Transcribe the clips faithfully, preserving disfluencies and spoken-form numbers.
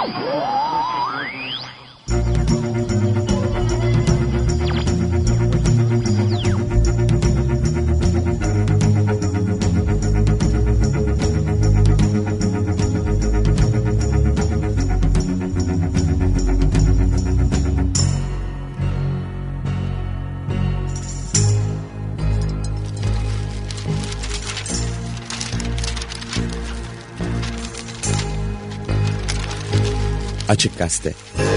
Açık Gazete.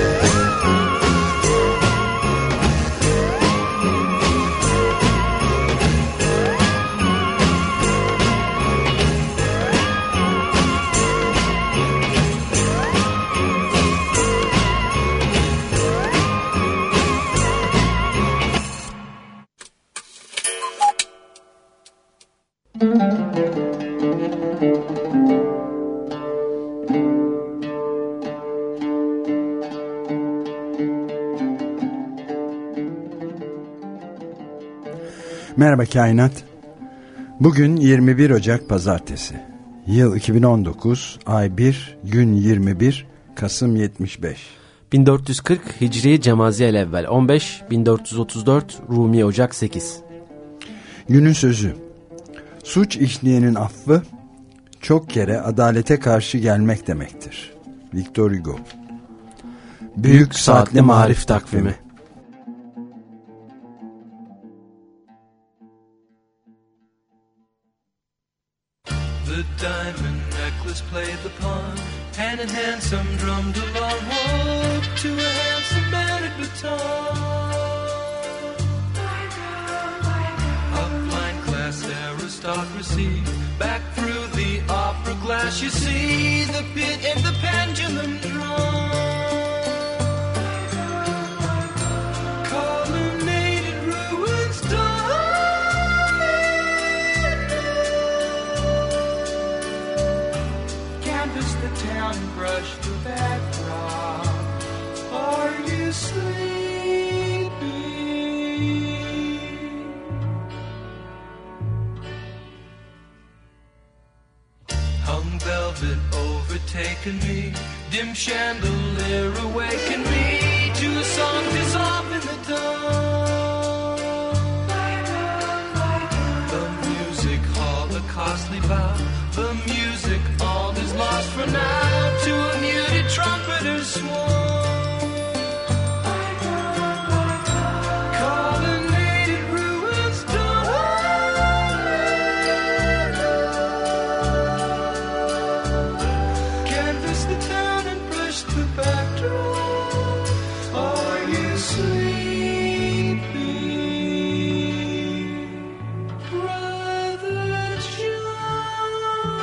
Merhaba Kainat. Bugün yirmi bir Ocak Pazartesi. Yıl iki bin on dokuz, ay bir, gün yirmi bir, Kasım yetmiş beş. bin dört yüz kırk Hicri Cemaziyel evvel on beş, bin dört yüz otuz dört Rumi Ocak sekiz. Günün sözü: suç işleyenin affı çok kere adalete karşı gelmek demektir. Victor Hugo. Büyük Saatli Marif Takvimi. The diamond necklace played the pawn, hand in hand some drummed along, woke to a handsome banded baton. Upline class aristocracy, back through the opera glass you see the pit and the pendulum drum. Colonnaded ruins the town and brush the backdrop. Are you sleeping? Hung velvet overtaken me, dim chandelier awaken me to a song dissolved in the dawn. The music hall, a costly vow. The music, all is lost for now, to a muted trumpeter's swan. Colonnaded ruins dawn. Canvas the town and brush the backdrop. Are you sleeping, Brother John?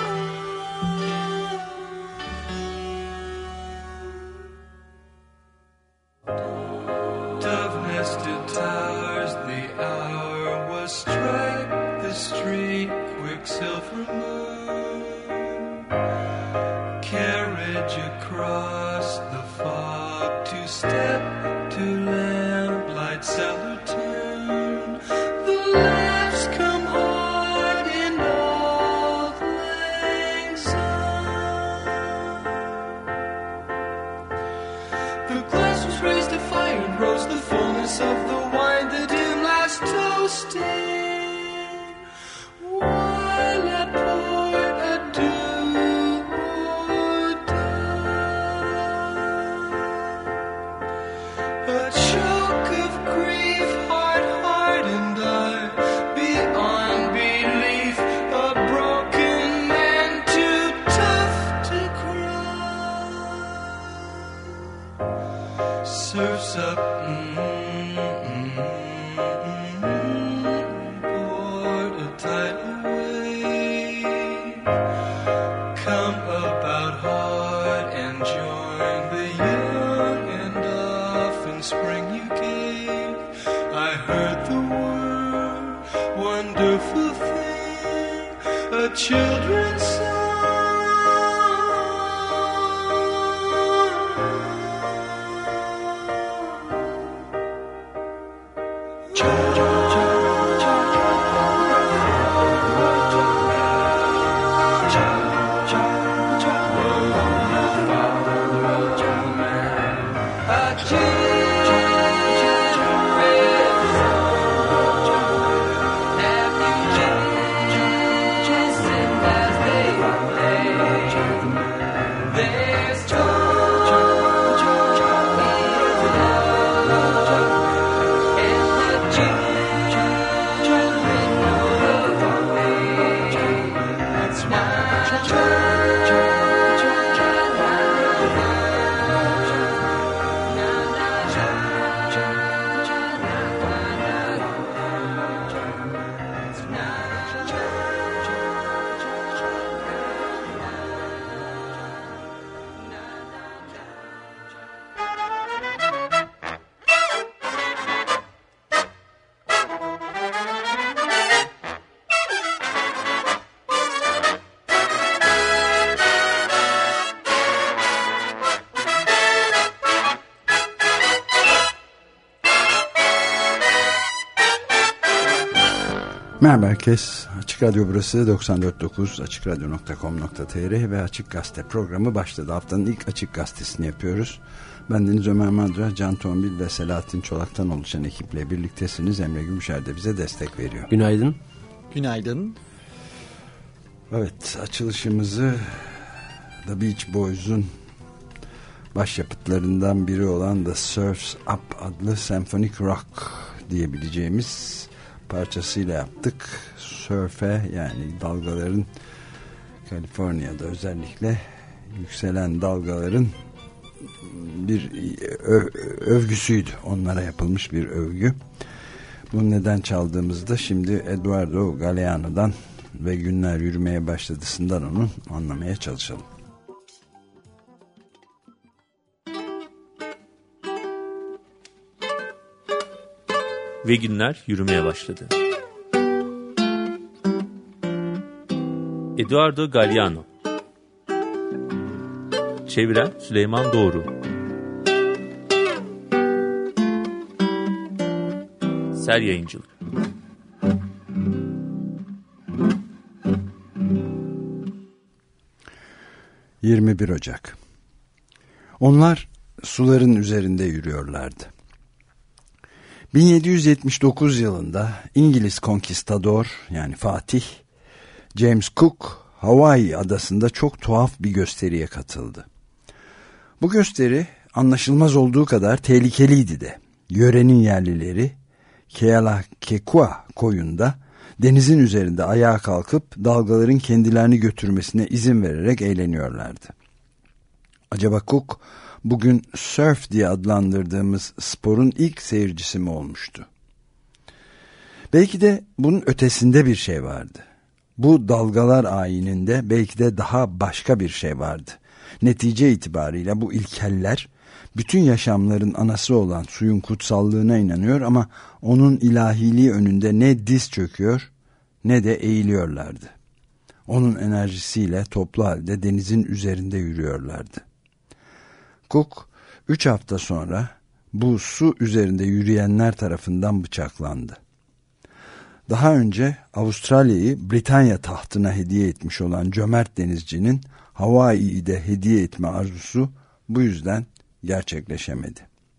Dove-nested towers, the hour was struck, the street, quicksilver moon. Carriage across the fog, to step to lamplight cellar tune. The laughs come hard in old lang syne. The glass was raised to fire and rose the fullness of the wine, the dim last toasting. While I poured a do or die, a choke of grief, heart hardened I, beyond belief, a broken man too tough to cry. Surfs up, mm-hmm, board a tidal wave. Come about hard and join the young, and often spring you gave. I heard the word, wonderful thing, a children's song. Cha, cha, cha, cha, cha, cha, cha, cha, cha, cha, cha, cha, cha, cha, cha, Merhaba herkes. Açık Radyo burası doksan dört nokta dokuz açık radyo nokta com nokta tr ve Açık Gazete programı başladı. Haftanın ilk Açık Gazetesini yapıyoruz. Ben Deniz Ömer Madra, Can Tombil ve Selahattin Çolak'tan oluşan ekiple birliktesiniz. Emre Gümüşer de bize destek veriyor. Günaydın. Günaydın. Evet, açılışımızı The Beach Boys'un başyapıtlarından biri olan The Surf's Up adlı senfonik rock diyebileceğimiz parçasıyla yaptık. Surf'e, yani dalgaların, Kaliforniya'da özellikle yükselen dalgaların bir övgüsüydü. Onlara yapılmış bir övgü. Bunu neden çaldığımızda şimdi Eduardo Galeano'dan ve Günler Yürümeye Başladısından onu anlamaya çalışalım. Ve günler yürümeye başladı. Eduardo Galeano. Çeviren Süleyman Doğru. Ser Yayıncılık. yirmi bir Ocak. Onlar suların üzerinde yürüyorlardı. bin yedi yüz yetmiş dokuz yılında İngiliz konkistador, yani Fatih James Cook, Hawaii adasında çok tuhaf bir gösteriye katıldı. Bu gösteri anlaşılmaz olduğu kadar tehlikeliydi de. Yörenin yerlileri Kealakekua koyunda denizin üzerinde ayağa kalkıp dalgaların kendilerini götürmesine izin vererek eğleniyorlardı. Acaba Cook bugün surf diye adlandırdığımız sporun ilk seyircisi mi olmuştu? Belki de bunun ötesinde bir şey vardı. Bu dalgalar ayininde belki de daha başka bir şey vardı. Netice itibariyle bu ilkeller bütün yaşamların anası olan suyun kutsallığına inanıyor ama onun ilahiliği önünde ne diz çöküyor ne de eğiliyorlardı. Onun enerjisiyle toplu halde denizin üzerinde yürüyorlardı. Cook üç hafta sonra bu su üzerinde yürüyenler tarafından bıçaklandı. Daha önce Avustralya'yı Britanya tahtına hediye etmiş olan cömert denizcinin Hawaii'yi de hediye etme arzusu bu yüzden gerçekleşemedi.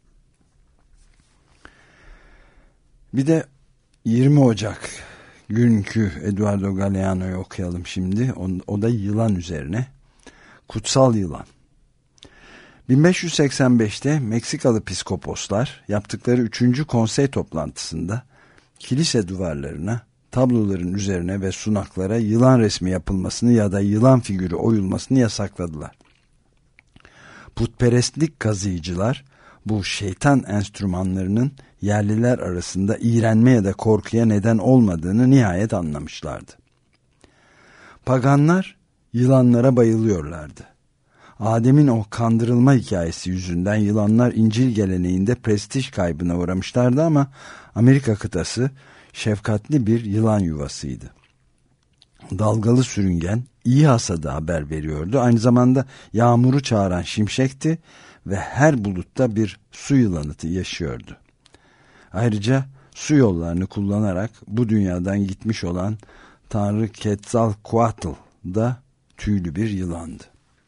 Bir de yirmi Ocak günkü Eduardo Galeano'yu okuyalım şimdi. O, o da yılan üzerine. Kutsal yılan. bin beş yüz seksen beşte Meksikalı piskoposlar yaptıkları üçüncü konsey toplantısında kilise duvarlarına, tabloların üzerine ve sunaklara yılan resmi yapılmasını ya da yılan figürü oyulmasını yasakladılar. Putperestlik kazıyıcılar bu şeytan enstrümanlarının yerliler arasında iğrenme ya da korkuya neden olmadığını nihayet anlamışlardı. Paganlar yılanlara bayılıyorlardı. Adem'in o kandırılma hikayesi yüzünden yılanlar İncil geleneğinde prestij kaybına uğramışlardı ama Amerika kıtası şefkatli bir yılan yuvasıydı. Dalgalı sürüngen iyi hasada haber veriyordu. Aynı zamanda yağmuru çağıran şimşekti ve her bulutta bir su yılanı yaşıyordu. Ayrıca su yollarını kullanarak bu dünyadan gitmiş olan Tanrı Quetzalcoatl da tüylü bir yılandı.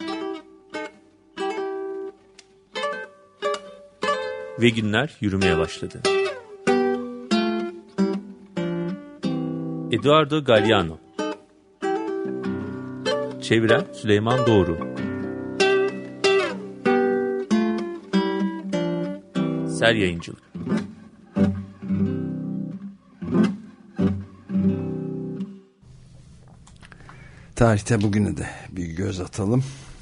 Ve günler yürümeye başladı. Eduardo Galeano. Çeviren Süleyman Doğru. Ser Yayıncılık. Tarihte bugüne de bir göz atalım.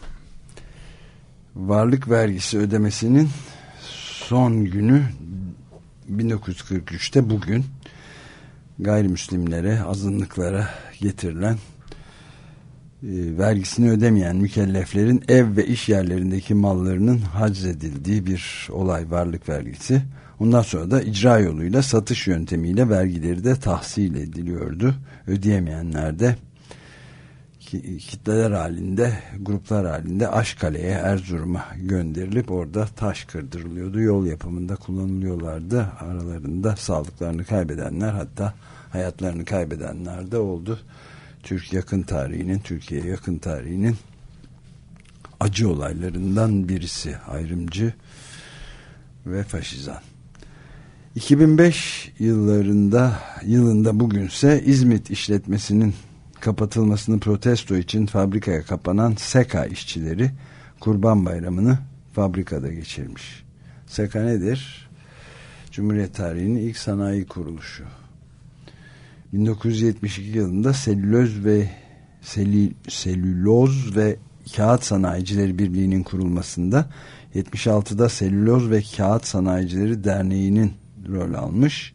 Varlık vergisi ödemesinin son günü bin dokuz yüz kırk üçte bugün gayrimüslimlere, azınlıklara getirilen e, vergisini ödemeyen mükelleflerin ev ve iş yerlerindeki mallarının haczedildiği bir olay, varlık vergisi. Ondan sonra da icra yoluyla, satış yöntemiyle vergileri de tahsil ediliyordu. Ödeyemeyenler de kitleler halinde, gruplar halinde Aşkale'ye, Erzurum'a gönderilip orada taş kırdırılıyordu. Yol yapımında kullanılıyorlardı. Aralarında sağlıklarını kaybedenler, hatta hayatlarını kaybedenler de oldu. Türk yakın tarihinin, Türkiye yakın tarihinin acı olaylarından birisi, ayrımcı ve faşizan. iki bin beş yıllarında yılında bugünse İzmit işletmesinin kapatılmasını protesto için fabrikaya kapanan SEKA işçileri Kurban Bayramı'nı fabrikada geçirmiş. SEKA nedir? Cumhuriyet tarihinin ilk sanayi kuruluşu. bin dokuz yüz yetmiş iki yılında selüloz ve selü, selüloz ve Kağıt Sanayicileri Birliği'nin kurulmasında, yetmiş altıda Selüloz ve Kağıt Sanayicileri Derneği'nin rol almış.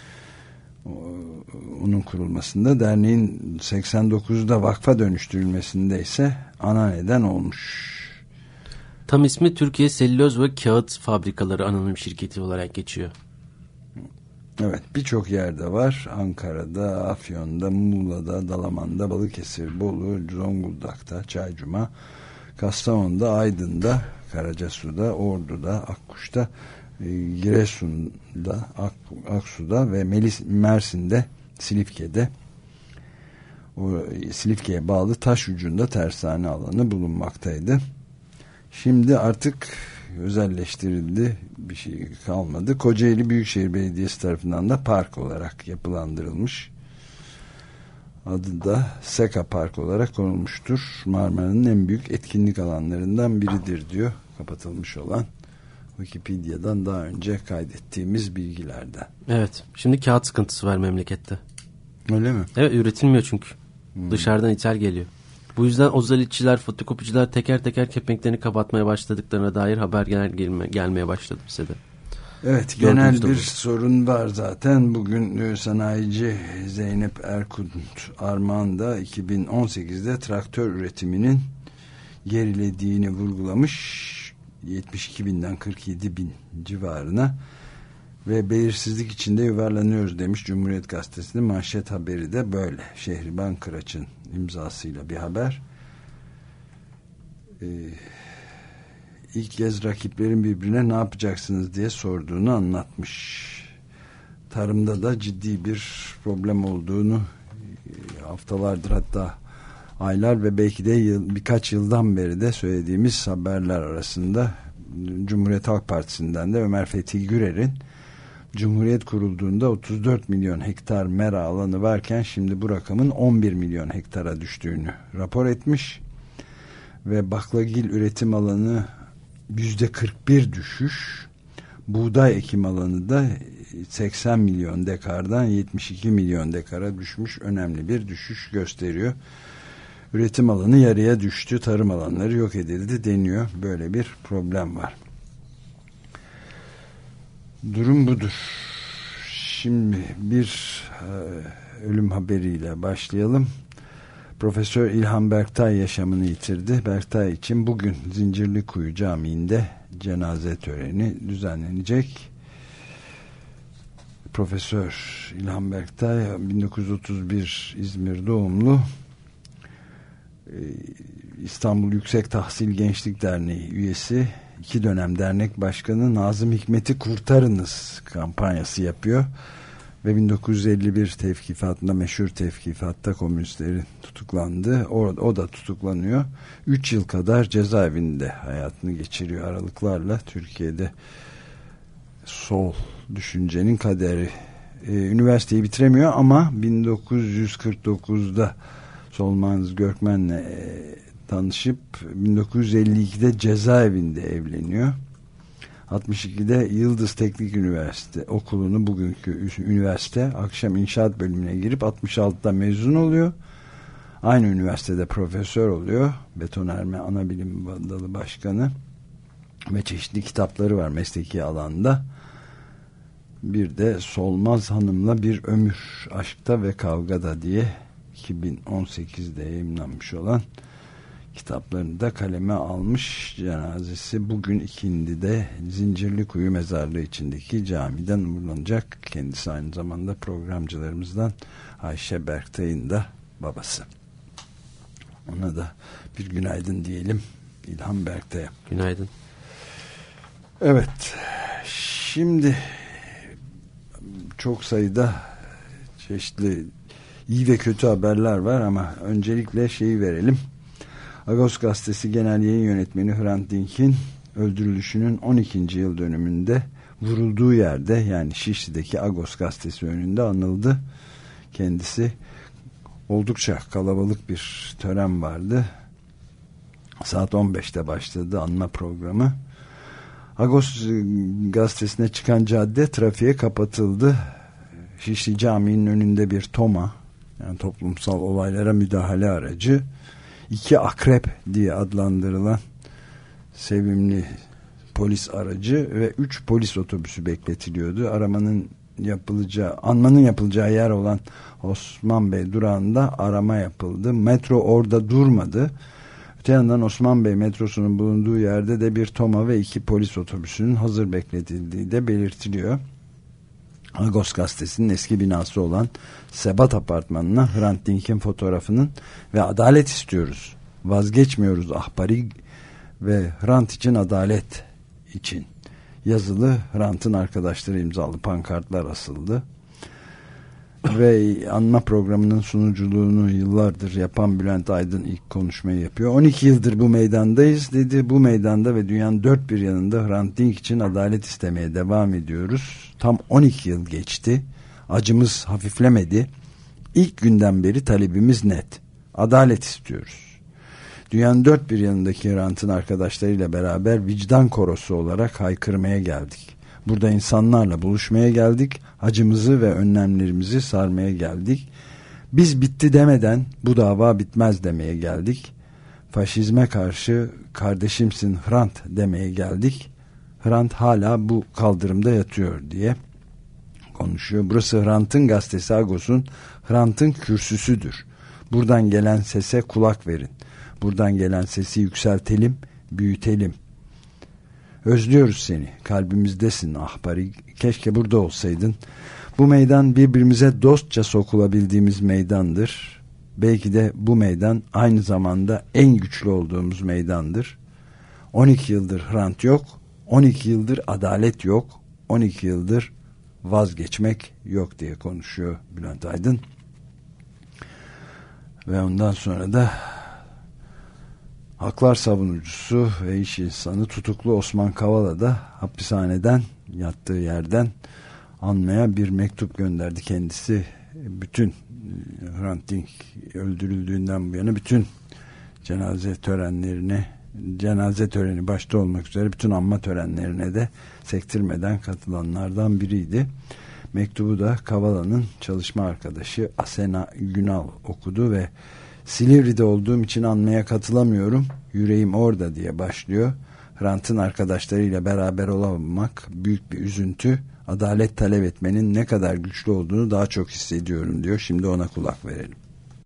Onun kurulmasında, derneğin seksen dokuzda vakfa dönüştürülmesinde ise ana neden olmuş. Tam ismi Türkiye Selüloz ve Kağıt Fabrikaları Anonim Şirketi olarak geçiyor. Evet, birçok yerde var. Ankara'da, Afyon'da, Muğla'da, Dalaman'da, Balıkesir, Bolu, Zonguldak'ta, Çaycuma, Kastamonu'da, Aydın'da, Karacasu'da, Ordu'da, Akkuş'ta, Giresun'da, Ak, Aksu'da ve Melis, Mersin'de, Silifke'de, o Silifke'ye bağlı Taşucu'nda tersane alanı bulunmaktaydı. Şimdi artık özelleştirildi, bir şey kalmadı. Kocaeli Büyükşehir Belediyesi tarafından da park olarak yapılandırılmış. Adı da SEKA Park olarak konulmuştur. Marmara'nın en büyük etkinlik alanlarından biridir diyor kapatılmış olan Wikipedia'dan daha önce kaydettiğimiz bilgilerden. Evet, şimdi kağıt sıkıntısı var memlekette. Öyle mi? Evet, üretilmiyor çünkü. Hmm. Dışarıdan ithal geliyor. Bu yüzden ozalitçiler, fotokopiciler teker teker kepenklerini kapatmaya başladıklarına dair haber gelme, gelmeye başladı bize de. Evet, genel bir sorun var zaten. Bugün sanayici Zeynep Erkut Armağan da iki bin on sekizde traktör üretiminin gerilediğini vurgulamış. yetmiş iki binden kırk yedi bin civarına ve belirsizlik içinde yuvarlanıyoruz demiş. Cumhuriyet Gazetesi'nin manşet haberi de böyle. Şehriban Kıraç'ın imzasıyla bir haber. Ee, ilk kez rakiplerin birbirine ne yapacaksınız diye sorduğunu anlatmış. Tarımda da ciddi bir problem olduğunu haftalardır, hatta aylar ve belki de yıl, birkaç yıldan beri de söylediğimiz haberler arasında. Cumhuriyet Halk Partisi'nden de Ömer Fethi Gürer'in Cumhuriyet kurulduğunda otuz dört milyon hektar mera alanı varken şimdi bu rakamın on bir milyon hektara düştüğünü rapor etmiş ve baklagil üretim alanı yüzde kırk bir düşüş, buğday ekim alanı da seksen milyon dekardan yetmiş iki milyon dekara düşmüş, önemli bir düşüş gösteriyor. Üretim alanı yarıya düştü, tarım alanları yok edildi deniyor. Böyle bir problem var. Durum budur. Şimdi bir e, ölüm haberiyle başlayalım. Profesör İlhan Berktay yaşamını yitirdi. Berktay için bugün Zincirlikuyu Camii'nde cenaze töreni düzenlenecek. Profesör İlhan Berktay bin dokuz yüz otuz bir İzmir doğumlu. İstanbul Yüksek Tahsil Gençlik Derneği üyesi, iki dönem dernek başkanı. Nazım Hikmet'i kurtarınız kampanyası yapıyor ve bin dokuz yüz elli bir tevkifatında, meşhur tevkifatta komünistlerin tutuklandı. O, o da tutuklanıyor. üç yıl kadar cezaevinde hayatını geçiriyor aralıklarla. Türkiye'de sol düşüncenin kaderi. Ee, üniversiteyi bitiremiyor ama bin dokuz yüz kırk dokuzda Solmaz Görkmen'le e, tanışıp bin dokuz yüz elli ikide cezaevinde evleniyor. altmış ikide Yıldız Teknik Üniversite okulunu, bugünkü üniversite, akşam inşaat bölümüne girip altmış altıda mezun oluyor. Aynı üniversitede profesör oluyor. Betonerme Anabilim Dalı Başkanı ve çeşitli kitapları var mesleki alanda. Bir de Solmaz Hanım'la Bir Ömür Aşkta ve Kavgada diye iki bin on sekizde yayımlanmış olan kitaplarını da kaleme almış. Cenazesi bugün ikindide Zincirlikuyu Mezarlığı içindeki camiden uğurlanacak. Kendisi aynı zamanda programcılarımızdan Ayşe Berktay'ın da babası. Ona da bir günaydın diyelim İlhan Berktay'a. Günaydın. Evet, şimdi çok sayıda çeşitli iyi ve kötü haberler var ama öncelikle şeyi verelim. Agos Gazetesi Genel Yayın Yönetmeni Hrant Dink'in öldürülüşünün on ikinci yıl dönümünde vurulduğu yerde, yani Şişli'deki Agos Gazetesi önünde anıldı. Kendisi, oldukça kalabalık bir tören vardı. Saat on beşte başladı anma programı. Agos Gazetesi'ne çıkan cadde trafiğe kapatıldı. Şişli Camii'nin önünde bir TOMA, yani toplumsal olaylara müdahale aracı, iki akrep diye adlandırılan sevimli polis aracı ve üç polis otobüsü bekletiliyordu. Aramanın yapılacağı, anmanın yapılacağı yer olan Osman Bey durağında arama yapıldı. Metro orada durmadı. Öte yandan Osman Bey metrosunun bulunduğu yerde de bir TOMA ve iki polis otobüsünün hazır bekletildiği de belirtiliyor. Agos Gazetesi'nin eski binası olan Sebat Apartmanı'na Hrant Dink'in fotoğrafının ve adalet istiyoruz, vazgeçmiyoruz ahbari ve Hrant için adalet için yazılı, Hrant'ın arkadaşları imzalı pankartlar asıldı. Ve anma programının sunuculuğunu yıllardır yapan Bülent Aydın ilk konuşmayı yapıyor. on iki yıldır bu meydandayız dedi. Bu meydanda ve dünyanın dört bir yanında Hrant Dink için adalet istemeye devam ediyoruz. Tam on iki yıl geçti. Acımız hafiflemedi. İlk günden beri talebimiz net. Adalet istiyoruz. Dünyanın dört bir yanındaki Hrant'ın arkadaşlarıyla beraber vicdan korosu olarak haykırmaya geldik. Burada insanlarla buluşmaya geldik. Acımızı ve önlemlerimizi sarmaya geldik. Biz bitti demeden bu dava bitmez demeye geldik. Faşizme karşı kardeşimsin Hrant demeye geldik. Hrant hala bu kaldırımda yatıyor diye konuşuyor. Burası Hrant'ın gazetesi Agos'un, Hrant'ın kürsüsüdür. Buradan gelen sese kulak verin. Buradan gelen sesi yükseltelim, büyütelim. Özlüyoruz seni, kalbimizdesin ahbari, keşke burada olsaydın. Bu meydan birbirimize dostça sokulabildiğimiz meydandır. Belki de bu meydan aynı zamanda en güçlü olduğumuz meydandır. on iki yıldır Hrant yok, on iki yıldır adalet yok, on iki yıldır vazgeçmek yok diye konuşuyor Bülent Aydın. Ve ondan sonra da haklar savunucusu ve iş insanı tutuklu Osman Kavala da hapishaneden, yattığı yerden anmaya bir mektup gönderdi. Kendisi bütün Hrant Dink öldürüldüğünden bu yana bütün cenaze törenlerine, cenaze töreni başta olmak üzere bütün anma törenlerine de sektirmeden katılanlardan biriydi. Mektubu da Kavala'nın çalışma arkadaşı Asena Günal okudu ve Silivri'de olduğum için anmaya katılamıyorum, yüreğim orada diye başlıyor. Hrant'ın arkadaşlarıyla beraber olamamak büyük bir üzüntü. Adalet talep etmenin ne kadar güçlü olduğunu daha çok hissediyorum diyor. Şimdi ona kulak verelim.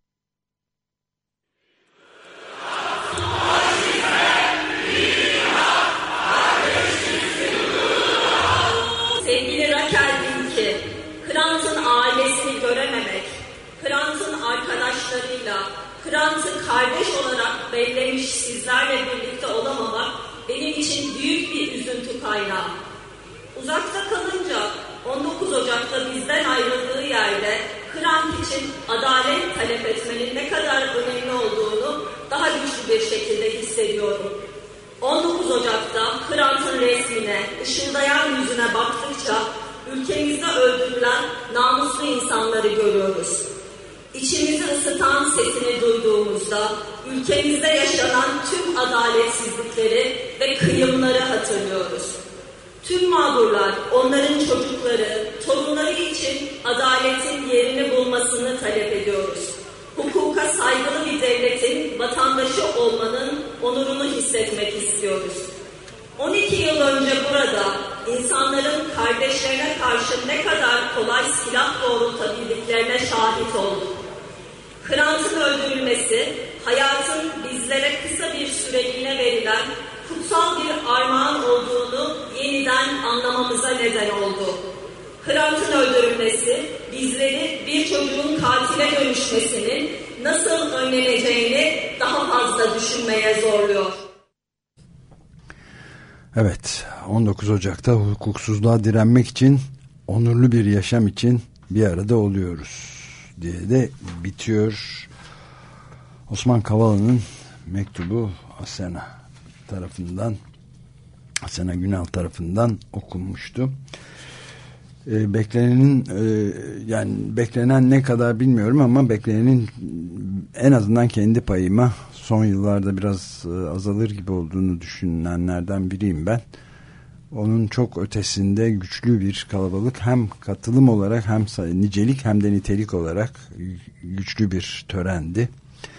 Sevgili Raquel Dink'i, Hrant'ın ailesini görememek, Hrant'ın arkadaşlarıyla, Hrant'ı kardeş olarak bellemiş sizlerle birlikte olamamak benim için büyük bir üzüntü kaynağı. Uzakta kalınca on dokuz Ocak'ta bizden ayrıldığı yerde Hrant için adalet talep etmenin ne kadar önemli olduğunu daha güçlü bir şekilde hissediyorum. on dokuz Ocak'ta Hrant'ın resmine, ışıldayan yüzüne baktıkça ülkemizde öldürülen namuslu insanları görüyoruz. İçimizi ısıtan sesini duyduğumuzda ülkemizde yaşanan tüm adaletsizlikleri ve kıyımları hatırlıyoruz. Tüm mağdurlar, onların çocukları, torunları için adaletin yerini bulmasını talep ediyoruz. Hukuka saygılı bir devletin vatandaşı olmanın onurunu hissetmek istiyoruz. on iki yıl önce burada insanların kardeşlerine karşı ne kadar kolay silah doğrultabildiklerine şahit olduk. Hrant'ın öldürülmesi, hayatın bizlere kısa bir süreliğine verilen kutsal bir armağan olduğunu yeniden anlamamıza neden oldu. Hrant'ın öldürülmesi, bizleri bir çocuğun katile dönüşmesinin nasıl önleneceğini daha fazla düşünmeye zorluyor. Evet, on dokuz Ocak'ta hukuksuzluğa direnmek için, onurlu bir yaşam için bir arada oluyoruz diye de bitiyor Osman Kavala'nın mektubu. Asena tarafından, Asena Günal tarafından okunmuştu. Ee, beklenenin e, yani beklenen ne kadar bilmiyorum ama beklenenin en azından kendi payıma son yıllarda biraz e, azalır gibi olduğunu düşünenlerden biriyim ben. Onun çok ötesinde güçlü bir kalabalık, hem katılım olarak hem nicelik hem de nitelik olarak güçlü bir törendi.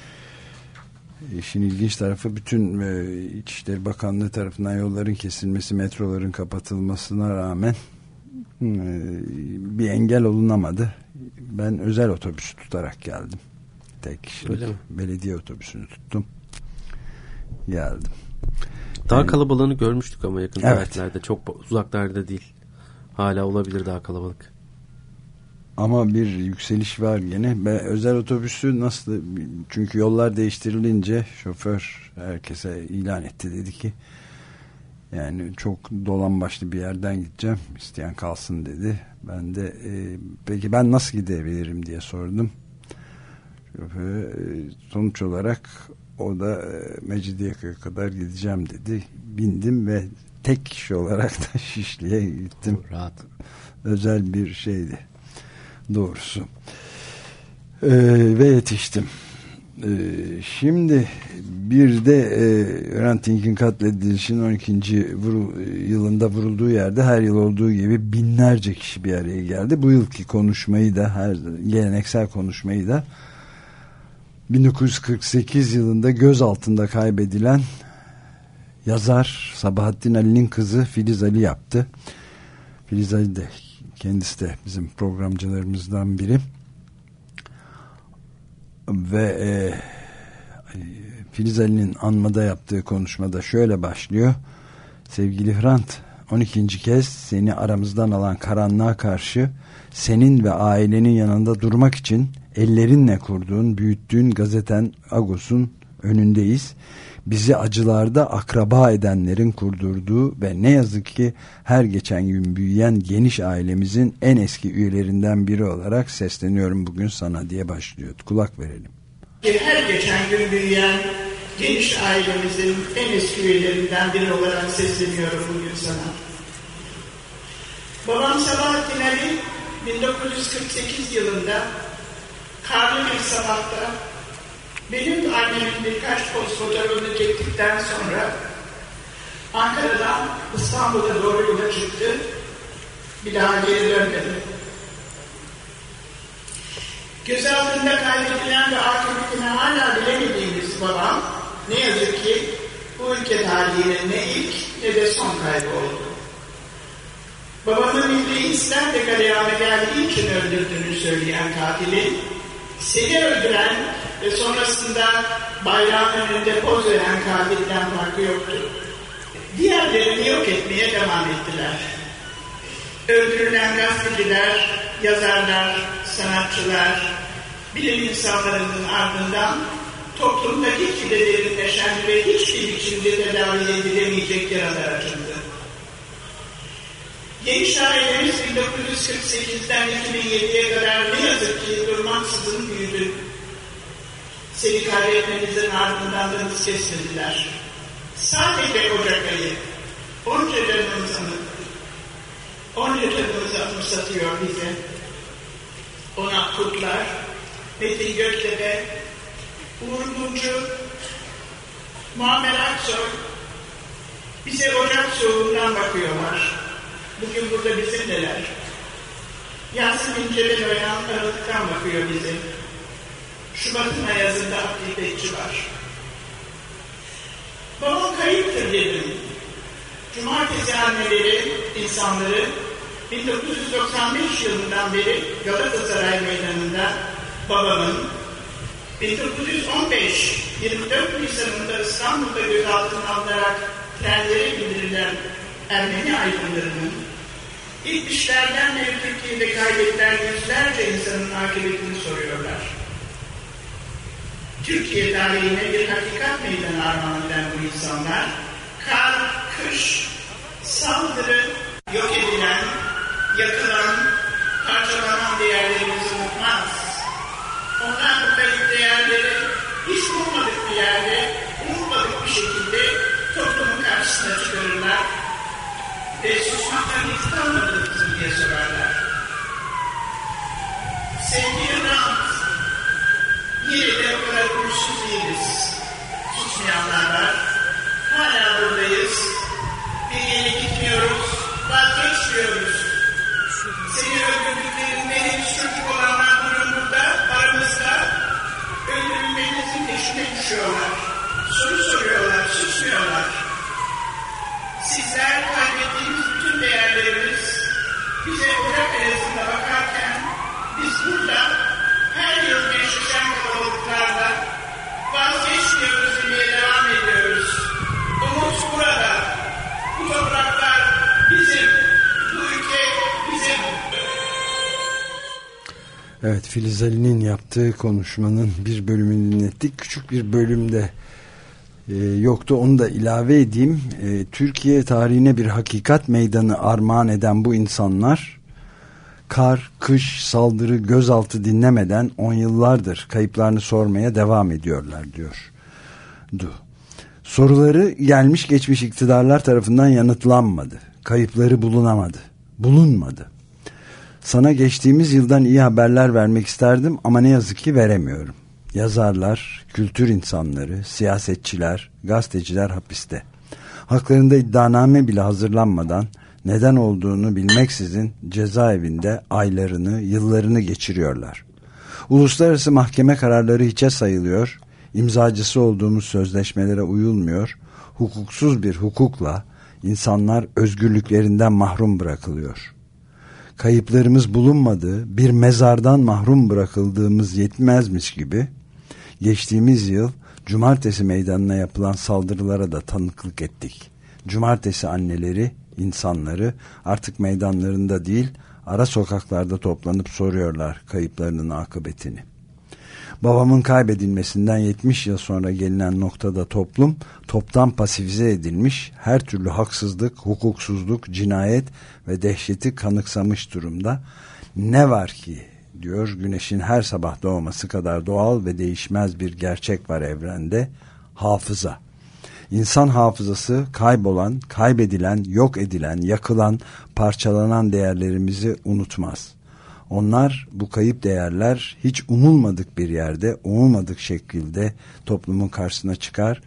İşin ilginç tarafı, bütün e, İçişleri Bakanlığı tarafından yolların kesilmesi, metroların kapatılmasına rağmen e, bir engel olunamadı. Ben özel otobüs tutarak geldim. Tek kişilik belediye otobüsünü tuttum. Geldim. Daha yani, kalabalığını görmüştük ama yakın evet. tarihlerde, çok uzaklarda değil. Hala olabilir daha kalabalık. Ama bir yükseliş var gene. Ben özel otobüsü nasıl, çünkü yollar değiştirilince şoför herkese ilan etti, dedi ki yani çok dolan başlı bir yerden gideceğim, isteyen kalsın dedi. Ben de e, peki ben nasıl gidebilirim diye sordum. Şoför, e, sonuç olarak o da e, Mecidiyeköy'e kadar gideceğim dedi. Bindim ve tek kişi olarak da Şişli'ye gittim. Rahat. Özel bir şeydi doğrusu. Ee, ve yetiştim. Ee, şimdi bir de e, Hrant Dink'in katledilişinin on ikinci Vurul, yılında vurulduğu yerde her yıl olduğu gibi binlerce kişi bir araya geldi. Bu yılki konuşmayı da, her geleneksel konuşmayı da bin dokuz yüz kırk sekiz yılında gözaltında kaybedilen yazar Sabahattin Ali'nin kızı Filiz Ali yaptı. Filiz Ali de, kendisi de bizim programcılarımızdan biri. Ve e, Filiz Ali'nin anmada yaptığı konuşmada şöyle başlıyor. Sevgili Hrant, on ikinci kez seni aramızdan alan karanlığa karşı senin ve ailenin yanında durmak için ellerinle kurduğun, büyüttüğün gazeten Agos'un önündeyiz. Bizi acılarda akraba edenlerin kurdurduğu ve ne yazık ki her geçen gün büyüyen geniş ailemizin en eski üyelerinden biri olarak sesleniyorum bugün sana diye başlıyor. Kulak verelim. Her geçen gün büyüyen geniş ailemizin en eski üyelerinden biri olarak sesleniyorum bugün sana. Babam Sabahattin Ali bin dokuz yüz kırk sekiz yılında karlı bir sabahta benim annemin birkaç poz fotoğrafını çektikten sonra Ankara'dan İstanbul'a doğru yola çıktı. Bir daha geri dönmedi. Gözaltında kaybedilen ve akıbetini hala bilemediğimiz babam ne yazık ki bu ülke tarihinin ne ilk ne de son kaybı oldu. Babamın Milli İslam ve galeyana geldiği için öldürdüğünü söyleyen katilin, seni öldüren ve sonrasında bayrağın önünde poz veren katilden farkı yoktu. Diğerlerini yok etmeye devam ettiler. Öldürülen gazeteciler, yazarlar, sanatçılar, bilim insanlarının ardından toplumda gitgide derinleşen ve hiçbir biçimde tedavi edilemeyecek yaralar açıldı. Geniş ailemiz bin dokuz yüz kırk sekizden iki bin yediye kadar ne yazık ki durmaksızın büyüdü. Seni kaybetmenizin ardından da hız kesmediler. Sadece Ocak ayı onca canımızı onca canımızı anımsatıyor bize. Onat Kurtlar, Metin Göktepe, Uğur Mumcu, Muammer Aksoy bize Ocak soğuğundan bakıyorlar. Bugün burada bizimleler. Yasin İnce'den oyan Aralık'tan bakıyor bize. Şubat'ın ayazında Abdi Bekçi var. Babam kayıptır dedim. Cumartesi anneleri, insanları bin dokuz yüz doksan beş yılından beri Galatasaray Meydanı'nda babamın bin dokuz yüz on beş yirmi dört Nisan'ında İstanbul'da gözaltına alınarak trenlere bindirilen Ermeni aydınlarının ilk işlerden beri Türkiye'de kaybedilen yüzlerce insanın akıbetini soruyorlar. Türkiye tarihine bir hakikat meydanı armağan eden bu insanlar, kar, kış, saldırı, yok edilen, yakılan, parçalanan değerlerimizi unutmaz. Onlar bu kayıp değerleri hiç ummadık bir yerde, ummadık bir şekilde toplumun karşısına çıkarırlar ve susmaktan hiç kalmadınız mı diye sorarlar. Sevgili Rant, yine de o kadar kursuz değiliz. Susmayanlar var. Hala buradayız. Bir yere gitmiyoruz, vazgeçmiyoruz. Seni öldürdüklerinde henüz çocuk olanlar durun burada, aramızda. Öldürülmenizin peşine düşüyorlar. Soru soruyorlar, susmuyorlar. Sizler kaybettiğimiz bütün değerlerimiz bize Ocak arasında bakarken biz burada her yıl gençleşen kalabalıklarla vazgeçmiyoruz diye devam ediyoruz. Umut burada. Bu topraklar bizim. Bu ülke bizim. Evet, Filiz Ali'nin yaptığı konuşmanın bir bölümünü dinlettik. Küçük bir bölümde e, yoktu. Onu da ilave edeyim. E, Türkiye tarihine bir hakikat meydanı armağan eden bu insanlar kar, kış, saldırı, gözaltı dinlemeden on yıllardır kayıplarını sormaya devam ediyorlar diyor. Du. Soruları gelmiş geçmiş iktidarlar tarafından yanıtlanmadı. Kayıpları bulunamadı. Bulunmadı. Sana geçtiğimiz yıldan iyi haberler vermek isterdim ama ne yazık ki veremiyorum. Yazarlar, kültür insanları, siyasetçiler, gazeteciler hapiste. Haklarında iddianame bile hazırlanmadan neden olduğunu bilmeksizin cezaevinde aylarını, yıllarını geçiriyorlar. Uluslararası mahkeme kararları hiçe sayılıyor, imzacısı olduğumuz sözleşmelere uyulmuyor, hukuksuz bir hukukla insanlar özgürlüklerinden mahrum bırakılıyor. Kayıplarımız bulunmadığı bir mezardan mahrum bırakıldığımız yetmezmiş gibi geçtiğimiz yıl Cumartesi Meydanı'na yapılan saldırılara da tanıklık ettik. Cumartesi anneleri, insanları artık meydanlarında değil, ara sokaklarda toplanıp soruyorlar kayıplarının akıbetini. Babamın kaybedilmesinden yetmiş yıl sonra gelinen noktada toplum toptan pasifize edilmiş, her türlü haksızlık, hukuksuzluk, cinayet ve dehşeti kanıksamış durumda. Ne var ki diyor, güneşin her sabah doğması kadar doğal ve değişmez bir gerçek var evrende: hafıza. İnsan hafızası kaybolan, kaybedilen, yok edilen, yakılan, parçalanan değerlerimizi unutmaz. Onlar, bu kayıp değerler hiç umulmadık bir yerde, umulmadık şekilde toplumun karşısına çıkar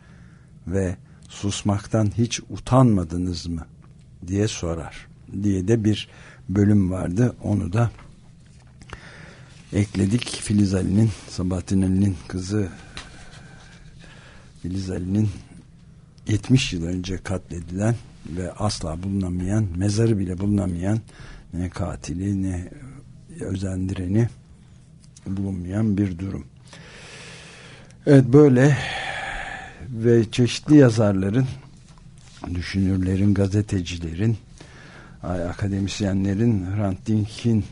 ve susmaktan hiç utanmadınız mı diye sorar diye de bir bölüm vardı. Onu da ekledik. Filiz Ali'nin, Sabahattin Ali'nin kızı Filiz Ali'nin yetmiş yıl önce katledilen ve asla bulunamayan, mezarı bile bulunamayan, ne katili ne özendireni bulunmayan bir durum. Evet, böyle ve çeşitli yazarların, düşünürlerin, gazetecilerin, akademisyenlerin Hrant Dink'in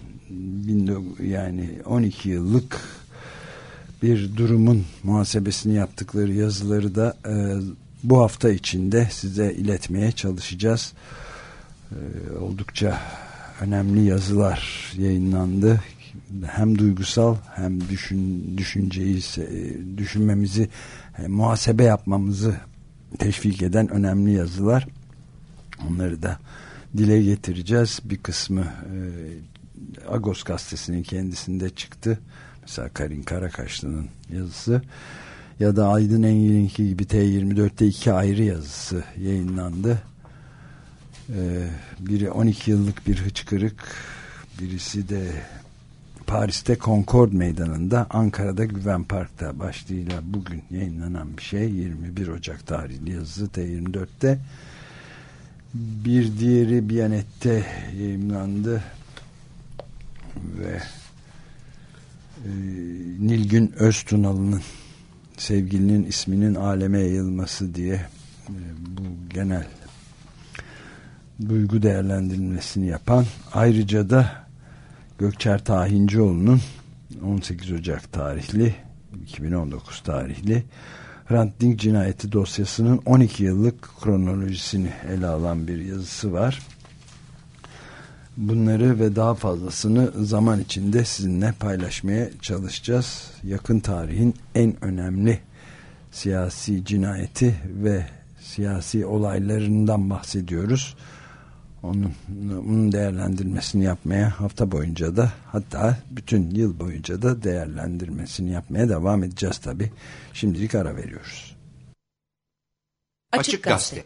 yani on iki yıllık bir durumun muhasebesini yaptıkları yazıları da e, bu hafta içinde size iletmeye çalışacağız. E, oldukça önemli yazılar yayınlandı. Hem duygusal hem düşün, düşünceyi, düşünmemizi, muhasebe yapmamızı teşvik eden önemli yazılar. Onları da dile getireceğiz. Bir kısmı e, Agos gazetesinin kendisinde çıktı. Mesela Karin Karakaşlı'nın yazısı ya da Aydın Engin'inki gibi T yirmi dörtte iki ayrı yazısı yayınlandı. Ee, biri on iki yıllık bir hıçkırık, birisi de Paris'te Concorde Meydanı'nda, Ankara'da Güven Park'ta başlığıyla bugün yayınlanan bir şey. yirmi bir Ocak tarihli yazısı T yirmi dörtte. Bir diğeri Biyanet'te yayınlandı ve e, Nilgün Öztunalı'nın sevgilinin isminin aleme yayılması diye e, bu genel duygu değerlendirilmesini yapan, ayrıca da Gökçer Tahincioğlu'nun on sekiz Ocak tarihli iki bin on dokuz tarihli Hrant Dink cinayeti dosyasının on iki yıllık kronolojisini ele alan bir yazısı var. Bunları ve daha fazlasını zaman içinde sizinle paylaşmaya çalışacağız. Yakın tarihin en önemli siyasi cinayeti ve siyasi olaylarından bahsediyoruz. Onun, onun değerlendirmesini yapmaya hafta boyunca da, hatta bütün yıl boyunca da değerlendirmesini yapmaya devam edeceğiz tabii. Şimdilik ara veriyoruz. Açık Gazete.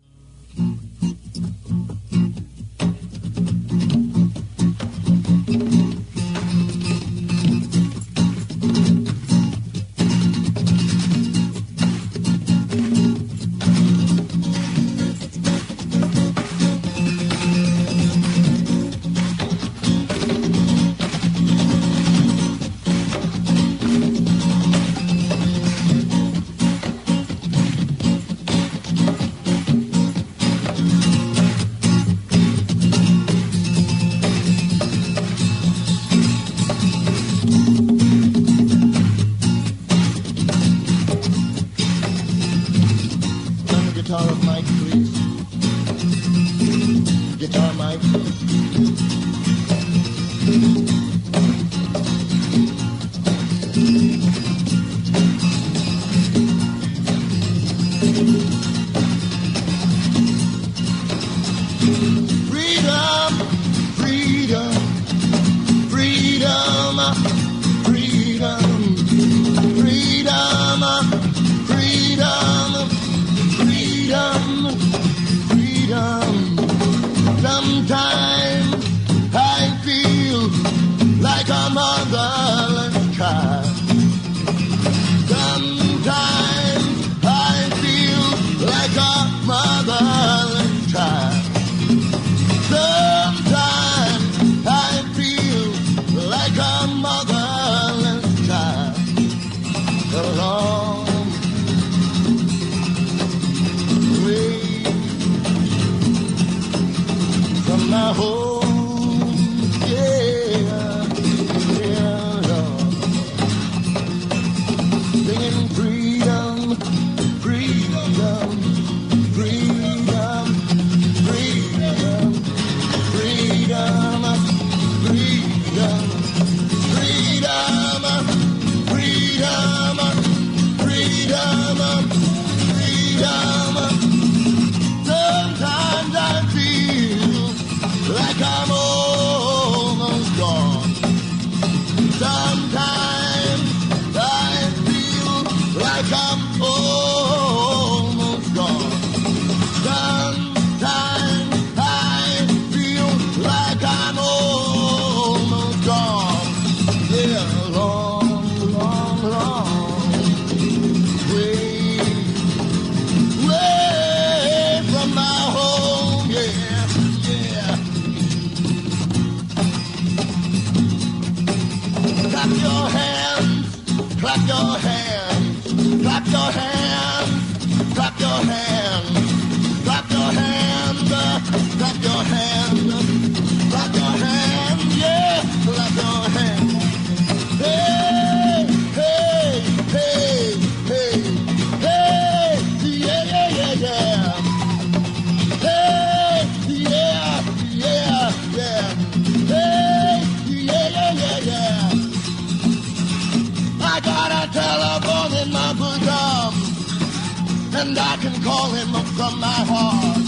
And I can call him from my heart.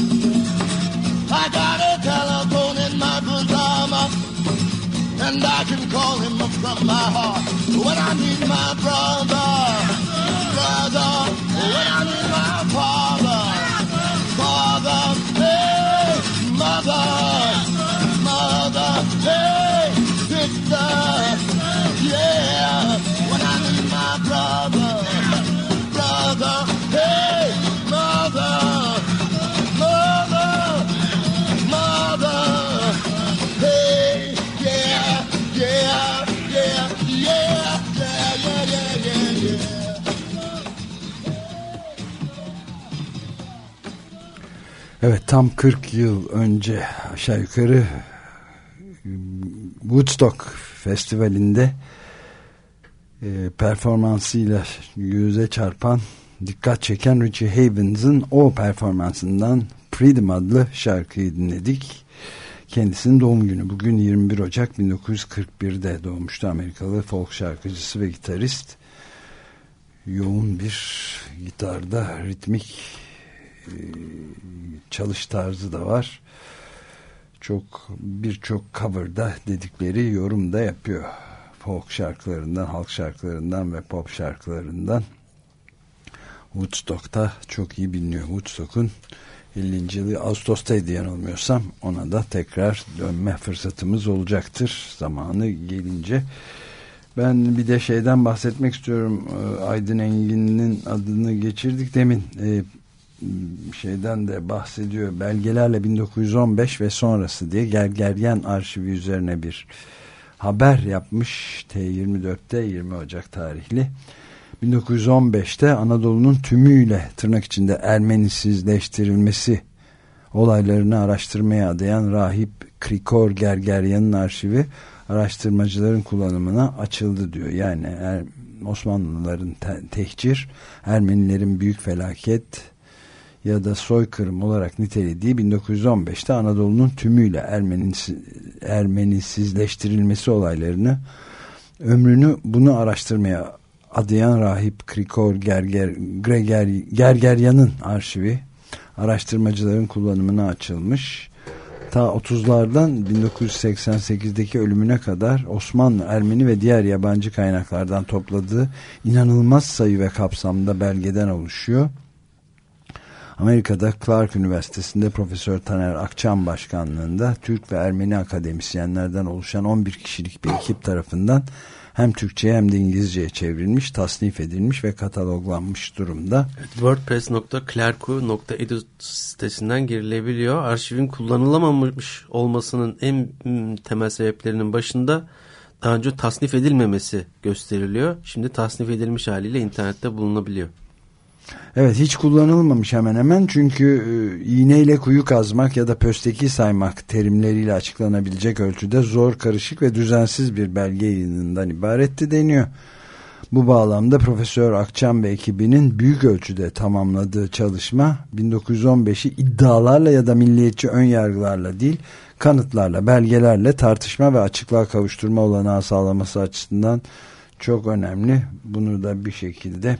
I got a telephone in my bosom, and I can call him from my heart. When I need my brother, brother, when I need my father, father, hey, mother, mother, hey, sister, yeah. When I need my brother, brother, hey, mother, mother, mother, hey, yeah, yeah, yeah, yeah, yeah, yeah, yeah, yeah, yeah. Evet, tam kırk yıl önce aşağı yukarı Woodstock Festivali'nde e, performansıyla göze çarpan, dikkat çeken Richie Havens'ın o performansından Freedom adlı şarkıyı dinledik. Kendisinin doğum günü bugün yirmi bir Ocak bin dokuz yüz kırk bir'de doğmuştu. Amerikalı folk şarkıcısı ve gitarist. Yoğun bir gitarda ritmik e, çalış tarzı da var. Çok birçok cover'da dedikleri yorum da yapıyor. Folk şarkılarından, halk şarkılarından ve pop şarkılarından. Woodstock'ta çok iyi biliniyor. Woodstock'un ellinci yılı Ağustos'taydı yanılmıyorsam, ona da tekrar dönme fırsatımız olacaktır zamanı gelince. Ben bir de şeyden bahsetmek istiyorum. Aydın Engin'in adını geçirdik demin. Ee, şeyden de bahsediyor. Belgelerle bin dokuz yüz on beş ve sonrası diye Gergeryan arşivi üzerine bir haber yapmış. T yirmi dört'te yirmi Ocak tarihli. bin dokuz yüz on beş'te Anadolu'nun tümüyle tırnak içinde Ermenisizleştirilmesi olaylarını araştırmaya adayan rahip Krikor Gergeryan'ın arşivi araştırmacıların kullanımına açıldı diyor. Yani er, Osmanlıların te- tehcir, Ermenilerin büyük felaket ya da soykırım olarak nitelediği bin dokuz yüz on beş'te Anadolu'nun tümüyle Ermenisiz, Ermenisizleştirilmesi olaylarını, ömrünü bunu araştırmaya adayan rahip Krikor Gerger, Greger, Gergeryan'ın arşivi araştırmacıların kullanımına açılmış. Ta otuzlardan bin dokuz yüz seksen sekiz'deki ölümüne kadar Osmanlı, Ermeni ve diğer yabancı kaynaklardan topladığı inanılmaz sayı ve kapsamda belgeden oluşuyor. Amerika'da Clark Üniversitesi'nde Profesör Taner Akçam başkanlığında Türk ve Ermeni akademisyenlerden oluşan on bir kişilik bir ekip tarafından hem Türkçe'ye hem de İngilizce'ye çevrilmiş, tasnif edilmiş ve kataloglanmış durumda. wordpress nokta clarku nokta edu sitesinden girilebiliyor. Arşivin kullanılamamış olmasının en temel sebeplerinin başında daha önce tasnif edilmemesi gösteriliyor. Şimdi tasnif edilmiş haliyle internette bulunabiliyor. Evet, hiç kullanılmamış hemen hemen, çünkü e, iğneyle kuyu kazmak ya da pösteki saymak terimleriyle açıklanabilecek ölçüde zor, karışık ve düzensiz bir belge yayınından ibaretti deniyor. Bu bağlamda Profesör Akçam ve ekibinin büyük ölçüde tamamladığı çalışma bin dokuz yüz on beş'i iddialarla ya da milliyetçi ön yargılarla değil, kanıtlarla, belgelerle tartışma ve açıklığa kavuşturma olanağı sağlaması açısından çok önemli. Bunu da bir şekilde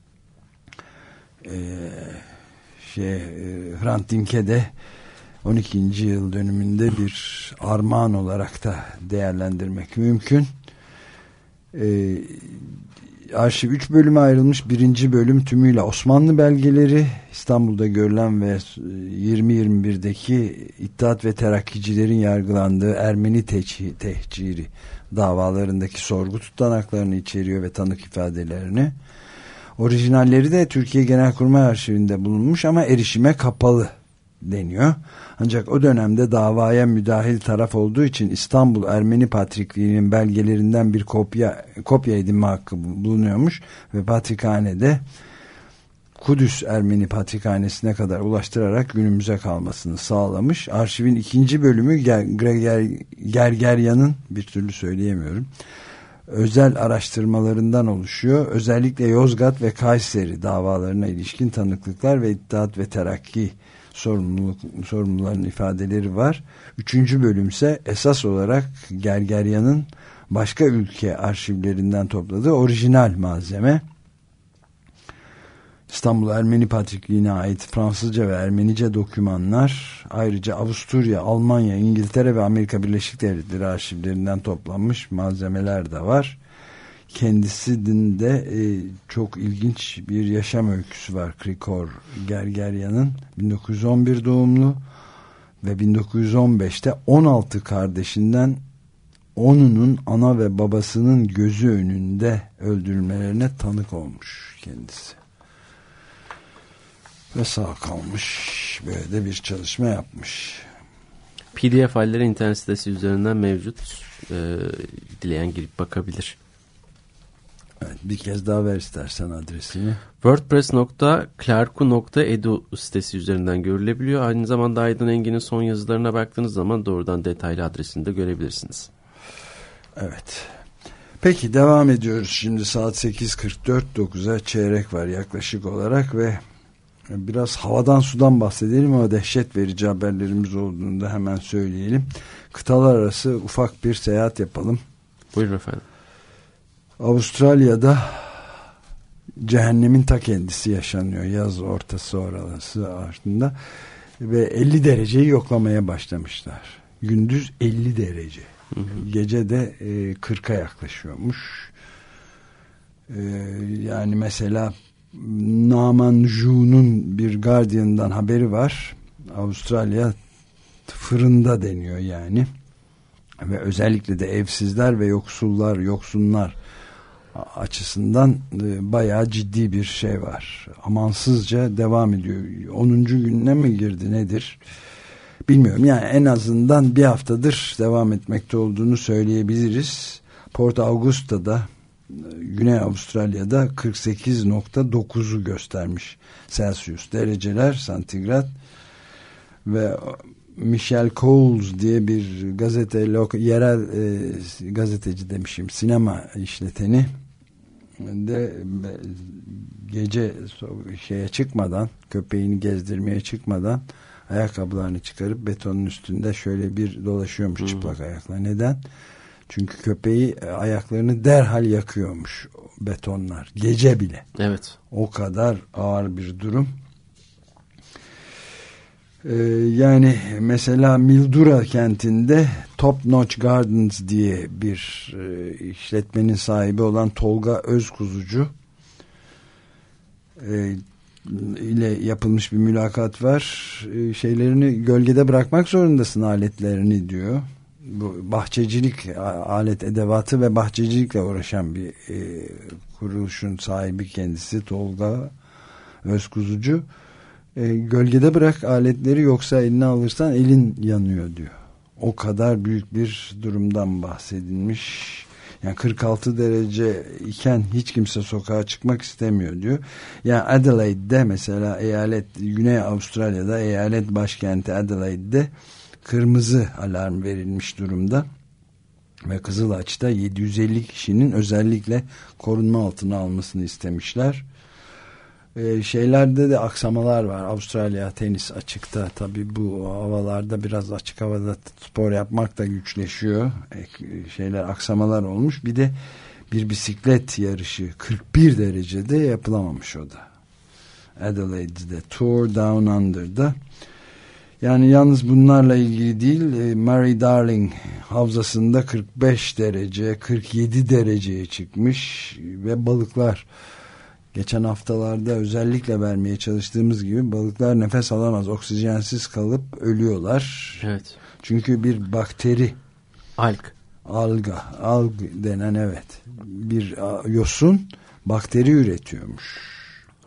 Ee, şey Hrant Dink'e de on ikinci yıl dönümünde bir armağan olarak da değerlendirmek mümkün. Ee, arşiv üç bölüme ayrılmış. Birinci bölüm tümüyle Osmanlı belgeleri, İstanbul'da görülen ve yirmi yirmi bir'deki İttihat ve Terakkicilerin yargılandığı Ermeni tehciri davalarındaki sorgu tutanaklarını içeriyor ve tanık ifadelerini. Orijinalleri de Türkiye Genelkurmay Arşivinde bulunmuş ama erişime kapalı deniyor. Ancak o dönemde davaya müdahil taraf olduğu için İstanbul Ermeni Patrikliği'nin belgelerinden bir kopya kopya edinme hakkı bulunuyormuş ve Patrikhane'de Kudüs Ermeni Patrikhanesi'ne kadar ulaştırarak günümüze kalmasını sağlamış. Arşivin ikinci bölümü Greger, Gergeryan'ın, bir türlü söyleyemiyorum, özel araştırmalarından oluşuyor. Özellikle Yozgat ve Kayseri davalarına ilişkin tanıklıklar ve İttihat ve Terakki sorumluluk, sorumluların ifadeleri var. Üçüncü bölümse esas olarak Gergeryan'ın başka ülke arşivlerinden topladığı orijinal malzeme. İstanbul Ermeni Patrikliği'ne ait Fransızca ve Ermenice dokümanlar, ayrıca Avusturya, Almanya, İngiltere ve Amerika Birleşik Devletleri arşivlerinden toplanmış malzemeler de var. Kendisinin de e, çok ilginç bir yaşam öyküsü var Krikor Gergeryan'ın. bin dokuz yüz on bir doğumlu ve bin dokuz yüz on beş'te on altı kardeşinden onunun ana ve babasının gözü önünde öldürülmelerine tanık olmuş kendisi. Ve sağ kalmış. Böyle de bir çalışma yapmış. P D F failleri internet sitesi üzerinden mevcut. E, dileyen girip bakabilir. Evet, bir kez daha ver istersen adresini. wordpress nokta clarku nokta edu sitesi üzerinden görülebiliyor. Aynı zamanda Aydın Engin'in son yazılarına baktığınız zaman doğrudan detaylı adresini de görebilirsiniz. Evet. Peki devam ediyoruz. Şimdi saat sekiz kırk dört, dokuza çeyrek var yaklaşık olarak ve biraz havadan sudan bahsedelim ama dehşet verici haberlerimiz olduğunda hemen söyleyelim. Kıtalar arası ufak bir seyahat yapalım. Buyurun efendim. Avustralya'da cehennemin ta kendisi yaşanıyor. Yaz ortası orası ardında ve elli dereceyi yoklamaya başlamışlar. Gündüz elli derece. Hı hı. Gece de e, kırka yaklaşıyormuş. E, yani mesela Naman Ju'nun bir Guardian'dan haberi var. Avustralya fırında deniyor yani. Ve özellikle de evsizler ve yoksullar, yoksunlar açısından e, bayağı ciddi bir şey var. Amansızca devam ediyor. onuncu gününe mi girdi nedir? Bilmiyorum. Yani en azından bir haftadır devam etmekte olduğunu söyleyebiliriz. Port Augusta'da, Güney Avustralya'da kırk sekiz nokta dokuzu göstermiş Celsius dereceler santigrat ve Michelle Coles diye bir gazete, yerel e, gazeteci demişim, sinema işleteni de gece şeye çıkmadan, köpeğini gezdirmeye çıkmadan ayakkabılarını çıkarıp betonun üstünde şöyle bir dolaşıyormuş hmm. çıplak ayakla. Neden? Çünkü köpeği ayaklarını derhal yakıyormuş betonlar. Gece bile. Evet. O kadar ağır bir durum. Ee, yani mesela Mildura kentinde Top Notch Gardens diye bir e, işletmenin sahibi olan Tolga Özkuzucu e, ile yapılmış bir mülakat var. E, şeylerini gölgede bırakmak zorundasın, aletlerini diyor. Bu bahçecilik, alet edevatı ve bahçecilikle uğraşan bir e, kuruluşun sahibi kendisi Tolga Özkuzucu. E, gölgede bırak aletleri, yoksa eline alırsan elin yanıyor diyor. O kadar büyük bir durumdan bahsedilmiş. Yani kırk altı derece iken hiç kimse sokağa çıkmak istemiyor diyor. Yani Adelaide'de mesela, eyalet Güney Avustralya'da eyalet başkenti Adelaide'de kırmızı alarm verilmiş durumda. Ve Kızılaç'ta yedi yüz elli kişinin özellikle korunma altına almasını istemişler. Ee, şeylerde de aksamalar var. Avustralya tenis açıkta. Tabii bu havalarda biraz açık havada spor yapmak da güçleşiyor. Ee, şeyler, aksamalar olmuş. Bir de bir bisiklet yarışı kırk bir derecede yapılamamış o da. Adelaide'de, Tour Down Under'da. Yani yalnız bunlarla ilgili değil, Murray Darling havzasında kırk beş derece, kırk yedi dereceye çıkmış ve balıklar, geçen haftalarda özellikle vermeye çalıştığımız gibi, balıklar nefes alamaz, oksijensiz kalıp ölüyorlar. Evet. Çünkü bir bakteri, alg, alga, alg denen evet, bir yosun bakteri üretiyormuş.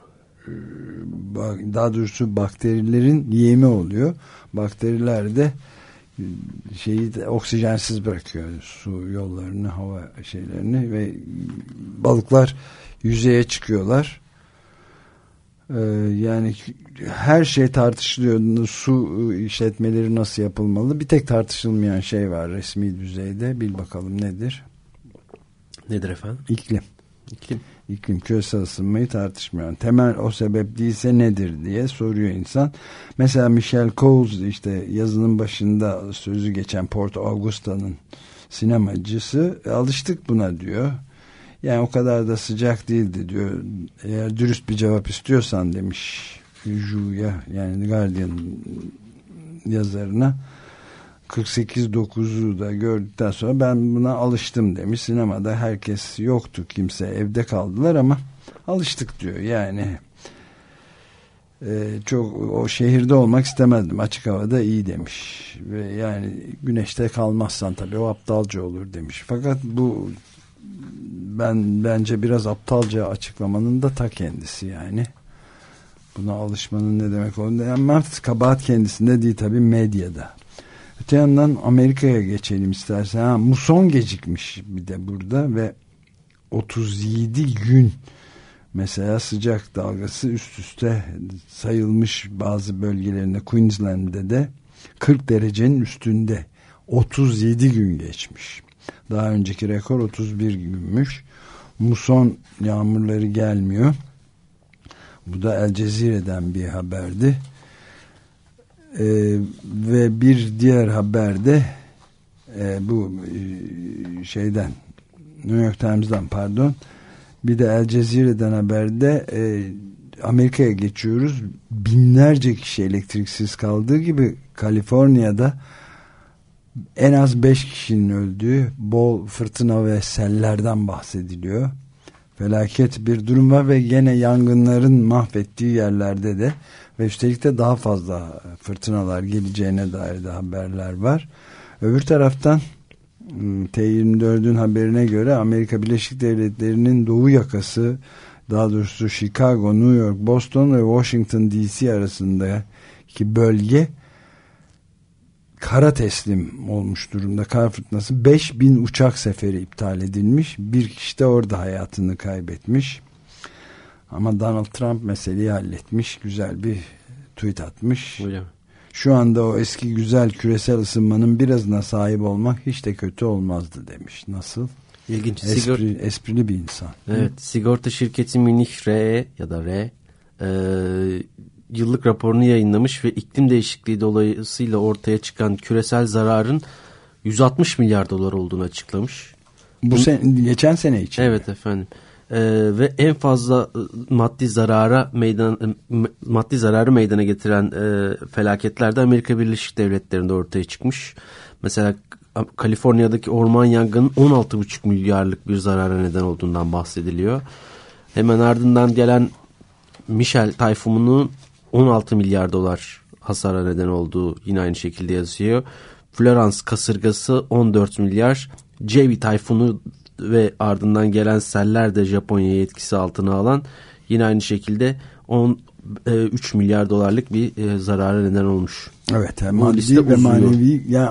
Daha doğrusu bakterilerin yemi oluyor. Bakteriler de şeyi de oksijensiz bırakıyor, su yollarını, hava şeylerini, ve balıklar yüzeye çıkıyorlar. Ee, yani her şey tartışılıyor. Su işletmeleri nasıl yapılmalı? Bir tek tartışılmayan şey var resmi düzeyde. Bil bakalım nedir? Nedir efendim? İklim. İklim. İklim, küresel ısınmayı tartışmıyor. Temel o sebep değilse nedir diye soruyor insan. Mesela Michelle Coles, işte yazının başında sözü geçen Port Augusta'nın sinemacısı, alıştık buna diyor. Yani o kadar da sıcak değildi diyor. Eğer dürüst bir cevap istiyorsan demiş Ju'ya, yani Guardian yazarına, kırk sekiz dokuzu da gördükten sonra ben buna alıştım demiş. Sinemada herkes yoktu, kimse, evde kaldılar ama alıştık diyor. Yani e, çok o şehirde olmak istemezdim, açık havada iyi demiş. Ve yani güneşte kalmazsan tabii o aptalca olur demiş. Fakat bu ben bence biraz aptalca açıklamanın da ta kendisi yani. Buna alışmanın ne demek olduğunu, ama kabahat kendisinde değil tabii, medyada. Öte yandan Amerika'ya geçelim istersen. Ha, muson gecikmiş bir de burada ve otuz yedi gün mesela sıcak dalgası üst üste sayılmış bazı bölgelerinde. Queensland'de de kırk derecenin üstünde otuz yedi gün geçmiş. Daha önceki rekor otuz bir günmüş. Muson yağmurları gelmiyor. Bu da El Cezire'den bir haberdi. Ee, ve bir diğer haberde e, bu e, şeyden New York Times'dan pardon bir de El Cezire'den haberde e, Amerika'ya geçiyoruz. Binlerce kişi elektriksiz kaldığı gibi Kaliforniya'da en az beş kişinin öldüğü bol fırtına ve sellerden bahsediliyor. Felaket bir durum var ve gene yangınların mahvettiği yerlerde de ve üstelik de daha fazla fırtınalar geleceğine dair de haberler var. Öbür taraftan T yirmi dördün haberine göre Amerika Birleşik Devletleri'nin doğu yakası, daha doğrusu Chicago, New York, Boston ve Washington D C arasındaki bölge kara teslim olmuş durumda. Kar fırtınası, beş bin uçak seferi iptal edilmiş. Bir kişi de orada hayatını kaybetmiş. Ama Donald Trump meseleyi halletmiş. Güzel bir tweet atmış. Öyle. Şu anda o eski güzel küresel ısınmanın birazına sahip olmak hiç de kötü olmazdı demiş. Nasıl? İlginç. Espri, Sigor- esprili bir insan. Evet. Hı? Sigorta şirketi Munich Re ya da Re e, yıllık raporunu yayınlamış ve iklim değişikliği dolayısıyla ortaya çıkan küresel zararın yüz altmış milyar dolar olduğunu açıklamış. Bu sen, geçen sene için. Evet efendim. Ee, ve en fazla maddi zarara meydan maddi zararı meydana getiren e, felaketler de Amerika Birleşik Devletleri'nde ortaya çıkmış. Mesela Kaliforniya'daki orman yangının on altı buçuk milyarlık bir zarara neden olduğundan bahsediliyor. Hemen ardından gelen Michelle tayfununun on altı milyar dolar hasara neden olduğu yine aynı şekilde yazıyor. Florence kasırgası on dört milyar. Jebi tayfunu ve ardından gelen seller de Japonya'yı etkisi altına alan yine aynı şekilde on üç milyar dolarlık bir e, zarara neden olmuş. Evet, yani maddi ve manevi yani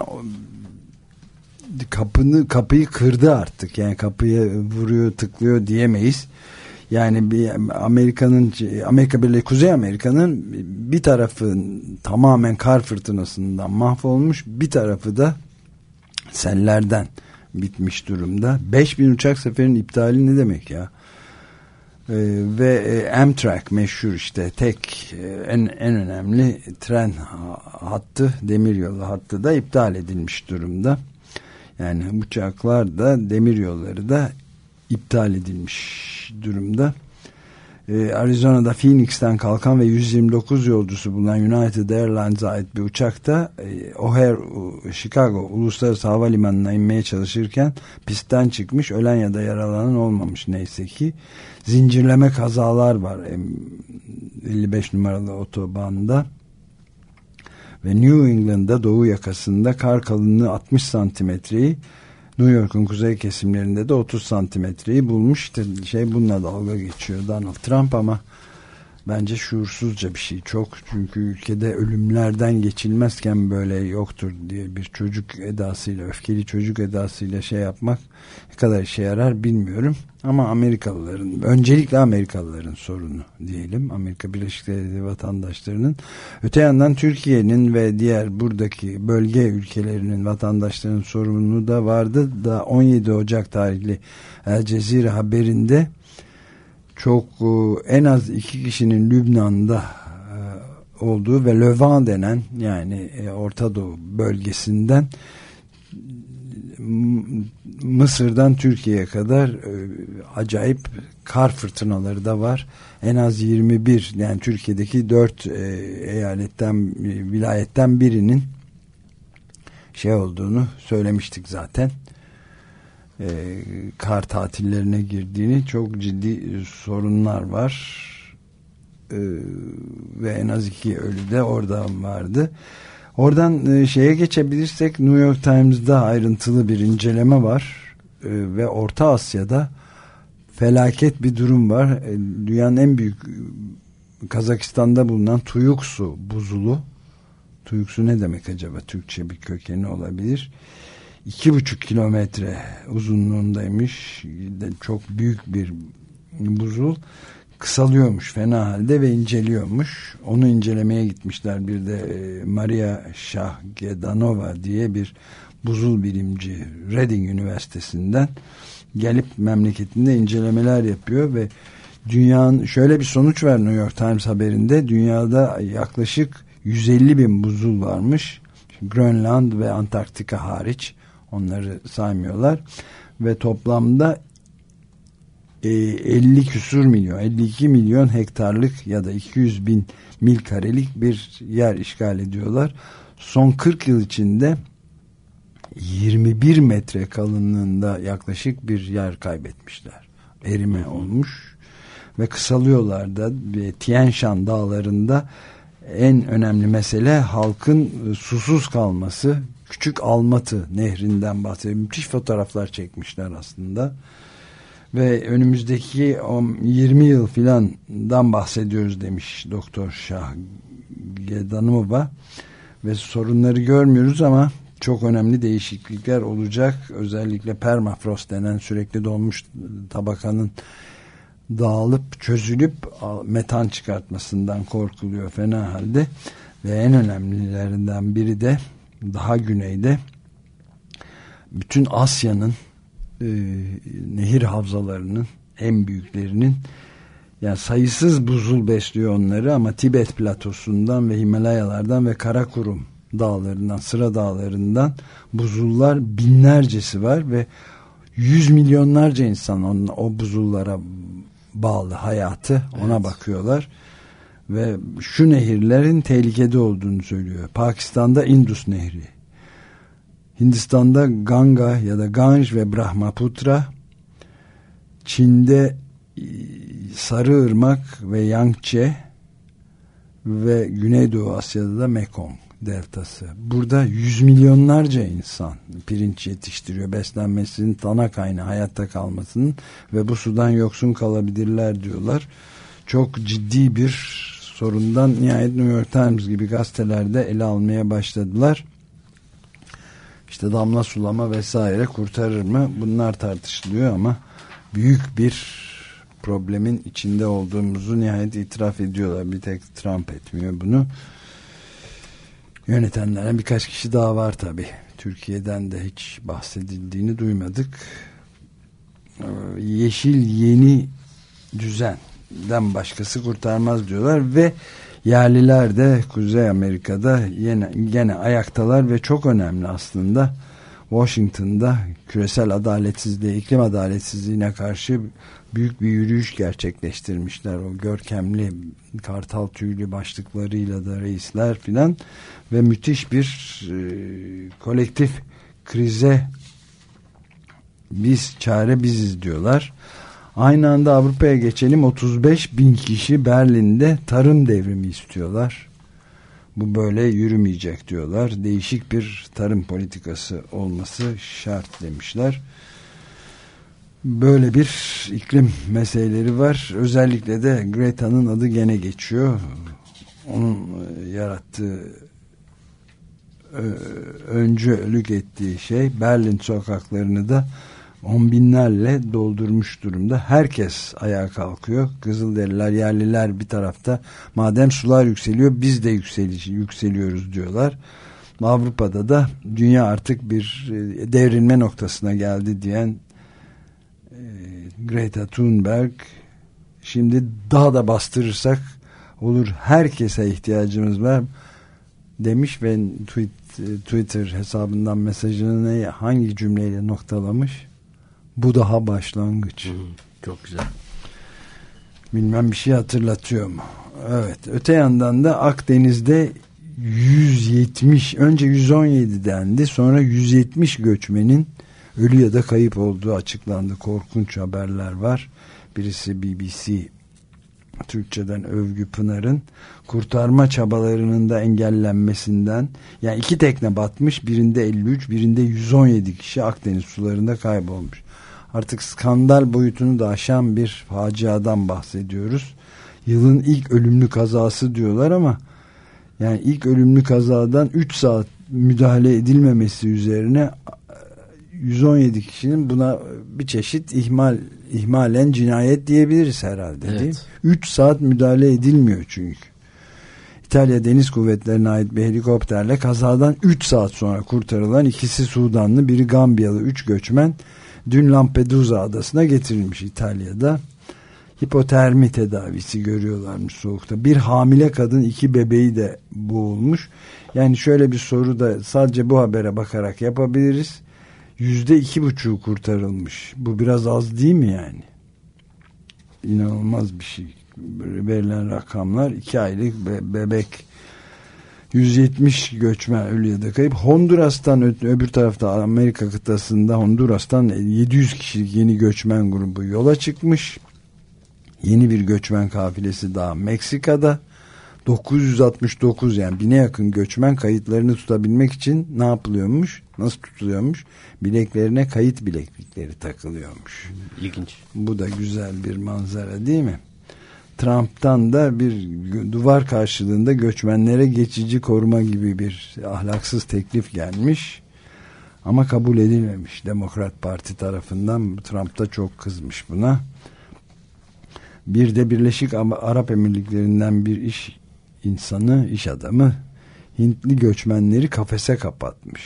kapını kapıyı kırdı artık. Yani kapıyı vuruyor, tıklıyor diyemeyiz. Yani bir Amerika'nın Amerika Birleşik Kuzey Amerika'nın bir tarafı tamamen kar fırtınasından mahvolmuş, bir tarafı da sellerden bitmiş durumda. beş bin uçak seferinin iptali ne demek ya? Ee, ve e, Amtrak meşhur işte tek e, en en önemli tren hattı, demiryolu hattı da iptal edilmiş durumda. Yani uçaklar da demiryolları da iptal edilmiş durumda. Ee, Arizona'da Phoenix'ten kalkan ve yüz yirmi dokuz yolcusu bulunan United Airlines'a ait bir uçakta e, O'Hare Chicago Uluslararası Havalimanı'na inmeye çalışırken pistten çıkmış. Ölen ya da yaralanan olmamış neyse ki. Zincirleme kazalar var elli beş numaralı otobanda. Ve New England'da doğu yakasında kar kalınlığı altmış santimetreyi, New York'un kuzey kesimlerinde de otuz santimetreyi bulmuş. İşte şey, bununla dalga geçiyor Donald Trump ama bence şuursuzca bir şey çok. Çünkü ülkede ölümlerden geçilmezken böyle yoktur diye bir çocuk edasıyla, öfkeli çocuk edasıyla şey yapmak ne kadar işe yarar bilmiyorum. Ama Amerikalıların, öncelikle Amerikalıların sorunu diyelim. Amerika Birleşik Devletleri vatandaşlarının. Öte yandan Türkiye'nin ve diğer buradaki bölge ülkelerinin vatandaşlarının sorunu da vardı. Da on yedi Ocak tarihli El Cezire haberinde çok en az iki kişinin Lübnan'da olduğu ve Lövan denen, yani Orta Doğu bölgesinden Mısır'dan Türkiye'ye kadar acayip kar fırtınaları da var. En az yirmi bir, yani Türkiye'deki dört eyaletten, vilayetten birinin şey olduğunu söylemiştik zaten. E, kar tatillerine girdiğini, çok ciddi sorunlar var e, ve en az iki ölü de oradan vardı. Oradan e, şeye geçebilirsek, New York Times'da ayrıntılı bir inceleme var e, ve Orta Asya'da felaket bir durum var. E, dünyanın en büyük, Kazakistan'da bulunan Tuyuksu buzulu. Tuyuksu ne demek acaba? Türkçe bir kökeni olabilir. İki buçuk kilometre uzunluğundaymış. Çok büyük bir buzul. kısalıyormuş fena halde ve inceliyormuş. Onu incelemeye gitmişler. Bir de Maria Shahgedanova diye bir buzul bilimci Reading Üniversitesi'nden gelip memleketinde incelemeler yapıyor ve dünyanın şöyle bir sonuç var New York Times haberinde. Dünyada yaklaşık yüz elli bin buzul varmış. Grönland ve Antarktika hariç, onları saymıyorlar ve toplamda elli küsur milyon, elli iki milyon hektarlık ya da iki yüz bin mil karelik bir yer işgal ediyorlar. Son kırk yıl içinde yirmi bir metre kalınlığında yaklaşık bir yer kaybetmişler. Erime olmuş ve kısalıyorlar da. Tien Shan dağlarında en önemli mesele halkın susuz kalması. Küçük Almatı nehrinden bahsediyor. Müthiş fotoğraflar çekmişler aslında. Ve önümüzdeki yirmi yıl filandan bahsediyoruz demiş Doktor Shahgedanova. Ve sorunları görmüyoruz ama çok önemli değişiklikler olacak. Özellikle permafrost denen sürekli donmuş tabakanın dağılıp çözülüp metan çıkartmasından korkuluyor fena halde. Ve en önemlilerinden biri de daha güneyde bütün Asya'nın e, nehir havzalarının en büyüklerinin, yani sayısız buzul besliyor onları ama Tibet platosundan ve Himalayalardan ve Karakurum dağlarından, Sıra dağlarından buzullar binlercesi var ve yüz milyonlarca insan onun, o buzullara bağlı hayatı, ona evet. bakıyorlar ve şu nehirlerin tehlikede olduğunu söylüyor. Pakistan'da Indus Nehri, Hindistan'da Ganga ya da Ganj ve Brahmaputra, Çin'de Sarıırmak ve Yangtze ve Güneydoğu Asya'da da Mekong deltası. Burada yüz milyonlarca insan pirinç yetiştiriyor. Beslenmesinin ana kaynağı, hayatta kalmasının, ve bu sudan yoksun kalabilirler diyorlar. Çok ciddi bir sorundan nihayet New York Times gibi gazetelerde ele almaya başladılar. İşte damla sulama vesaire kurtarır mı? Bunlar tartışılıyor ama büyük bir problemin içinde olduğumuzu nihayet itiraf ediyorlar. Bir tek Trump etmiyor bunu. Yönetenlerden birkaç kişi daha var tabii. Türkiye'den de hiç bahsedildiğini duymadık. Yeşil yeni düzenden başkası kurtarmaz diyorlar ve yerliler de Kuzey Amerika'da yine, gene ayaktalar ve çok önemli aslında. Washington'da küresel adaletsizliğe, iklim adaletsizliğine karşı büyük bir yürüyüş gerçekleştirmişler. O görkemli kartal tüylü başlıklarıyla da reisler filan ve müthiş bir e, kolektif krize biz çare biziz diyorlar. Aynı anda Avrupa'ya geçelim. otuz beş bin kişi Berlin'de tarım devrimi istiyorlar. Bu böyle yürümeyecek diyorlar. Değişik bir tarım politikası olması şart demişler. Böyle bir iklim meseleleri var. Özellikle de Greta'nın adı gene geçiyor. Onun yarattığı, öncülük ettiği şey Berlin sokaklarını da on binlerle doldurmuş durumda. Herkes ayağa kalkıyor. Kızılderililer, yerliler bir tarafta. Madem sular yükseliyor, biz de yükseli- yükseliyoruz diyorlar. Avrupa'da da dünya artık bir devrilme noktasına geldi diyen e, Greta Thunberg, şimdi daha da bastırırsak olur, herkese ihtiyacımız var demiş ve tweet, Twitter hesabından mesajını hangi cümleyle noktalamış? Bu daha başlangıç. Hmm, çok güzel. Bilmem bir şey hatırlatıyor mu? Evet. Öte yandan da Akdeniz'de yüz yetmiş, önce yüz on yedi dendi, sonra yüz yetmiş göçmenin ölü ya da kayıp olduğu açıklandı. Korkunç haberler var. Birisi B B C Türkçeden Övgü Pınar'ın kurtarma çabalarının da engellenmesinden, yani iki tekne batmış, birinde elli üç, birinde yüz on yedi kişi Akdeniz sularında kaybolmuş. Artık skandal boyutunu da aşan bir faciadan bahsediyoruz. Yılın ilk ölümlü kazası diyorlar ama yani ilk ölümlü kazadan üç saat müdahale edilmemesi üzerine yüz on yedi kişinin buna bir çeşit ihmal ihmalen cinayet diyebiliriz herhalde, evet. değil mi? üç saat müdahale edilmiyor çünkü. İtalya Deniz Kuvvetleri'ne ait bir helikopterle kazadan üç saat sonra kurtarılan ikisi Sudanlı, biri Gambiyalı üç göçmen dün Lampedusa adasına getirilmiş İtalya'da. Hipotermi tedavisi görüyorlarmış soğukta. Bir hamile kadın, iki bebeği de boğulmuş. Yani şöyle bir soru da sadece bu habere bakarak yapabiliriz. Yüzde iki buçuğu kurtarılmış. Bu biraz az değil mi yani? İnanılmaz bir şey. Verilen rakamlar, iki aylık be- bebek, yüz yetmiş göçmen ölü ya da kayıp. Honduras'tan öbür tarafta, Amerika kıtasında Honduras'tan yedi yüz kişilik yeni göçmen grubu yola çıkmış. Yeni bir göçmen kafilesi daha Meksika'da. dokuz yüz altmış dokuz, yani bine yakın göçmen kayıtlarını tutabilmek için ne yapılıyormuş? Nasıl tutuluyormuş? Bileklerine kayıt bileklikleri takılıyormuş. İlginç. Bu da güzel bir manzara değil mi? Trump'tan da bir duvar karşılığında göçmenlere geçici koruma gibi bir ahlaksız teklif gelmiş. Ama kabul edilmemiş Demokrat Parti tarafından. Trump da çok kızmış buna. Bir de Birleşik Arap Emirlikleri'nden bir iş insanı, iş adamı Hintli göçmenleri kafese kapatmış.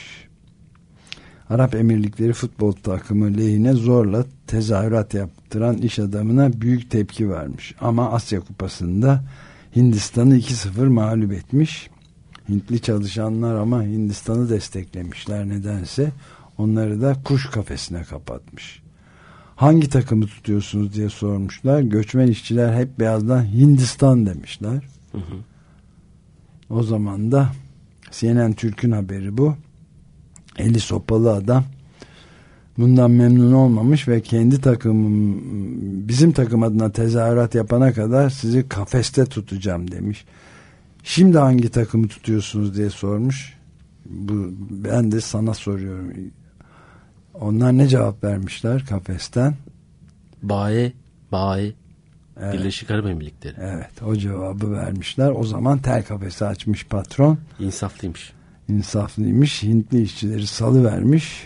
Arap Emirlikleri futbol takımı lehine zorla tezahürat yaptıran iş adamına büyük tepki vermiş. Ama Asya Kupası'nda Hindistan'ı iki sıfır mağlup etmiş. Hintli çalışanlar ama Hindistan'ı desteklemişler nedense. Onları da kuş kafesine kapatmış. Hangi takımı tutuyorsunuz diye sormuşlar. Göçmen işçiler hep beyazdan Hindistan demişler. Hı hı. O zaman da C N N Türk'ün haberi bu. Eli sopalı adam bundan memnun olmamış ve kendi takımım, bizim takım adına tezahürat yapana kadar sizi kafeste tutacağım demiş. Şimdi hangi takımı tutuyorsunuz diye sormuş. Bu, ben de sana soruyorum. Onlar ne cevap vermişler kafesten? Baye, baye. Evet. Birleşik Arap Emirlikleri. Evet, o cevabı vermişler. O zaman tel kafesi açmış patron. İnsaflıymış. İnsaflıymış. Hintli işçileri salıvermiş.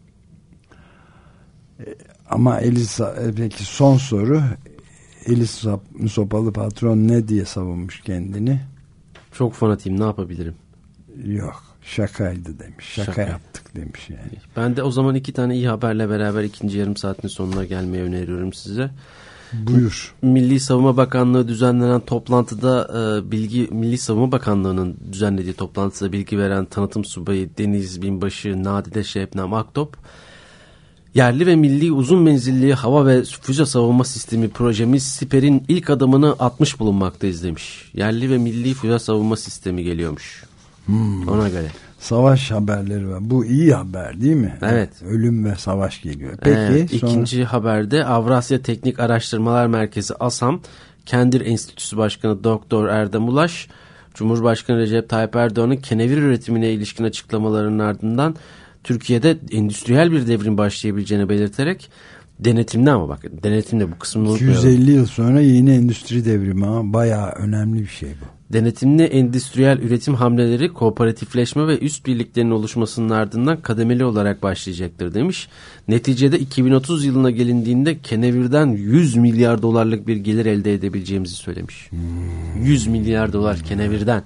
Ama Elisa, peki son soru, eli sopalı patron ne diye savunmuş kendini? Çok fanatiyim, ne yapabilirim? Yok, şakaydı demiş. Şaka, Şaka yaptık demiş yani. Ben de o zaman iki tane iyi haberle beraber ikinci yarım saatin sonuna gelmeyi öneriyorum size. Buyur. Milli Savunma Bakanlığı düzenlenen toplantıda e, bilgi Milli Savunma Bakanlığı'nın düzenlediği toplantıda bilgi veren tanıtım subayı Deniz Binbaşı Nadide Şebnem Aktop, yerli ve milli uzun menzilli hava ve füze savunma sistemi projemiz Siper'in ilk adımını atmış bulunmaktayız demiş. Yerli ve milli füze savunma sistemi geliyormuş. Hmm. Ona göre. Savaş haberleri var. Bu iyi haber değil mi? Evet. Ölüm ve savaş geliyor. Peki. Evet, sonra... İkinci haberde Avrasya Teknik Araştırmalar Merkezi ASAM, Kendir Enstitüsü Başkanı Doktor Erdem Ulaş, Cumhurbaşkanı Recep Tayyip Erdoğan'ın kenevir üretimine ilişkin açıklamalarının ardından Türkiye'de endüstriyel bir devrim başlayabileceğini belirterek denetimli, ama bakın denetimli, bu kısmını unutmayalım. iki yüz elli yıl sonra yeni endüstri devrimi, ama bayağı önemli bir şey bu. Denetimli endüstriyel üretim hamleleri kooperatifleşme ve üst birliklerin oluşmasının ardından kademeli olarak başlayacaktır demiş. Neticede iki bin otuz yılına gelindiğinde kenevirden yüz milyar dolarlık bir gelir elde edebileceğimizi söylemiş. Hmm. yüz milyar dolar kenevirden.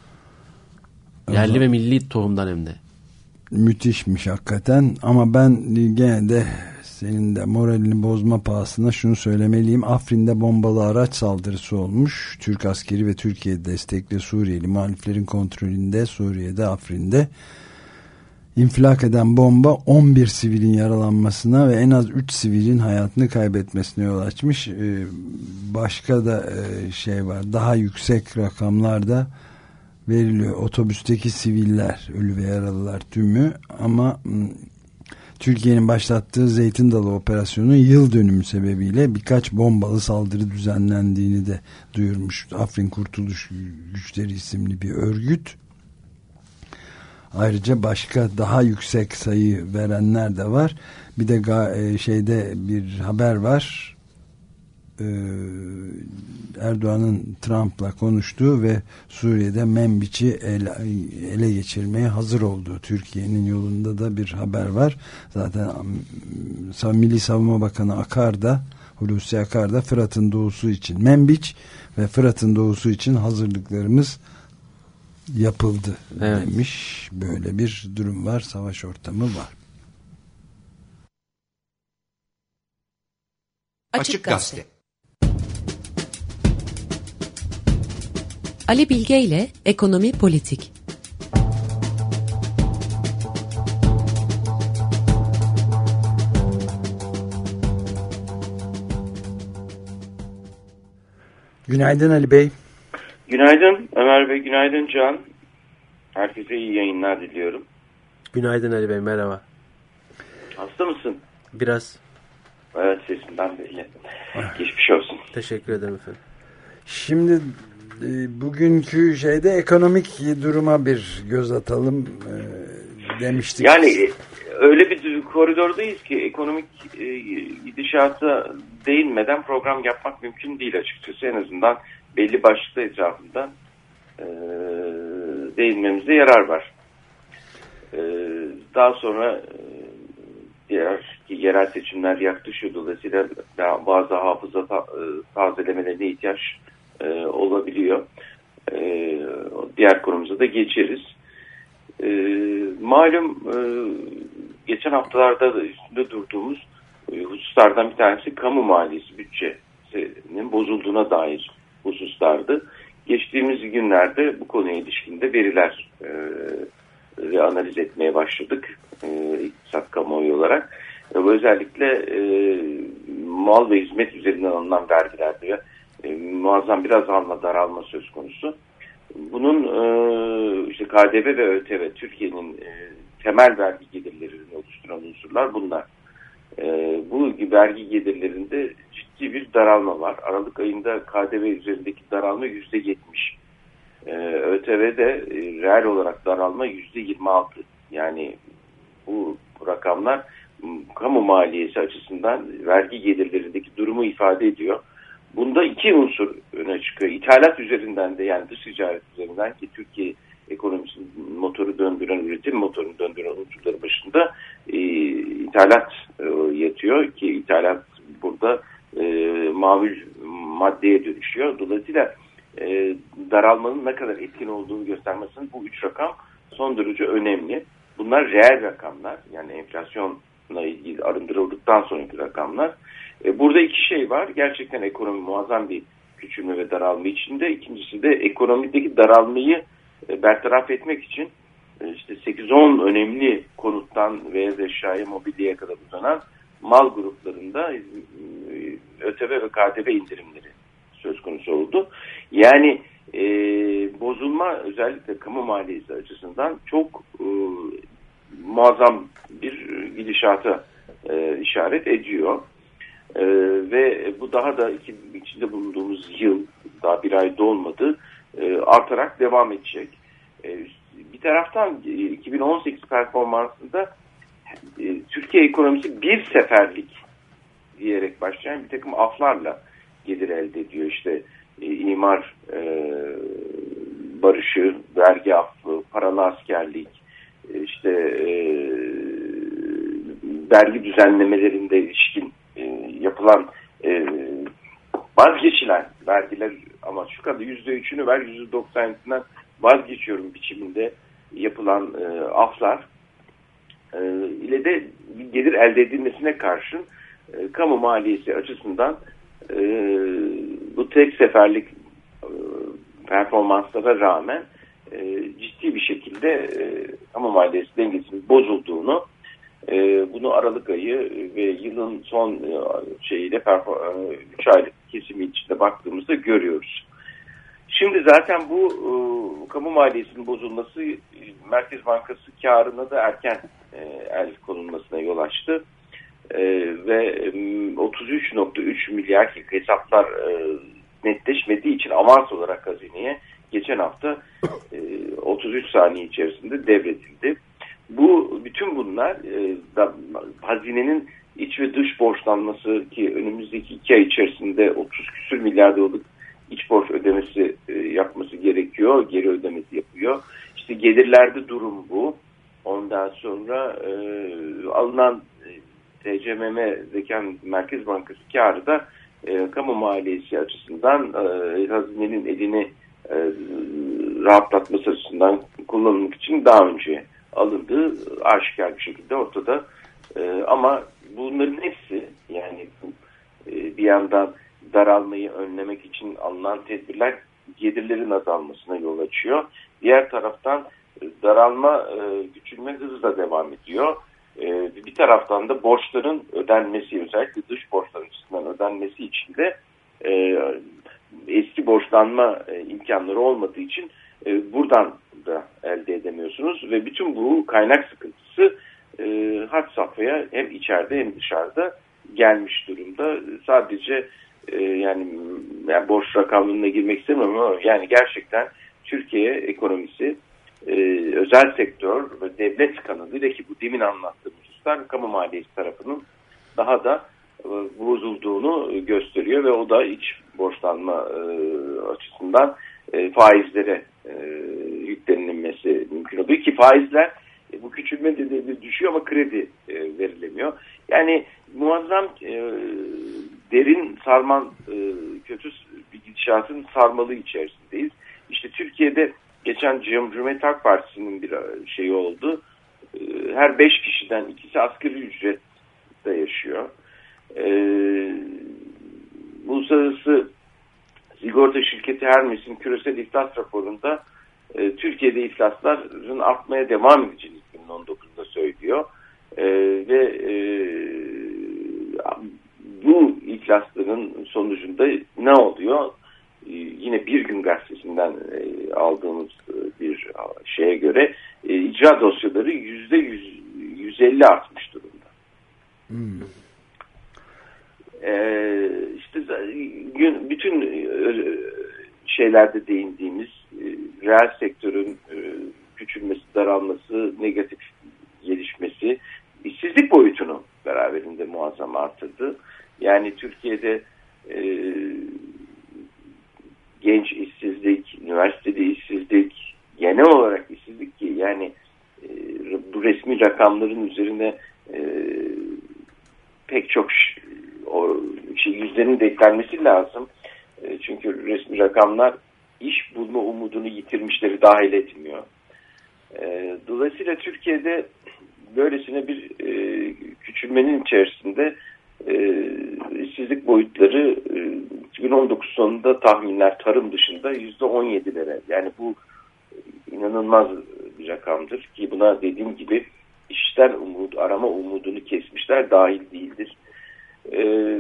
Yerli Ama... ve milli tohumdan hem de. Müthişmiş hakikaten, ama ben gene de senin de moralini bozma pahasına şunu söylemeliyim. Afrin'de bombalı araç saldırısı olmuş. Türk askeri ve Türkiye destekli Suriyeli muhaliflerin kontrolünde Suriye'de Afrin'de infilak eden bomba on bir sivilin yaralanmasına ve en az üç sivilin hayatını kaybetmesine yol açmış. Başka da şey var, daha yüksek rakamlarda veriliyor. Otobüsteki siviller, ölü ve yaralılar tümü, ama Türkiye'nin başlattığı Zeytin Dalı operasyonu yıl dönümü sebebiyle birkaç bombalı saldırı düzenlendiğini de duyurmuş. Afrin Kurtuluş Güçleri isimli bir örgüt. Ayrıca başka daha yüksek sayı verenler de var. Bir de şeyde bir haber var. e, Erdoğan'ın Trump'la konuştuğu ve Suriye'de Menbiç'i ele, ele geçirmeye hazır olduğu Türkiye'nin yolunda da bir haber var. Zaten Milli Savunma Bakanı Akar da, Hulusi Akar da Fırat'ın doğusu için, Menbiç ve Fırat'ın doğusu için hazırlıklarımız yapıldı, evet, demiş. Böyle bir durum var, savaş ortamı var. Açık Gazete. Ali Bilge ile Ekonomi Politik. Günaydın Ali Bey. Günaydın Ömer Bey, günaydın Can. Herkese iyi yayınlar diliyorum. Günaydın Ali Bey, merhaba. Hasta mısın? Biraz. Evet, sesimden belli. Geçmiş olsun. Teşekkür ederim efendim. Şimdi e, bugünkü şeyde ekonomik duruma bir göz atalım e, demiştik. Yani öyle bir koridordayız ki ekonomik e, gidişata değinmeden program yapmak mümkün değil açıkçası. En azından belli başlıklar etrafında e, değinmemize yarar var. E, daha sonra e, diğer ki yerel seçimler yaklaşıyor, dolayısıyla bazı hafıza ta, e, tazelemelerine ihtiyaç e, olabiliyor. E, diğer konumuza da geçeriz. E, malum e, geçen haftalarda üstünde durduğumuz e, hususlardan bir tanesi kamu maliyesi bütçesinin bozulduğuna dair hususlardı. Geçtiğimiz günlerde bu konuya ilişkinde veriler e, ve analiz etmeye başladık e, iktisat kamuoyu olarak. E, özellikle e, mal ve hizmet üzerinden alınan vergilerde e, muazzam biraz alma daralma söz konusu. Bunun e, işte K D V ve Ö T V Türkiye'nin e, temel vergi gelirlerini oluşturan unsurlar bunlar. E, bu vergi gelirlerinde ciddi bir daralma var. Aralık ayında K D V üzerindeki daralma yüzde yetmiş. Ee, Ö T V'de e, reel olarak daralma yüzde yirmi altı. Yani bu rakamlar kamu maliyesi açısından vergi gelirlerindeki durumu ifade ediyor. Bunda iki unsur öne çıkıyor. İthalat üzerinden de, yani dış ticaret üzerinden, ki Türkiye ekonomisinin motoru döndüren, üretim motorunu döndüren unsurların başında e, ithalat e, yatıyor ki ithalat burada e, mamul maddeye dönüşüyor. Dolayısıyla e, daralmanın ne kadar etkin olduğunu göstermesinin bu üç rakam son derece önemli. Bunlar reel rakamlar, yani enflasyonla ilgili arındırıldıktan sonraki rakamlar. E, burada iki şey var. Gerçekten ekonomi muazzam bir küçülme ve daralma içinde. İkincisi de ekonomideki daralmayı e, bertaraf etmek için e, işte sekiz on önemli konuttan beyaz eşyaya, mobilyaya kadar uzanan mal gruplarında e, Ö T V ve K D V indirimleri söz konusu oldu. Yani e, bozulma özellikle kamu maliyesi açısından çok e, muazzam bir gidişata e, işaret ediyor. E, ve bu daha da iki, içinde bulunduğumuz yıl, daha bir ay dolmadı, e, artarak devam edecek. E, bir taraftan e, iki bin on sekiz performansında e, Türkiye ekonomisi bir seferlik diyerek başlayan bir takım aflarla gelir elde ediyor. İşte e, imar e, barışı, vergi affı, paralı askerlik, e, işte e, vergi düzenlemelerinde ilişkin e, yapılan e, vazgeçilen vergiler, ama şu kadar yüzde üçünü ver, yüzde doksanından vazgeçiyorum biçiminde yapılan e, aflar e, ile de gelir elde edilmesine karşın e, kamu maliyesi açısından e, bu tek seferlik e, performanslara rağmen e, ciddi bir şekilde e, kamu maliyesi dengesinin bozulduğunu, e, bunu Aralık ayı ve yılın son e, şeyiyle üç aylık kesimi içinde baktığımızda görüyoruz. Şimdi zaten bu e, kamu maliyesinin bozulması e, Merkez Bankası karına da erken e, el konulmasına yol açtı. E, ve e, otuz üç nokta üç milyar hesaplar e, netleşmediği için avans olarak hazineye geçen hafta e, otuz üç saniye içerisinde devredildi. bu bütün bunlar e, da, hazinenin iç ve dış borçlanması ki önümüzdeki iki ay içerisinde otuz küsür milyar dolarlık iç borç ödemesi e, yapması gerekiyor. Geri ödemesi yapıyor. İşte gelirlerde durum bu. Ondan sonra e, alınan e, T C M M Zekan Merkez Bankası kârı da e, kamu maliyesi açısından e, hazinenin elini e, rahatlatması açısından kullanılmak için daha önce alındığı aşikar bir şekilde ortada. E, ama bunların hepsi yani e, bir yandan daralmayı önlemek için alınan tedbirler gelirlerin azalmasına yol açıyor. Diğer taraftan e, daralma, e, küçülme hızla devam ediyor. E, bir taraftan da borçların ödenmesi, özellikle dış borçlar açısından ödenmesi için de e, eski borçlanma e, imkanları olmadığı için e, buradan da elde edemiyorsunuz ve bütün bu kaynak sıkıntısı e, had safhaya hem içeride hem dışarıda gelmiş durumda. Sadece e, yani, yani borç rakamlarına girmek istemiyorum ama yani gerçekten Türkiye ekonomisi e, özel sektör ve devlet kanalıyla ki bu demin anlattığım hususlar kamu maliyesi tarafının daha da e, bozulduğunu gösteriyor ve o da iç borçlanma e, açısından e, faizlere e, yüklenilmesi mümkün oluyor ki faizler e, bu küçülme de düşüyor ama kredi e, verilemiyor. Yani muazzam e, derin sarman e, kötü bir gidişatın sarmalı içerisindeyiz. İşte Türkiye'de geçen Cumhuriyet Halk Partisi'nin bir şeyi oldu. E, her beş kişiden ikisi asgari ücrette yaşıyor. E, Uluslararası Sigorta Şirketi Hermes'in küresel iflas raporunda e, Türkiye'de iflasların artmaya devam edeceğini iki bin on dokuzda söylüyor. E, ve e, bu iflasların sonucunda ne oluyor? E, yine Bir Gün Gazetesi'nden e, aldığımız e, bir şeye göre e, icra dosyaları yüzde yüz elli artmış durumda. Hmm. Ee, işte bütün şeylerde değindiğimiz reel sektörün küçülmesi, daralması, negatif gelişmesi işsizlik boyutunu beraberinde muazzam artırdı. Yani Türkiye'de e, genç işsizlik, üniversitede işsizlik, genel olarak işsizlik ki yani e, bu resmi rakamların üzerine e, pek çok o şey yüzlerin de eklenmesi lazım. E, çünkü resmi rakamlar iş bulma umudunu yitirmişleri dahil etmiyor. E, dolayısıyla Türkiye'de böylesine bir e, küçülmenin içerisinde e, işsizlik boyutları e, iki bin on dokuz sonunda tahminler tarım dışında yüzde on yedilere yani bu inanılmaz bir rakamdır ki buna dediğim gibi işten umut arama umudunu kesmişler dahil değildir. Ee,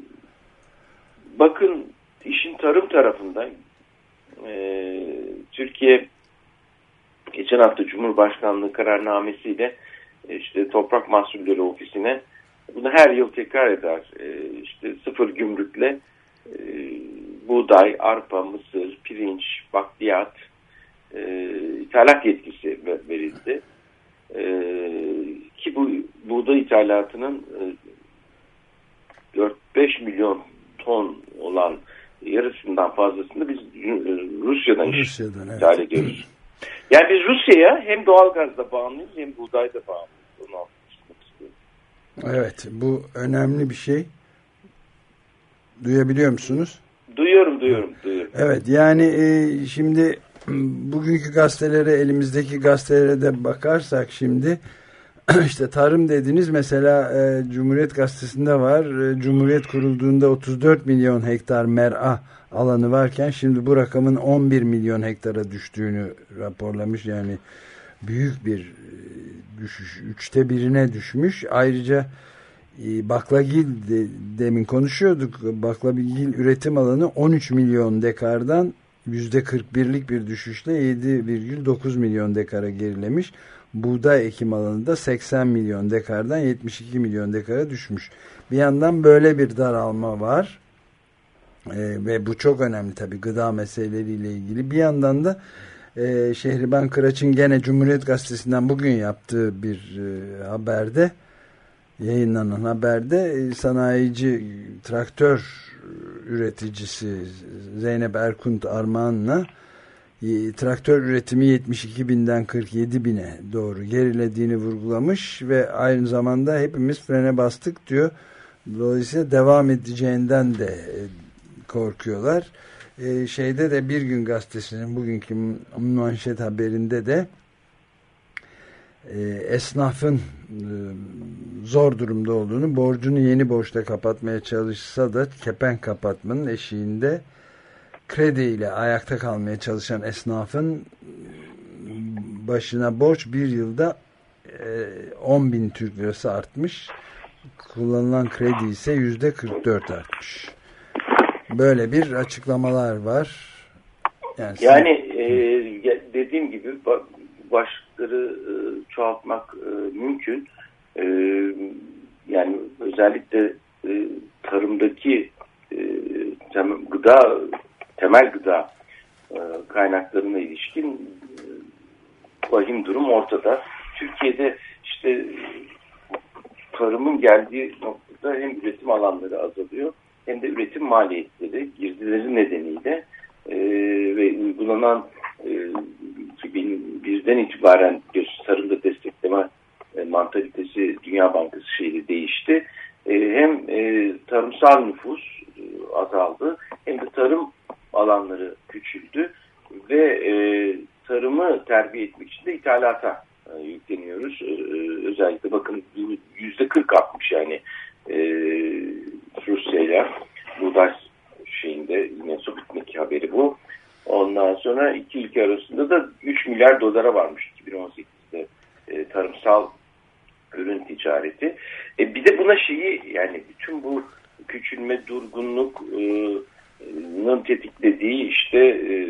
bakın işin tarım tarafında e, Türkiye geçen hafta Cumhurbaşkanlığı kararnamesiyle e, işte Toprak Mahsulleri Ofisi'ne bunu her yıl tekrar eder. E, işte sıfır gümrükle e, buğday, arpa, mısır, pirinç, bakliyat e, ithalat yetkisi verildi. E, ki bu buğday ithalatının e, dört beş milyon ton olan yarısından fazlasını biz Rusya'dan, Rusya'dan ithal evet. ediyoruz. Yani biz Rusya'ya hem doğalgazda bağımlıyız hem buğdayda bağımlıyız. Onu anlatmak istiyorum. Evet, bu önemli bir şey. Duyabiliyor musunuz? Duyuyorum, duyuyorum, duyuyorum. Evet, yani e, şimdi bugünkü gazetelere, elimizdeki gazetelere de bakarsak şimdi işte tarım dediniz mesela e, Cumhuriyet Gazetesi'nde var. E, Cumhuriyet kurulduğunda otuz dört milyon hektar mer'a alanı varken şimdi bu rakamın on bir milyon hektara düştüğünü raporlamış. Yani büyük bir e, düşüş. Üçte birine düşmüş. Ayrıca e, baklagil de, demin konuşuyorduk. Baklagil üretim alanı on üç milyon dekardan yüzde kırk birlik bir düşüşle yedi virgül dokuz milyon dekara gerilemiş. Buğday ekim alanı da seksen milyon dekardan yetmiş iki milyon dekara düşmüş. Bir yandan böyle bir daralma var. Ee, ve bu çok önemli tabii gıda meseleleriyle ilgili. Bir yandan da Ee, Şehriban Kıraç'ın gene Cumhuriyet Gazetesi'nden bugün yaptığı bir e, haberde, yayınlanan haberde e, sanayici traktör üreticisi Zeynep Erkunt Armağan'la e, traktör üretimi yetmiş iki binden kırk yedi bine doğru gerilediğini vurgulamış ve aynı zamanda hepimiz frene bastık diyor. Dolayısıyla devam edeceğinden de e, korkuyorlar. Ee, şeyde de Bir Gün Gazetesi'nin bugünkü manşet haberinde de e, esnafın e, zor durumda olduğunu, borcunu yeni borçla kapatmaya çalışsa da kepenk kapatmanın eşiğinde krediyle ayakta kalmaya çalışan esnafın başına borç bir yılda e, on bin Türk lirası artmış. Kullanılan kredi ise yüzde kırk dört artmış. Böyle bir açıklamalar var. Yani, yani e, dediğim gibi başlıkları e, çoğaltmak e, mümkün. E, yani özellikle e, tarımdaki e, tem, gıda temel gıda e, kaynaklarına ilişkin e, vahim durum ortada. Türkiye'de işte tarımın geldiği noktada hem üretim alanları azalıyor, hem de üretim maliyetleri, girdileri nedeniyle e, ve uygulanan e, iki bin birden itibaren bir tarımda destekleme e, mantalitesi Dünya Bankası şeyle değişti. E, hem e, tarımsal nüfus e, azaldı, hem de tarım alanları küçüldü ve e, tarımı terbiye etmek için de ithalata e, yükleniyoruz. E, özellikle bakın yüzde kırk artmış yani. E, Rusya'yla buğday şeyinde yine Sputnik haberi bu. Ondan sonra iki ülke arasında da üç milyar dolara varmış iki bin on sekizde e, tarımsal ürün ticareti. E, bir de buna şeyi yani bütün bu küçülme, durgunluk'nun tetiklediği işte e,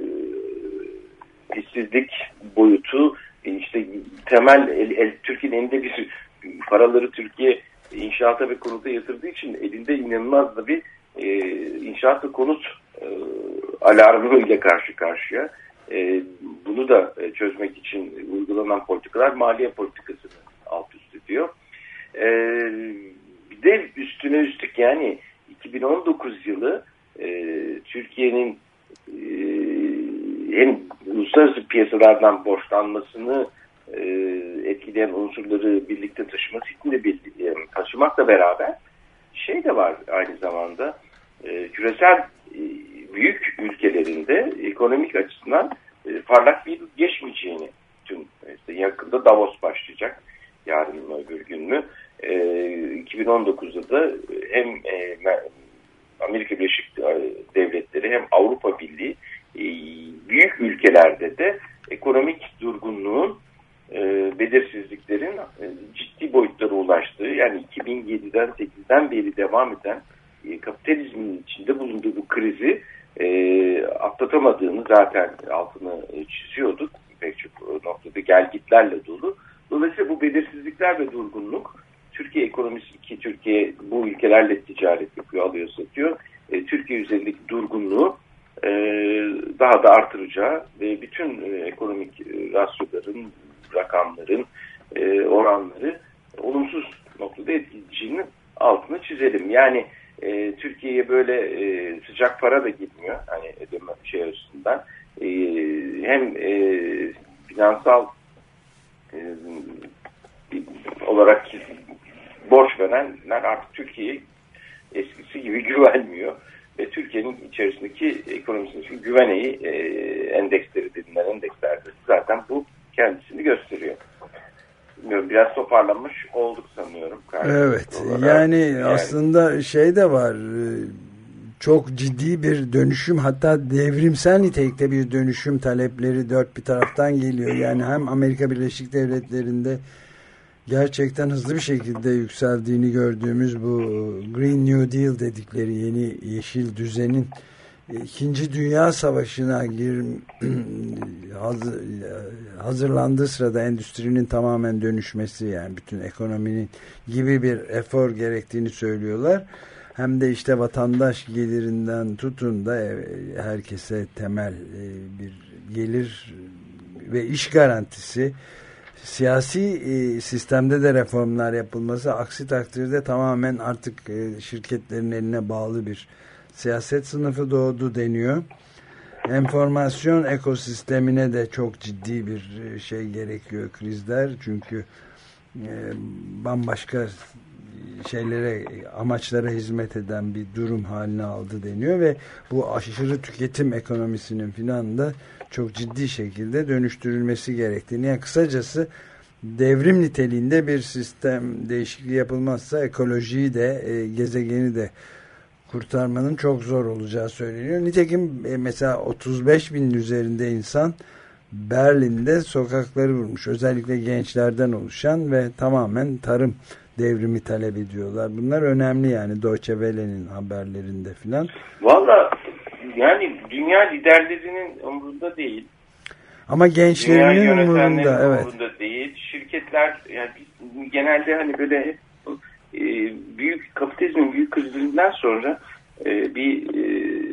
işsizlik boyutu, işte temel el, el, Türkiye'nin elinde bir paraları Türkiye inşaata ve konuta yatırdığı için elinde inanılmaz da bir e, inşaat ve konut e, alarmıyla karşı karşıya. E, bunu da e, çözmek için uygulanan politikalar maliye politikasını alt üst ediyor. E, bir de üstüne üstlük yani iki bin on dokuz yılı e, Türkiye'nin e, hem uluslararası piyasalardan borçlanmasını e, etkileyen unsurları birlikte taşıması için de bir, e, taşımakla beraber şey de var aynı zamanda e, küresel e, büyük ülkelerinde ekonomik açısından e, parlak bir geçmeyeceğini tüm işte yakında Davos başlayacak yarın mı öbür gün mü e, iki bin on dokuzda da hem e, Amerika Birleşik Devletleri hem Avrupa Birliği e, büyük ülkelerde de ekonomik durgunluğun e, belirsizliklerin e, ciddi boyutlara ulaştığı yani iki bin yediden sekizden beri devam eden e, kapitalizmin içinde bulunduğu bu krizi e, atlatamadığını zaten altını e, çiziyorduk. Pek çok noktada gelgitlerle dolu. Dolayısıyla bu belirsizlikler ve durgunluk Türkiye ekonomisi ki Türkiye bu ülkelerle ticaret yapıyor, alıyor, satıyor. E, Türkiye üzerindeki durgunluğu e, daha da artıracağı ve bütün e, ekonomik e, rasyoların, rakamların, e, oranları olumsuz noktada etkileyeceğinin altını çizelim. Yani e, Türkiye'ye böyle e, sıcak para da gitmiyor. Hani ödeme şey açısından. E, hem e, finansal e, olarak borç verenler artık Türkiye'ye eskisi gibi güvenmiyor. Ve Türkiye'nin içerisindeki ekonomisindeki güveneyi e, endeksleri dediğinden endekslerde zaten bu kendisini gösteriyor. Bilmiyorum, biraz toparlanmış olduk sanıyorum. Evet yani, yani aslında şey de var, çok ciddi bir dönüşüm, hatta devrimsel nitelikte bir dönüşüm talepleri dört bir taraftan geliyor. Yani hem Amerika Birleşik Devletleri'nde gerçekten hızlı bir şekilde yükseldiğini gördüğümüz bu Green New Deal dedikleri yeni yeşil düzenin İkinci Dünya Savaşı'na gir, hazır, hazırlandığı sırada endüstrinin tamamen dönüşmesi, yani bütün ekonominin gibi bir efor gerektiğini söylüyorlar. Hem de işte vatandaş gelirinden tutun da herkese temel bir gelir ve iş garantisi, siyasi e, sistemde de reformlar yapılması, aksi takdirde tamamen artık e, şirketlerin eline bağlı bir siyaset sınıfı doğdu deniyor. Enformasyon ekosistemine de çok ciddi bir şey gerekiyor, krizler, çünkü e, bambaşka şeylere, amaçlara hizmet eden bir durum haline aldı deniyor ve bu aşırı tüketim ekonomisinin filan da çok ciddi şekilde dönüştürülmesi gerektiğini, yani kısacası devrim niteliğinde bir sistem değişikliği yapılmazsa ekolojiyi de e, gezegeni de kurtarmanın çok zor olacağı söyleniyor. Nitekim e, mesela otuz beş binin üzerinde insan Berlin'de sokakları vurmuş. Özellikle gençlerden oluşan ve tamamen tarım devrimi talep ediyorlar. Bunlar önemli, yani Deutsche Welle'nin haberlerinde filan. Valla yani dünya liderlerinin umurunda değil. Ama gençlerinin umurunda, evet. Umurunda değil. Şirketler yani genelde hani böyle e, büyük kapitalizmin büyük krizinden sonra e, bir e,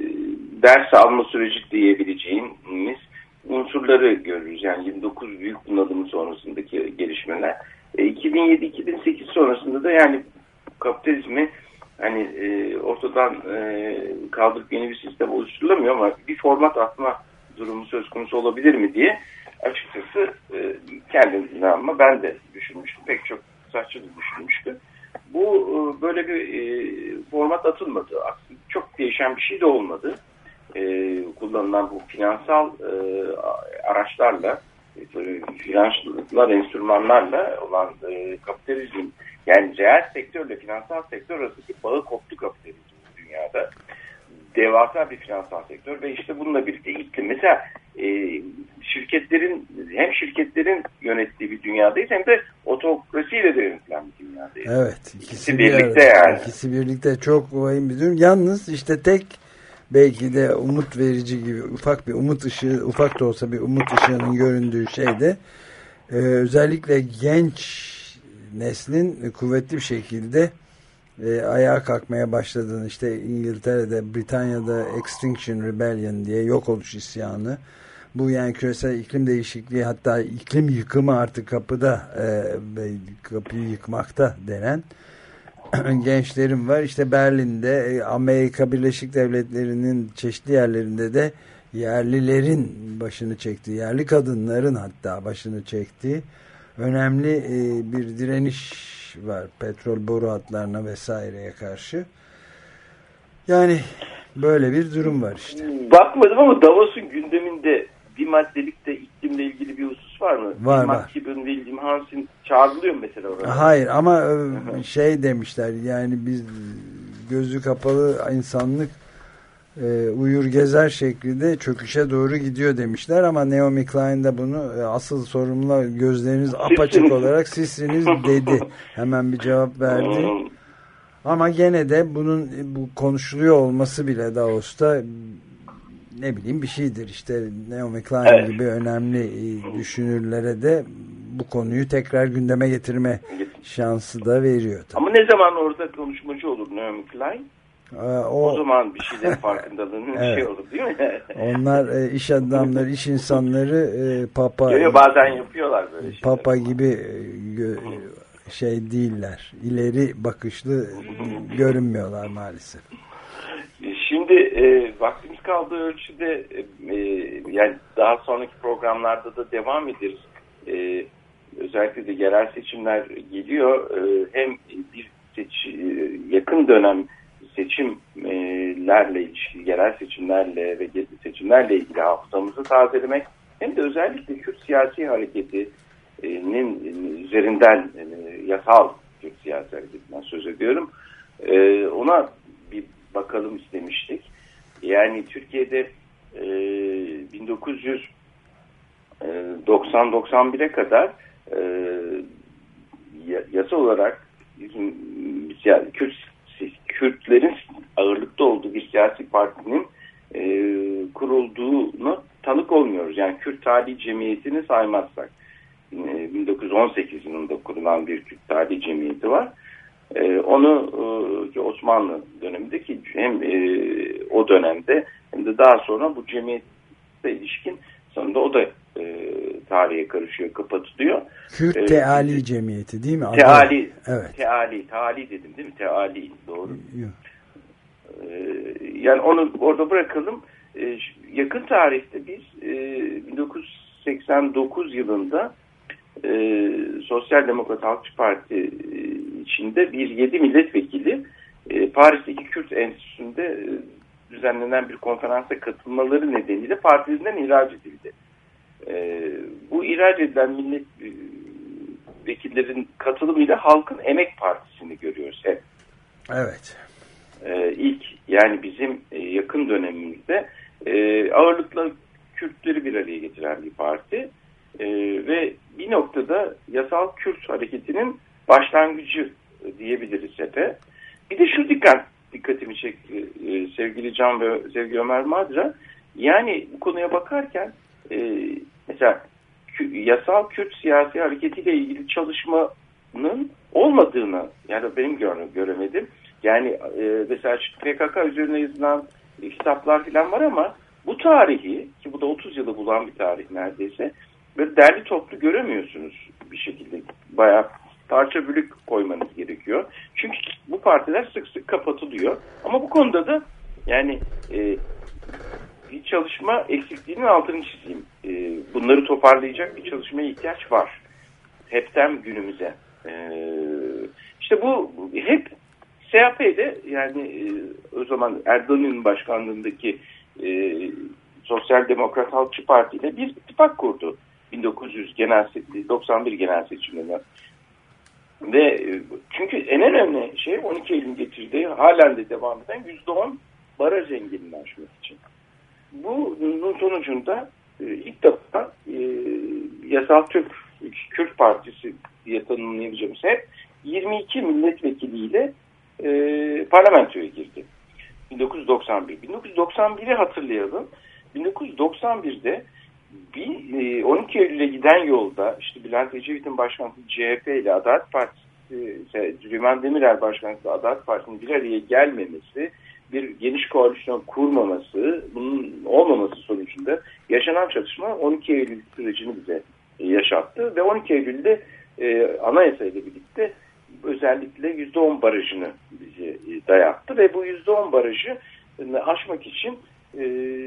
ders alma süreci diyebileceğimiz unsurları görürüz. Yani yirmi dokuz büyük bunalımı sonrasındaki gelişmeler. E, iki bin yedi iki bin sekiz sonrasında da yani kapitalizmi hani e, ortadan e, kaldırıp yeni bir sistem oluşturulamıyor ama bir format atma durumu söz konusu olabilir mi diye açıkçası e, kendimden ama ben de düşünmüştüm. Pek çok saççı da düşünmüştü. Bu e, böyle bir e, format atılmadı. Aslında çok değişen bir şey de olmadı. E, kullanılan bu finansal e, araçlarla, e, finansal enstrümanlarla olan e, kapitalizm, yani reel sektörle finansal sektör arasındaki bağı koptu kapitalizm dünyada. Devasa bir finansal sektör ve işte bununla birlikte iklim. Mesela e, şirketlerin, hem şirketlerin yönettiği bir dünyadayız hem de otokrasiyle de yönetilen bir dünyadayız. Evet. İkisi, ikisi bir birlikte arada, yani. İkisi birlikte çok vahim bir durum. Yalnız işte tek belki de umut verici gibi ufak bir umut ışığı, ufak da olsa bir umut ışığının göründüğü şey de e, özellikle genç neslin kuvvetli bir şekilde e, ayağa kalkmaya başladığını, işte İngiltere'de, Britanya'da Extinction Rebellion diye yok oluş isyanı, bu yani küresel iklim değişikliği, hatta iklim yıkımı artık kapıda, e, kapıyı yıkmakta denen gençlerim var. İşte Berlin'de, Amerika Birleşik Devletleri'nin çeşitli yerlerinde de yerlilerin başını çektiği, yerli kadınların hatta başını çektiği önemli e, bir direniş var petrol boru hatlarına vesaireye karşı. Yani böyle bir durum var işte. Bakmadım ama Davos'un gündeminde bir maddelikte iklimle ilgili bir husus var mı? Var var. Bildiğim Hans'in çağrılıyor mesela oraya. Hayır ama şey demişler, yani biz gözü kapalı insanlık e, uyur gezer şeklinde çöküşe doğru gidiyor demişler ama Naomi Klein de bunu e, asıl sorumlu, gözleriniz apaçık olarak sizsiniz dedi. Hemen bir cevap verdi. Ama gene de bunun bu konuşuluyor olması bile Davos'ta ne bileyim bir şeydir. İşte Naomi Klein evet. gibi önemli düşünürlere de bu konuyu tekrar gündeme getirme şansı da veriyor. Tabii. Ama ne zaman orada konuşmacı olur Naomi Klein? Ee, o, o zaman bir şeylerin farkındalığının evet. şey olur değil mi? Onlar e, iş adamları, iş insanları e, Papa Yo, bazen yapıyorlar böyle şeyler. Papa gibi e, şey değiller. İleri bakışlı görünmüyorlar maalesef. Şimdi e, vaktimiz kaldığı ölçüde e, yani daha sonraki programlarda da devam ederiz. E, özellikle de yerel seçimler geliyor. E, hem bir seç, yakın dönem seçimlerle ilişkili, yerel seçimlerle ve gezi seçimlerle ilgili hafızamızı tazelemek, hem de özellikle Kürt siyasi hareketinin üzerinden, yasal Kürt siyasi hareketinden söz ediyorum, ona bir bakalım istemiştik. Yani Türkiye'de bin dokuz yüz doksan doksan bire kadar yasa olarak Kürt Kürtlerin ağırlıkta olduğu bir siyasi partinin e, kurulduğunu tanık olmuyoruz. Yani Kürt Tarihi Cemiyeti'ni saymazsak. E, bin dokuz yüz on sekiz yılında kurulan bir Kürt Tarihi Cemiyeti var. E, onu e, Osmanlı dönemindeki hem e, o dönemde hem de daha sonra bu cemiyete ilişkin sonunda o da e, tarihe karışıyor, kapatılıyor. Kürt e, Teali Cemiyeti değil mi? Teali, evet. Teali, Teali dedim değil mi? Teali, doğru. Yok. E, yani onu orada bırakalım. E, yakın tarihte biz e, bin dokuz yüz seksen dokuz yılında e, Sosyal Demokrat Halkçı Parti e, içinde bir yedi milletvekili e, Paris'teki Kürt Enstitüsü'nde e, düzenlenen bir konferansa katılmaları nedeniyle partilerinden ihraç edildi. E, bu ihraç edilen milletvekillerin katılımıyla Halkın Emek Partisi'ni görüyoruz hep. Evet. E, ilk yani bizim e, yakın dönemimizde e, ağırlıkla Kürtleri bir araya getiren bir parti e, ve bir noktada yasal Kürt hareketinin başlangıcı e, diyebiliriz hep. Bir de şu dikkat dikkatimi çekti e, sevgili Can ve sevgili Ömer Madra. Yani bu konuya bakarken e, mesela yasal Kürt siyasi hareketiyle ilgili çalışmanın olmadığını yani benim göre, göremedim. Yani e, mesela P K K üzerine yazılan e, kitaplar falan var ama bu tarihi ki bu da otuz yılı bulan bir tarih neredeyse böyle derli toplu göremiyorsunuz bir şekilde. Bayağı parça bölük koymanız gerekiyor. Çünkü bu partiler sık sık kapatılıyor. Ama bu konuda da yani e, bir çalışma eksikliğinin altını çizeyim. E, bunları toparlayacak bir çalışmaya ihtiyaç var. Hepten günümüze. E, işte bu hep C H P'de yani e, o zaman Erdoğan'ın başkanlığındaki e, Sosyal Demokrat Halkçı Parti ile bir ittifak kurdu. bin dokuz yüz genel doksan bir genel seçimlerinde. Ve çünkü en önemli şey on iki Eylül'ün getirdiği halen de devam eden yüzde on baraj engelini aşmak için. Bunun sonucunda e, ilk defa e, yasal Türk Kürt Partisi diye tanımlayabileceğimiz hep yirmi iki milletvekiliyle e, parlamentoya girdi. bin dokuz yüz doksan bir. bin dokuz yüz doksan bir'i hatırlayalım. bin dokuz yüz doksan bir'de bir e, on iki Eylül'e giden yolda işte Bülent Ecevit'in başkanlığı C H P ile Adalet Partisi, şey, Süleyman Demirel başkanlığı Adalet Partisi'nin bir araya gelmemesi, bir geniş koalisyon kurmaması, bunun olmaması sonucunda yaşanan çatışma on iki Eylül sürecini bize e, yaşattı ve on iki Eylül'de e, anayasa ile birlikte özellikle yüzde on barajını bize e, dayattı ve bu yüzde on barajı e, aşmak için e,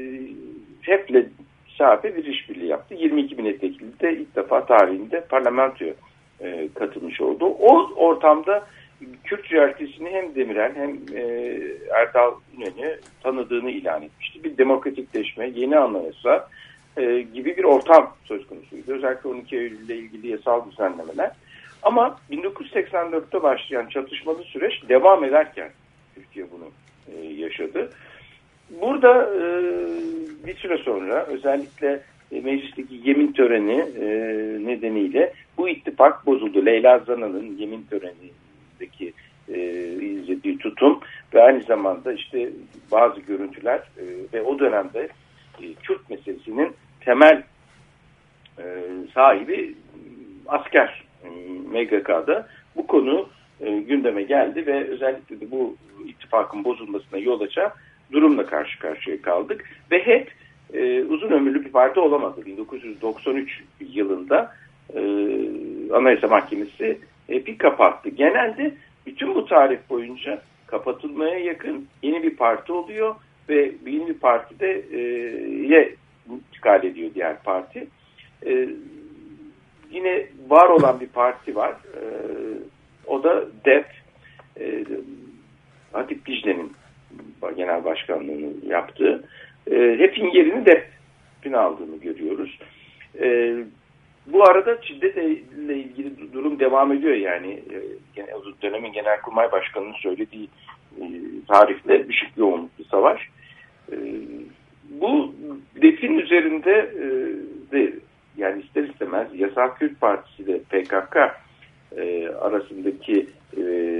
H E P'le C H P bir işbirliği yaptı. yirmi iki milletvekili de ilk defa tarihinde parlamentoya e, katılmış oldu. O ortamda Kürt realitesini hem Demirel hem e, Erdal İnönü tanıdığını ilan etmişti. Bir demokratikleşme, yeni anayasa e, gibi bir ortam söz konusuydu. Özellikle on iki Eylül ile ilgili yasal düzenlemeler. Ama bin dokuz yüz seksen dört'te başlayan çatışmalı süreç devam ederken Türkiye bunu e, yaşadı. Burada e, bir süre sonra özellikle e, meclisteki yemin töreni e, nedeniyle bu ittifak bozuldu. Leyla Zana'nın yemin törenindeki e, izlediği tutum ve aynı zamanda işte bazı görüntüler e, ve o dönemde e, Kürt meselesinin temel e, sahibi asker e, M G K'da bu konu e, gündeme geldi ve özellikle de bu ittifakın bozulmasına yol açan durumla karşı karşıya kaldık ve hep e, uzun ömürlü bir parti olamadı. bin dokuz yüz doksan üç yılında e, Anayasa Mahkemesi H E P'i kapattı. Genelde bütün bu tarih boyunca kapatılmaya yakın yeni bir parti oluyor ve yeni bir partide e, ye intikal ediyor diğer parti. E, yine var olan bir parti var. E, o da D E P. E, Hatip Dicle'nin genel başkanlığını yaptığı. E, H E P'in yerini D E P'in aldığını görüyoruz. E, bu arada şiddetle ilgili durum devam ediyor yani. E, dönemin Genelkurmay Başkanı'nın söylediği e, tarihte düşük yoğunluklu savaş. E, bu D E P'in üzerinde e, de yani ister istemez Yasal Kürt Partisi ile P K K e, arasındaki e,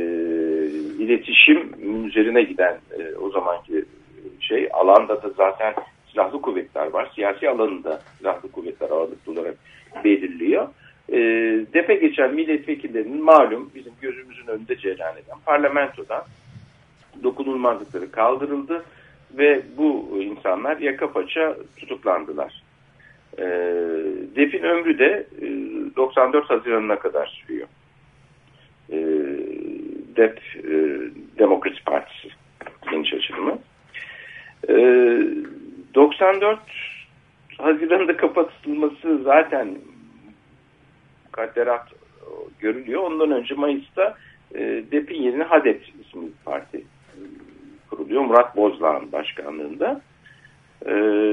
iletişim üzerine giden e, o zamanki şey alanda da zaten silahlı kuvvetler var. Siyasi alanında silahlı kuvvetler ağırlıklı olarak belirliyor. E, D E P'e geçen milletvekillerinin malum bizim gözümüzün önünde cereyan eden parlamentodan dokunulmazlıkları kaldırıldı ve bu insanlar yaka paça tutuklandılar. E, D E P'in ömrü de e, doksan dört Haziran'ına kadar sürüyor. E, D E P e, Demokrasi Partisi geniş açılımı. E, doksan dört Haziran'da kapatılması zaten kadderat görülüyor. Ondan önce Mayıs'ta e, D E P'in yerine H A D E P isimli bir parti e, kuruluyor. Murat Bozdağ'ın başkanlığında. E,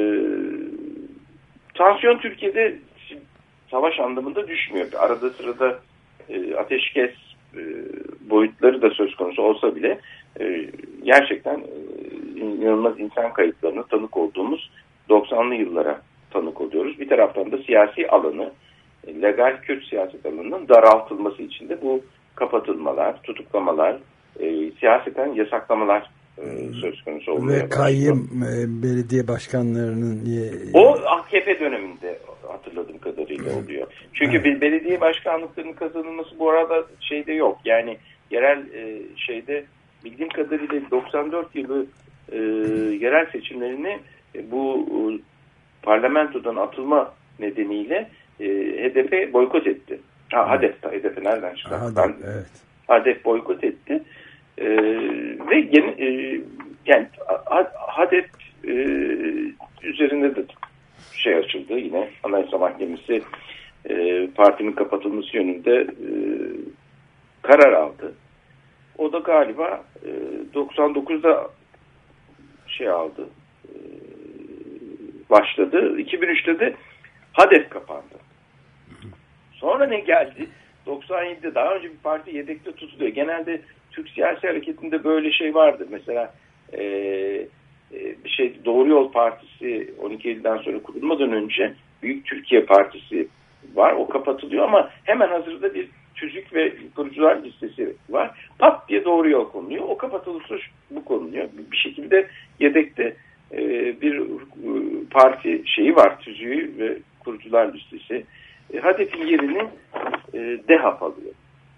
tansiyon Türkiye'de savaş anlamında düşmüyor. Arada sırada e, ateşkes e, boyutları da söz konusu olsa bile e, gerçekten e, inanılmaz insan kayıplarına tanık olduğumuz doksanlı yıllara tanık oluyoruz. Bir taraftan da siyasi alanı, legal Kürt siyaset alanının daraltılması için de bu kapatılmalar, tutuklamalar, e, siyaseten yasaklamalar e, söz konusu oluyor. Ve kayyım e, belediye başkanlarının... E, o A K P döneminde hatırladığım kadarıyla oluyor. Çünkü evet. belediye başkanlıklarının kazanılması bu arada şeyde yok. Yani yerel e, şeyde bildiğim kadarıyla doksan dört yılı e, yerel seçimlerini e, bu e, parlamentodan atılma nedeniyle e, H D P boykot etti. Ha, H A D E P, H D P nereden çıktı? H A D E P, evet. H D E P boykot etti. E, ve gen, e, yani H D E P e, üzerinde de şey açıldı. Yine Anayasa Mahkemesi e, partinin kapatılması yönünde e, karar aldı. O da galiba e, doksan dokuzda şey aldı. E, başladı. iki bin üçte de H A D E P kapandı. Sonra ne geldi? doksan yedide daha önce bir parti yedekte tutuluyor. Genelde Türk siyasi hareketinde böyle şey vardır. Mesela e, e, bir şey Doğru Yol Partisi on iki Eylül'den sonra kurulmadan önce Büyük Türkiye Partisi var. O kapatılıyor ama hemen hazırda bir tüzük ve kurucular listesi var. Pat diye Doğru Yol konuluyor. O kapatılırsa bu konuluyor. Bir şekilde yedekte e, bir e, parti şeyi var. Tüzüğü ve kurucular listesi. E, H D P'in yerini e, D H A P alıyor.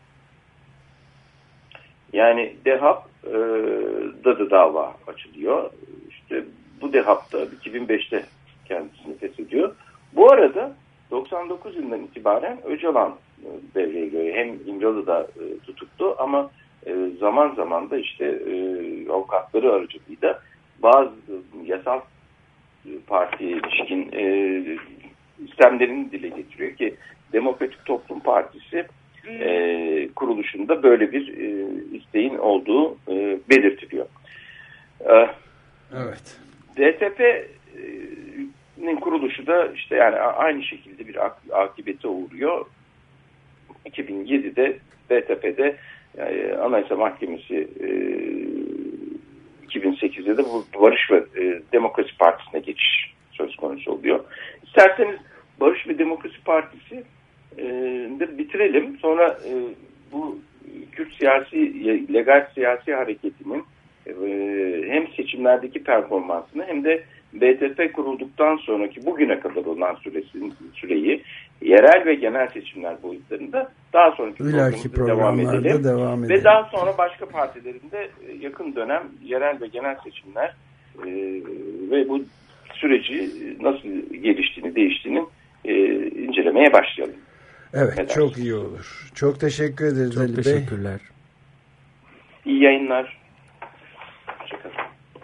Yani D H A P'da e, da dava açılıyor. İşte bu D H A P da iki bin beşte kendisini feshediyor. Bu arada doksan dokuz yılından itibaren Öcalan e, devreye giriyor. Hem İmralı'da e, tutuklu ama e, zaman zaman da işte e, avukatları aracılığıyla bazı yasal e, partiye ilişkin e, istemlerini dile getiriyor ki Demokratik Toplum Partisi e, kuruluşunda böyle bir e, isteğin olduğu e, belirtiliyor. E, evet. D T P'nin kuruluşu da işte yani aynı şekilde bir ak- akibete uğruyor. iki bin yedide D T P'de yani Anayasa Mahkemesi e, iki bin sekizde de bu Barış ve e, Demokrasi Partisi'ne geçiş söz konusu oluyor. İsterseniz Barış ve Demokrasi Partisi e, de bitirelim. Sonra e, bu Kürt siyasi, legal siyasi hareketinin e, hem seçimlerdeki performansını hem de B T P kurulduktan sonraki bugüne kadar olan süresini, süreyi yerel ve genel seçimler boyutlarında daha sonraki programda devam edelim. devam edelim. Ve daha sonra başka partilerinde yakın dönem yerel ve genel seçimler e, ve bu süreci nasıl geliştiğini, değiştiğini e, incelemeye başlayalım. Evet, Neden? Çok iyi olur. Çok teşekkür ederiz çok Ali Bey. Teşekkürler. İyi yayınlar. Hoşçakalın.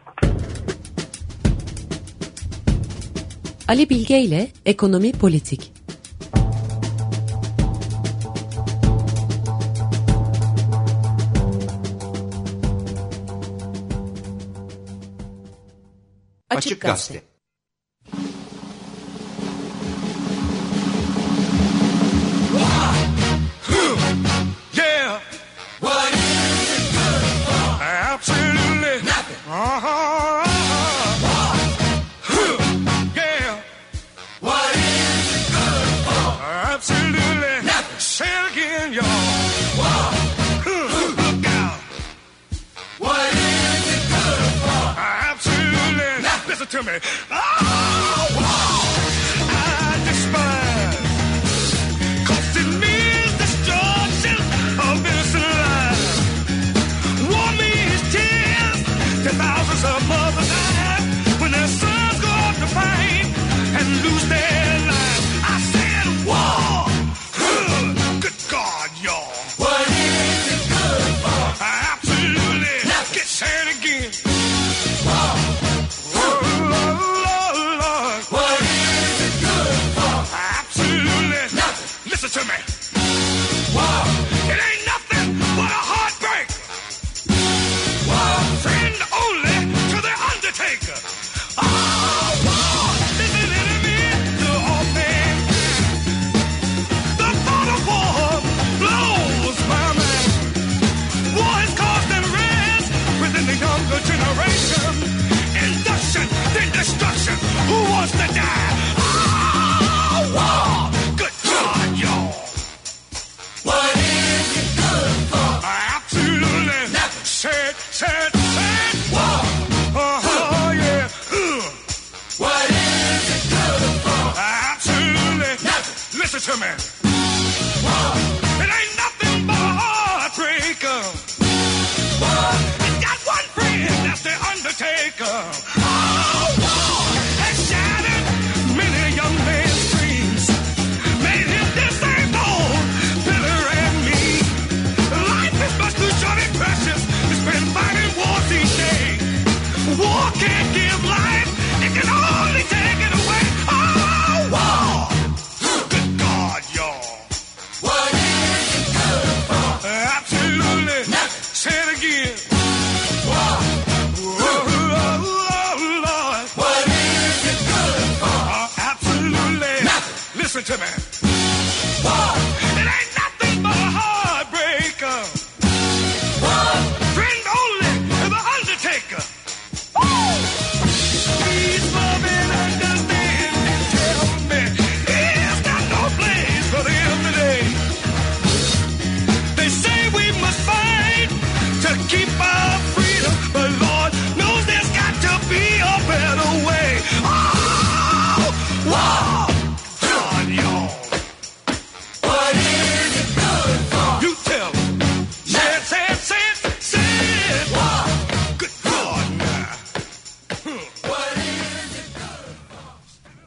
Ali Bilge ile Ekonomi Politik. Açık Gazete. To me. Oh, I despise, 'cause it means destruction of innocent lives. War means tears to thousands of mothers die when their sons go off to fight and lose their lives.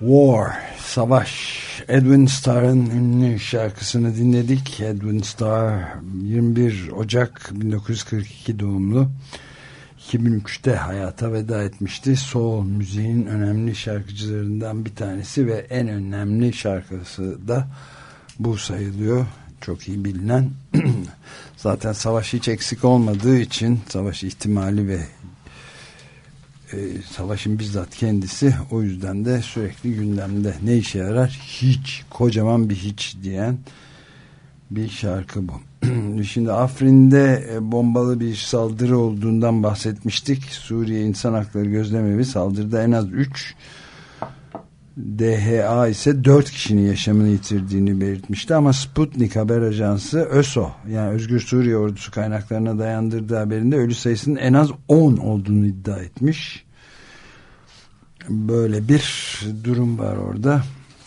War, Savaş. Edwin Starr'ın ünlü şarkısını dinledik. Edwin Starr yirmi bir Ocak bin dokuz yüz kırk iki doğumlu. iki bin üçte hayata veda etmişti. Soul müziğin önemli şarkıcılarından bir tanesi ve en önemli şarkısı da bu sayılıyor. Çok iyi bilinen. Zaten savaş hiç eksik olmadığı için, savaş ihtimali ve e, savaşın bizzat kendisi, o yüzden de sürekli gündemde. Ne işe yarar? Hiç. Kocaman bir hiç diyen bir şarkı bu. Şimdi Afrin'de bombalı bir saldırı olduğundan bahsetmiştik. Suriye İnsan Hakları Gözlemevi saldırıda en az üç, D H A ise dört kişinin yaşamını yitirdiğini belirtmişti. Ama Sputnik haber ajansı ÖSO, yani Özgür Suriye Ordusu kaynaklarına dayandırdığı haberinde ölü sayısının en az on olduğunu iddia etmiş. Böyle bir durum var orada.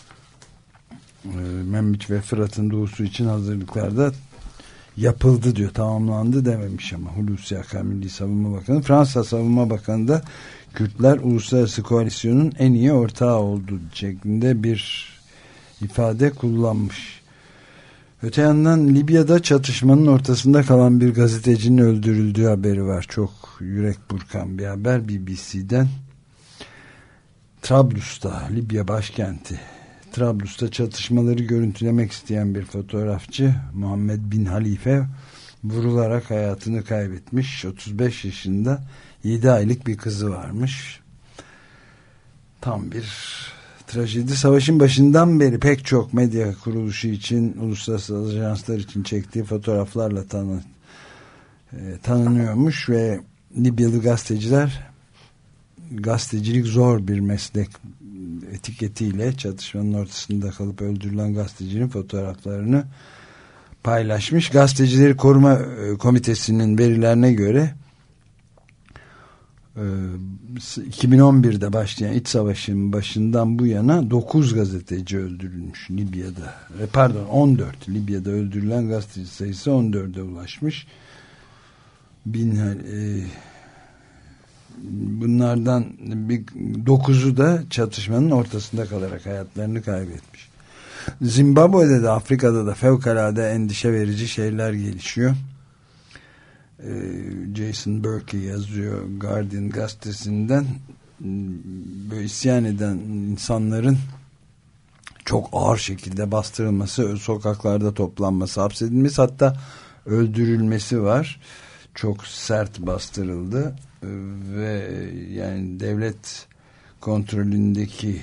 Membiç ve Fırat'ın doğusu için hazırlıklarda yapıldı diyor, tamamlandı dememiş ama Hulusi Akar Milli Savunma Bakanı. Fransa Savunma Bakanı da Kürtler uluslararası koalisyonun en iyi ortağı oldu şeklinde bir ifade kullanmış. Öte yandan Libya'da çatışmanın ortasında kalan bir gazetecinin öldürüldüğü haberi var. Çok yürek burkan bir haber B B C'den. Trablus'ta, Libya başkenti Trablus'ta çatışmaları görüntülemek isteyen bir fotoğrafçı Muhammed Bin Halife vurularak hayatını kaybetmiş. otuz beş yaşında, yedi aylık bir kızı varmış. Tam bir trajedi. Savaşın başından beri pek çok medya kuruluşu için, uluslararası ajanslar için çektiği fotoğraflarla tanı, e, tanınıyormuş ve Libyalı gazeteciler, gazetecilik zor bir meslek etiketiyle çatışmanın ortasında kalıp öldürülen gazetecinin fotoğraflarını paylaşmış. Gazetecileri Koruma Komitesi'nin verilerine göre iki bin on birde başlayan iç savaşın başından bu yana dokuz gazeteci öldürülmüş Libya'da. Pardon, on dört. Libya'da öldürülen gazeteci sayısı on dörde ulaşmış. Bin e, bunlardan bir dokuzu da çatışmanın ortasında kalarak hayatlarını kaybetmiş. Zimbabwe'de de Afrika'da da fevkalade endişe verici şeyler gelişiyor. Ee, Jason Burke yazıyor Guardian gazetesinden. Böyle isyan eden insanların çok ağır şekilde bastırılması, sokaklarda toplanması, hapsedilmesi, hatta öldürülmesi var. Çok sert bastırıldı ve yani devlet kontrolündeki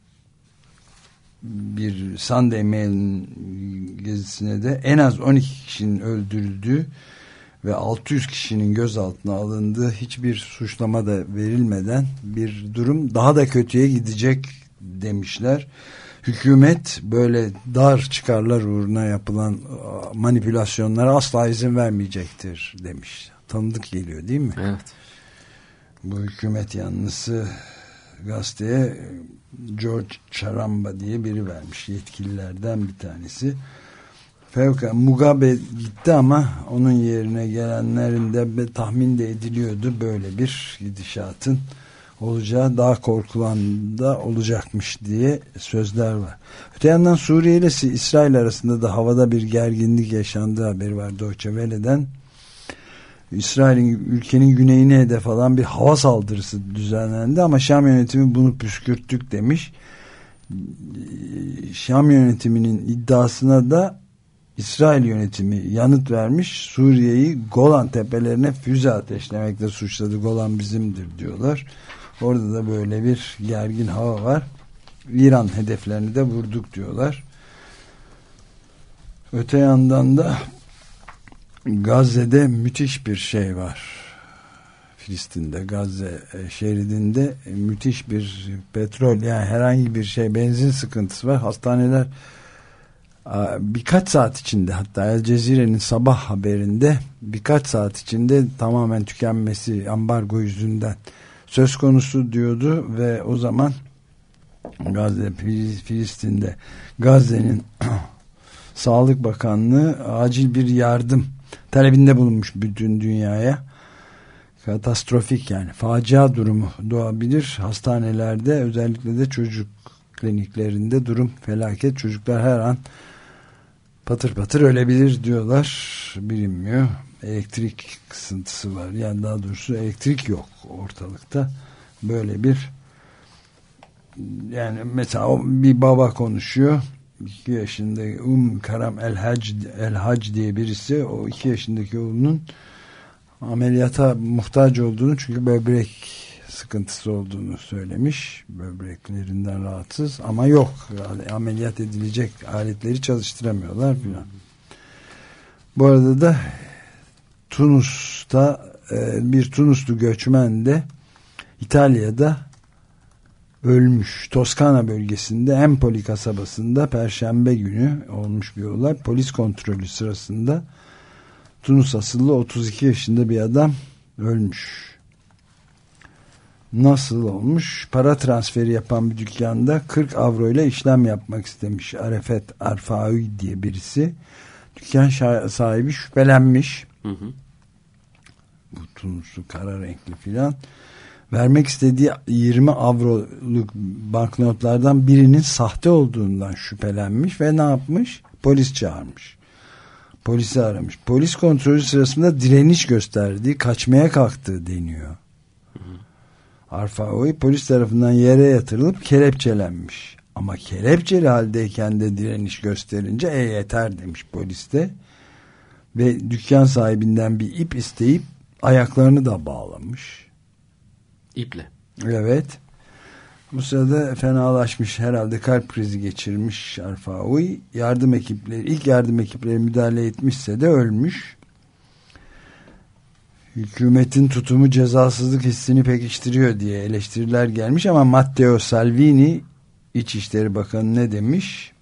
bir Sunday Mail'in gezisine de en az on iki kişinin öldürüldüğü ve altı yüz kişinin gözaltına alındığı, hiçbir suçlama da verilmeden bir durum, daha da kötüye gidecek demişler. Hükümet böyle dar çıkarlar uğruna yapılan manipülasyonlara asla izin vermeyecektir demiş. Tanıdık geliyor değil mi? Evet. Bu hükümet yanlısı gazeteye George Charamba diye biri vermiş, yetkililerden bir tanesi. Fevka Mugabe gitti ama onun yerine gelenlerin de tahmin de ediliyordu böyle bir gidişatın olacağı, daha korkulan da olacakmış diye sözler var. Öte yandan Suriye ile İsrail arasında da havada bir gerginlik yaşandığı haberi var Deutsche Welle'den. İsrail'in ülkenin güneyine hedef alan bir hava saldırısı düzenlendi ama Şam yönetimi bunu püskürttük demiş. Şam yönetiminin iddiasına da İsrail yönetimi yanıt vermiş. Suriye'yi Golan tepelerine füze ateşlemekle suçladı. Golan bizimdir diyorlar. Orada da böyle bir gergin hava var. İran hedeflerini de vurduk diyorlar. Öte yandan da Gazze'de müthiş bir şey var. Filistin'de, Gazze şeridinde müthiş bir petrol, yani herhangi bir şey, benzin sıkıntısı var. Hastaneler birkaç saat içinde, hatta El Cezire'nin sabah haberinde birkaç saat içinde tamamen tükenmesi ambargo yüzünden söz konusu diyordu ve o zaman Gazze, Filistin'de Gazze'nin Sağlık Bakanlığı acil bir yardım talebinde bulunmuş bütün dünyaya. Katastrofik, yani facia durumu doğabilir. Hastanelerde, özellikle de çocuk kliniklerinde durum felaket. Çocuklar her an patır patır ölebilir diyorlar. Bilinmiyor. Elektrik kısıntısı var. Yani daha doğrusu elektrik yok ortalıkta. Böyle bir, yani mesela bir baba konuşuyor. iki yaşında Um Karam El Hac, El Hac diye birisi, o iki yaşındaki oğlunun ameliyata muhtaç olduğunu, çünkü böbrek sıkıntısı olduğunu söylemiş. Böbreklerinden rahatsız ama yok. Yani ameliyat edilecek aletleri çalıştıramıyorlar filan. Bu arada da Tunus'ta bir Tunuslu göçmen de İtalya'da ölmüş. Toskana bölgesinde Empoli kasabasında Perşembe günü olmuş bir olay. Polis kontrolü sırasında Tunus asıllı otuz iki yaşında bir adam ölmüş. Nasıl olmuş? Para transferi yapan bir dükkanda kırk avro ile işlem yapmak istemiş Arefet Arfaoui diye birisi. Dükkan sahibi şüphelenmiş. Hı hı. Bu Tunuslu kara renkli filan. Vermek istediği yirmi avroluk banknotlardan birinin sahte olduğundan şüphelenmiş ve ne yapmış? Polis çağırmış. Polisi aramış. Polis kontrolü sırasında direniş gösterdiği, kaçmaya kalktığı deniyor. Arfaoui polis tarafından yere yatırılıp kelepçelenmiş. Ama kelepçeli haldeyken de direniş gösterince e yeter demiş polis de. Ve dükkan sahibinden bir ip isteyip ayaklarını da bağlamış. İple. Evet. Bu sırada fenalaşmış, herhalde kalp krizi geçirmiş Arfaoui. Yardım ekipleri, ilk yardım ekipleri müdahale etmişse de ölmüş. Hükümetin tutumu cezasızlık hissini pekiştiriyor diye eleştiriler gelmiş ama Matteo Salvini İçişleri Bakanı ne demiş?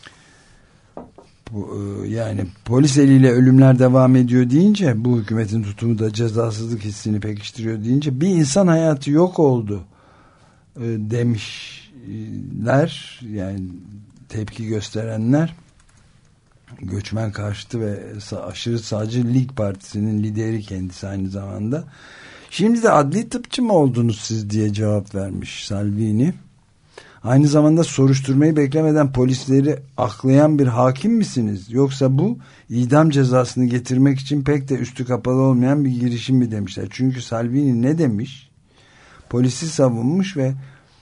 Bu, yani polis eliyle ölümler devam ediyor deyince, bu hükümetin tutumu da cezasızlık hissini pekiştiriyor deyince, bir insan hayatı yok oldu demişler. Yani tepki gösterenler, göçmen karşıtı ve aşırı sağcı Lig Partisi'nin lideri kendisi aynı zamanda. Şimdi de adli tıpçı mı oldunuz siz diye cevap vermiş Salvini. Aynı zamanda soruşturmayı beklemeden polisleri aklayan bir hakim misiniz? Yoksa bu idam cezasını getirmek için pek de üstü kapalı olmayan bir girişim mi demişler. Çünkü Salvini ne demiş? Polisi savunmuş ve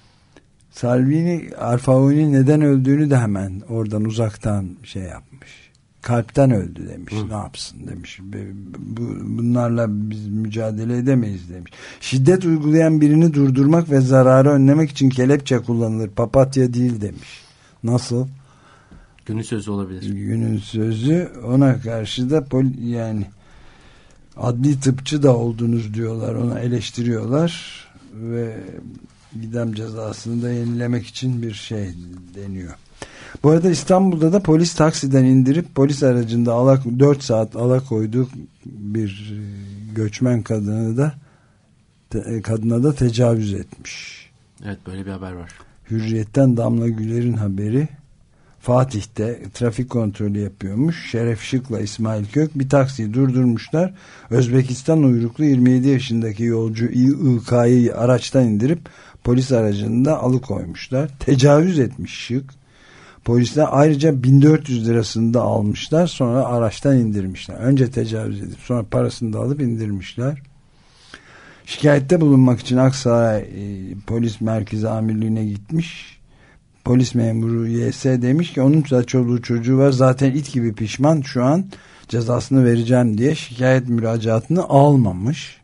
Salvini Arfaouni'nin neden öldüğünü de hemen oradan uzaktan şey yapmış. Kalpten öldü demiş. Hı. Ne yapsın demiş. Bu, bunlarla biz mücadele edemeyiz demiş. Şiddet uygulayan birini durdurmak ve zararı önlemek için kelepçe kullanılır. Papatya değil demiş. Nasıl? Günün sözü olabilir. Günün sözü. Ona karşı da pol- yani adli tıpçı da oldunuz diyorlar. Ona eleştiriyorlar ve idam cezasını da yenilemek için bir şey deniyor. Bu arada İstanbul'da da polis taksiden indirip polis aracında alak, dört saat alakoyduğu bir göçmen kadını da te, kadına da tecavüz etmiş. Evet, böyle bir haber var. Hürriyet'ten Damla Güler'in haberi. Fatih'te trafik kontrolü yapıyormuş. Şeref Şık'la İsmail Kök bir taksiyi durdurmuşlar. Özbekistan uyruklu yirmi yedi yaşındaki yolcu İ K'yı araçtan indirip polis aracında alıkoymuşlar. Tecavüz etmiş Şık. Polisler ayrıca bin dört yüz lirasını da almışlar. Sonra araçtan indirmişler. Önce tecavüz edip sonra parasını da alıp indirmişler. Şikayette bulunmak için Aksaray e, Polis Merkezi Amirliği'ne gitmiş. Polis memuru Y S demiş ki onun da çoluğu çocuğu var. Zaten it gibi pişman, şu an cezasını vereceğim diye şikayet müracaatını almamış.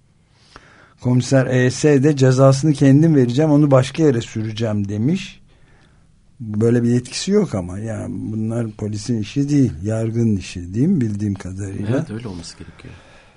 Komiser E S de cezasını kendim vereceğim, onu başka yere süreceğim demiş. Böyle bir yetkisi yok ama yani bunlar polisin işi değil, yargının işi değil mi bildiğim kadarıyla? Evet, öyle olması gerekiyor.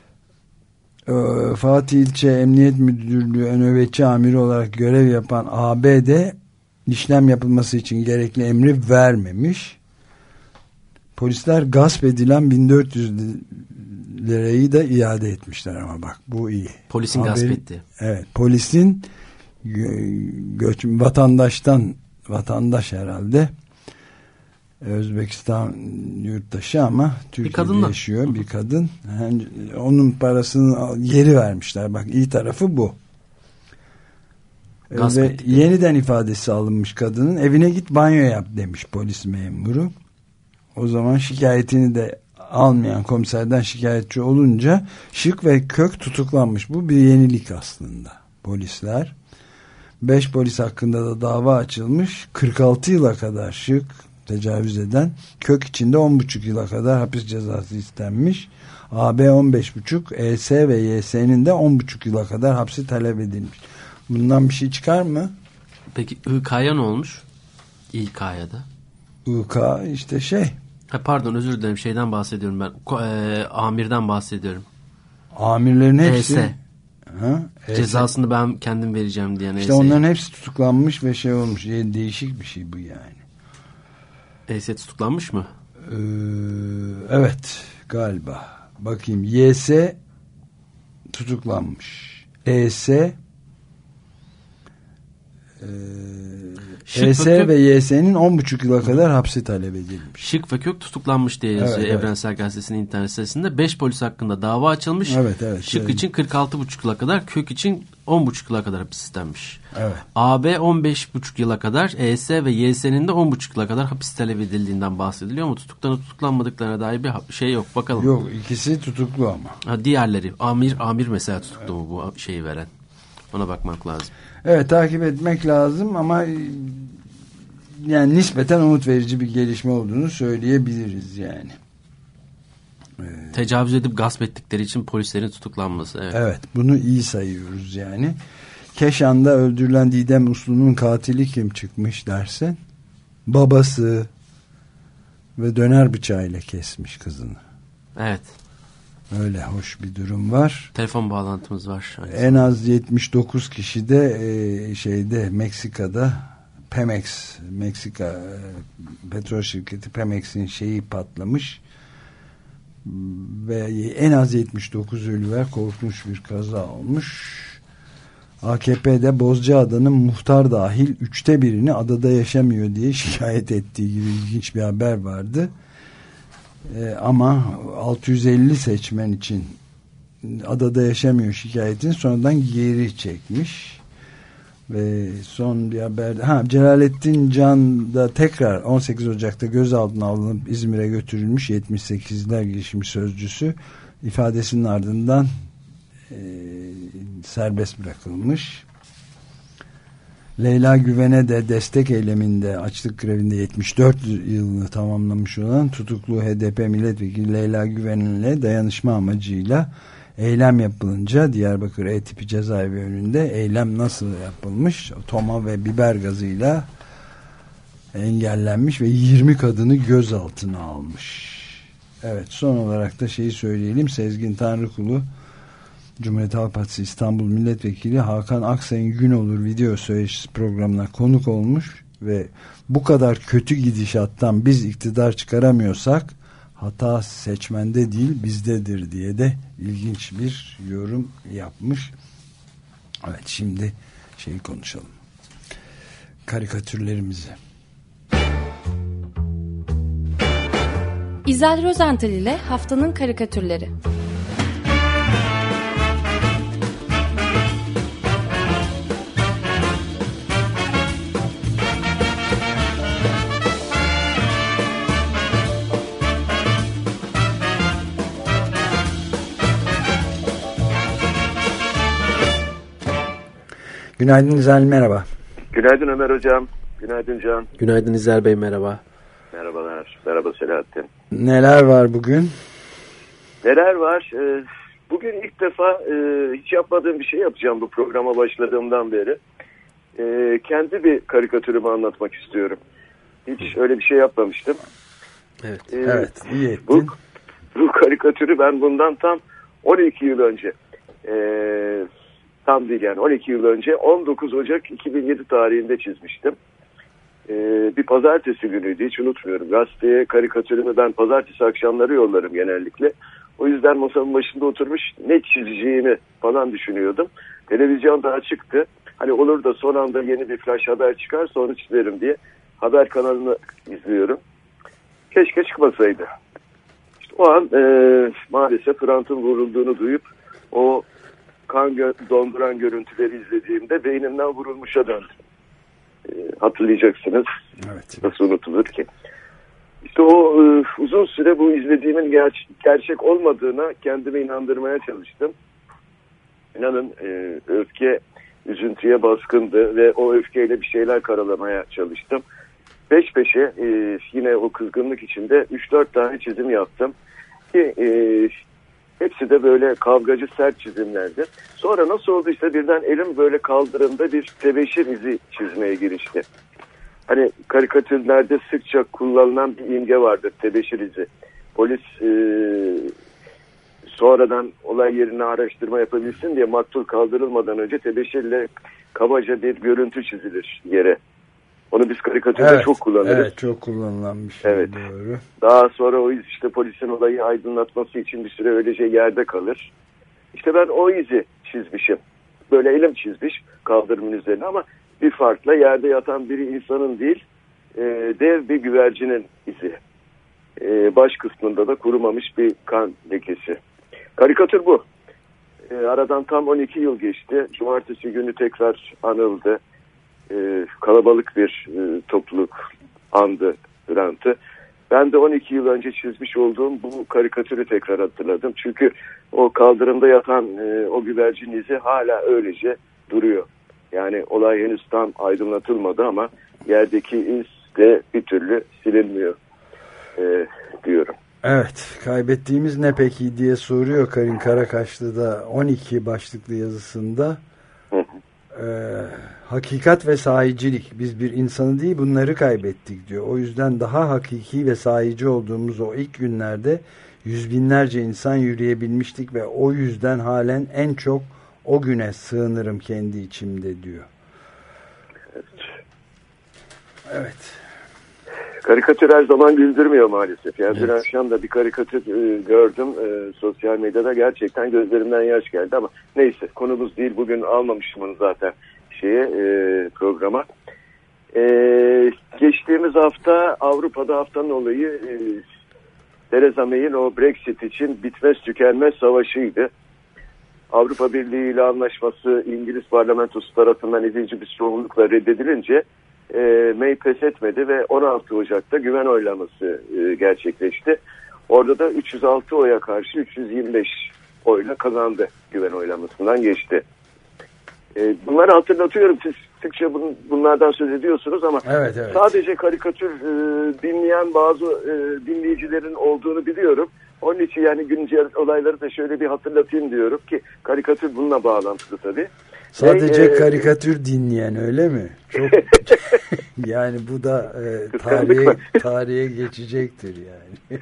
Ee, Fatih İlçe Emniyet Müdürlüğü nöbetçi amiri olarak görev yapan A B de işlem yapılması için gerekli emri vermemiş. Polisler gasp edilen bin dört yüz lirayı da iade etmişler ama bak bu iyi. Polisin Haberi, gasp etti. Evet, polisin göç, vatandaştan vatandaş herhalde Özbekistan yurttaşı ama Türkiye'de yaşıyor bir kadın. Yani onun parasını geri vermişler. Bak iyi tarafı bu. Gasp Ve ettik. Yeniden ifadesi alınmış kadının. Evine git banyo yap demiş polis memuru. O zaman şikayetini de almayan komiserden şikayetçi olunca Şık ve Kök tutuklanmış. Bu bir yenilik aslında. Polisler. beş polis hakkında da dava açılmış. kırk altı yıla kadar Şık tecavüz eden, Kök içinde on buçuk yıla kadar hapis cezası istenmiş. A B on beş buçuk, E S ve Y S'nin de on buçuk yıla kadar hapsi talep edilmiş. Bundan bir şey çıkar mı? Peki İ K'ya ne olmuş? İ K'ya da. İ K işte şey. Ha, pardon özür dilerim, şeyden bahsediyorum ben. Ko- e, amirden bahsediyorum. Amirlerin hepsi. E S. Ha? Cezasını ben kendim vereceğim diyen. İşte E S'yi. Onların hepsi tutuklanmış ve şey olmuş. Değişik bir şey bu yani. E S tutuklanmış mı? Ee, evet galiba. Bakayım. Y S tutuklanmış. E S e, E S ve Y S'nin on buçuk yıla kadar hapsi talep edilmiş. Şık ve Kök tutuklanmış diye yazıyor evet, Evrensel evet. Gazetesi'nin internet sitesinde. beş polis hakkında dava açılmış. Evet, evet, Şık evet. için kırk altı buçuk yıla kadar, Kök için on buçuk yıla kadar hapis istenmiş. Evet. A B on beş buçuk yıla kadar, E S ve Y S'nin de on buçuk yıla kadar hapis talep edildiğinden bahsediliyor ama tutuklanıp tutuklanmadıklarına dair bir şey yok. Bakalım. Yok, ikisi tutuklu ama. Ha, diğerleri amir amir mesela tutuklu mu bu şeyi veren? Ona bakmak lazım. Evet, takip etmek lazım ama yani nispeten umut verici bir gelişme olduğunu söyleyebiliriz yani. Evet. Tecavüz edip gasp ettikleri için polislerin tutuklanması. Evet. Evet, bunu iyi sayıyoruz yani. Keşan'da öldürülen Didem Uslu'nun katili kim çıkmış dersen? Babası ve döner bıçağıyla kesmiş kızını. Evet. Öyle hoş bir durum var. Telefon bağlantımız var. En az yetmiş dokuz kişi de e, şeyde Meksika'da Pemex, Meksika e, petrol şirketi Pemex'in şeyi patlamış ve en az yetmiş dokuz ölü var. Korkunç bir kaza olmuş. A K P'de Bozcaada'nın muhtar dahil üçte birini adada yaşamıyor diye şikayet ettiği gibi ilginç bir haber vardı. Ee, ama altı yüz elli seçmen için adada yaşamıyor şikayetini sonradan geri çekmiş. Ve son bir haber, ha, Celalettin Can da tekrar on sekiz Ocak'ta gözaltına alınıp İzmir'e götürülmüş. yetmiş sekizler girişimi sözcüsü ifadesinin ardından e, serbest bırakılmış. Leyla Güven'e de destek eyleminde, açlık grevinde yetmiş dört yılını tamamlamış olan tutuklu H D P milletvekili Leyla Güven'le dayanışma amacıyla eylem yapılınca Diyarbakır E tipi cezaevi önünde eylem nasıl yapılmış? Toma ve biber gazıyla engellenmiş ve yirmi kadını gözaltına almış. Evet, son olarak da şeyi söyleyelim. Sezgin Tanrıkulu, Cumhuriyet Halk Partisi İstanbul Milletvekili Hakan Aksay'ın Günolur video söyleşisi programına konuk olmuş ve bu kadar kötü gidişattan biz iktidar çıkaramıyorsak hata seçmende değil bizdedir diye de ilginç bir yorum yapmış. Evet, şimdi şeyi konuşalım. Karikatürlerimizi. İzel Rozental ile haftanın karikatürleri. Günaydın İzel, merhaba. Günaydın Ömer Hocam. Günaydın Can. Günaydın İzel Bey, merhaba. Merhabalar. Merhaba Selahattin. Neler var bugün? Neler var? Ee, bugün ilk defa e, hiç yapmadığım bir şey yapacağım bu programa başladığımdan beri. E, kendi bir karikatürümü anlatmak istiyorum. Hiç öyle bir şey yapmamıştım. Evet, ee, evet iyi ettin. Bu, bu karikatürü ben bundan tam on iki yıl önce... E, tam değil yani on iki yıl önce on dokuz Ocak iki bin yedi tarihinde çizmiştim. Ee, bir pazartesi günüydü, hiç unutmuyorum. Gazeteye karikatürümü ben pazartesi akşamları yollarım genellikle. O yüzden masamın başında oturmuş ne çizeceğimi falan düşünüyordum. Televizyon da açıktı. Hani olur da son anda yeni bir flash haber çıkar sonra çizerim diye haber kanalını izliyorum. Keşke çıkmasaydı. İşte o an e, maalesef Hrant'ın vurulduğunu duyup o kan gö- donduran görüntüleri izlediğimde beynimden vurulmuşa döndüm. E, hatırlayacaksınız. Evet. Nasıl unutulur ki? İşte o e, uzun süre bu izlediğimin ger- gerçek olmadığına kendimi inandırmaya çalıştım. İnanın e, öfke üzüntüye baskındı ve o öfkeyle bir şeyler karalamaya çalıştım. Peş peşe e, yine o kızgınlık içinde üç dört tane çizim yaptım. Ki e, hepsi de böyle kavgacı sert çizimlerdi. Sonra nasıl olduysa birden elim böyle kaldırımda bir tebeşir izi çizmeye girişti. Hani karikatürlerde sıkça kullanılan bir imge vardır, tebeşir izi. Polis e, sonradan olay yerine araştırma yapabilsin diye maktul kaldırılmadan önce tebeşirle kabaca bir görüntü çizilir yere. Onu biz karikatürde evet, çok kullanırız. Evet, çok kullanılan bir şey. Evet. Doğru. Daha sonra o iz işte polisin olayı aydınlatması için bir süre öylece yerde kalır. İşte ben o izi çizmişim. Böyle elim çizmiş kaldırımın üzerine ama bir farkla yerde yatan biri insanın değil, e, dev bir güvercinin izi. E, baş kısmında da kurumamış bir kan lekesi. Karikatür bu. E, aradan tam on iki yıl geçti. Cumartesi günü tekrar anıldı. E, kalabalık bir e, topluluk andı Hrant'ı. Ben de on iki yıl önce çizmiş olduğum bu karikatürü tekrar hatırladım. Çünkü o kaldırımda yatan e, o güvercin izi hala öylece duruyor. Yani olay henüz tam aydınlatılmadı ama yerdeki iz de bir türlü silinmiyor e, diyorum. Evet, kaybettiğimiz ne peki diye soruyor Karin Karakaşlı da on iki başlıklı yazısında. Ee, hakikat ve sahicilik, biz bir insanı değil bunları kaybettik diyor. O yüzden daha hakiki ve sahici olduğumuz o ilk günlerde yüz binlerce insan yürüyebilmiştik ve o yüzden halen en çok o güne sığınırım kendi içimde diyor. Evet. Evet. Karikatür her zaman güldürmüyor maalesef. Yani evet. Dün akşam da bir karikatür e, gördüm e, sosyal medyada, gerçekten gözlerimden yaş geldi ama neyse, konumuz değil, bugün almamışım onu zaten şeye e, programa. E, geçtiğimiz hafta Avrupa'da haftanın olayı e, Theresa May'in o Brexit için bitmez tükenmez savaşıydı. Avrupa Birliği ile anlaşması İngiliz parlamentosu tarafından izinci bir çoğunlukla reddedilince e, May pes etmedi ve on altı Ocak'ta güven oylaması e, gerçekleşti. Orada da üç yüz altı oya karşı üç yüz yirmi beş oyla kazandı, güven oylamasından geçti. E, bunları hatırlatıyorum, siz sıkça bun, bunlardan söz ediyorsunuz ama evet, evet. sadece karikatür e, dinleyen bazı e, dinleyicilerin olduğunu biliyorum. Onun için yani güncel olayları da şöyle bir hatırlatayım diyorum ki karikatür bununla bağlantılı tabii. Sadece Ve, karikatür e, dinleyen öyle mi? Çok yani bu da e, tarihe, tarihe geçecektir yani.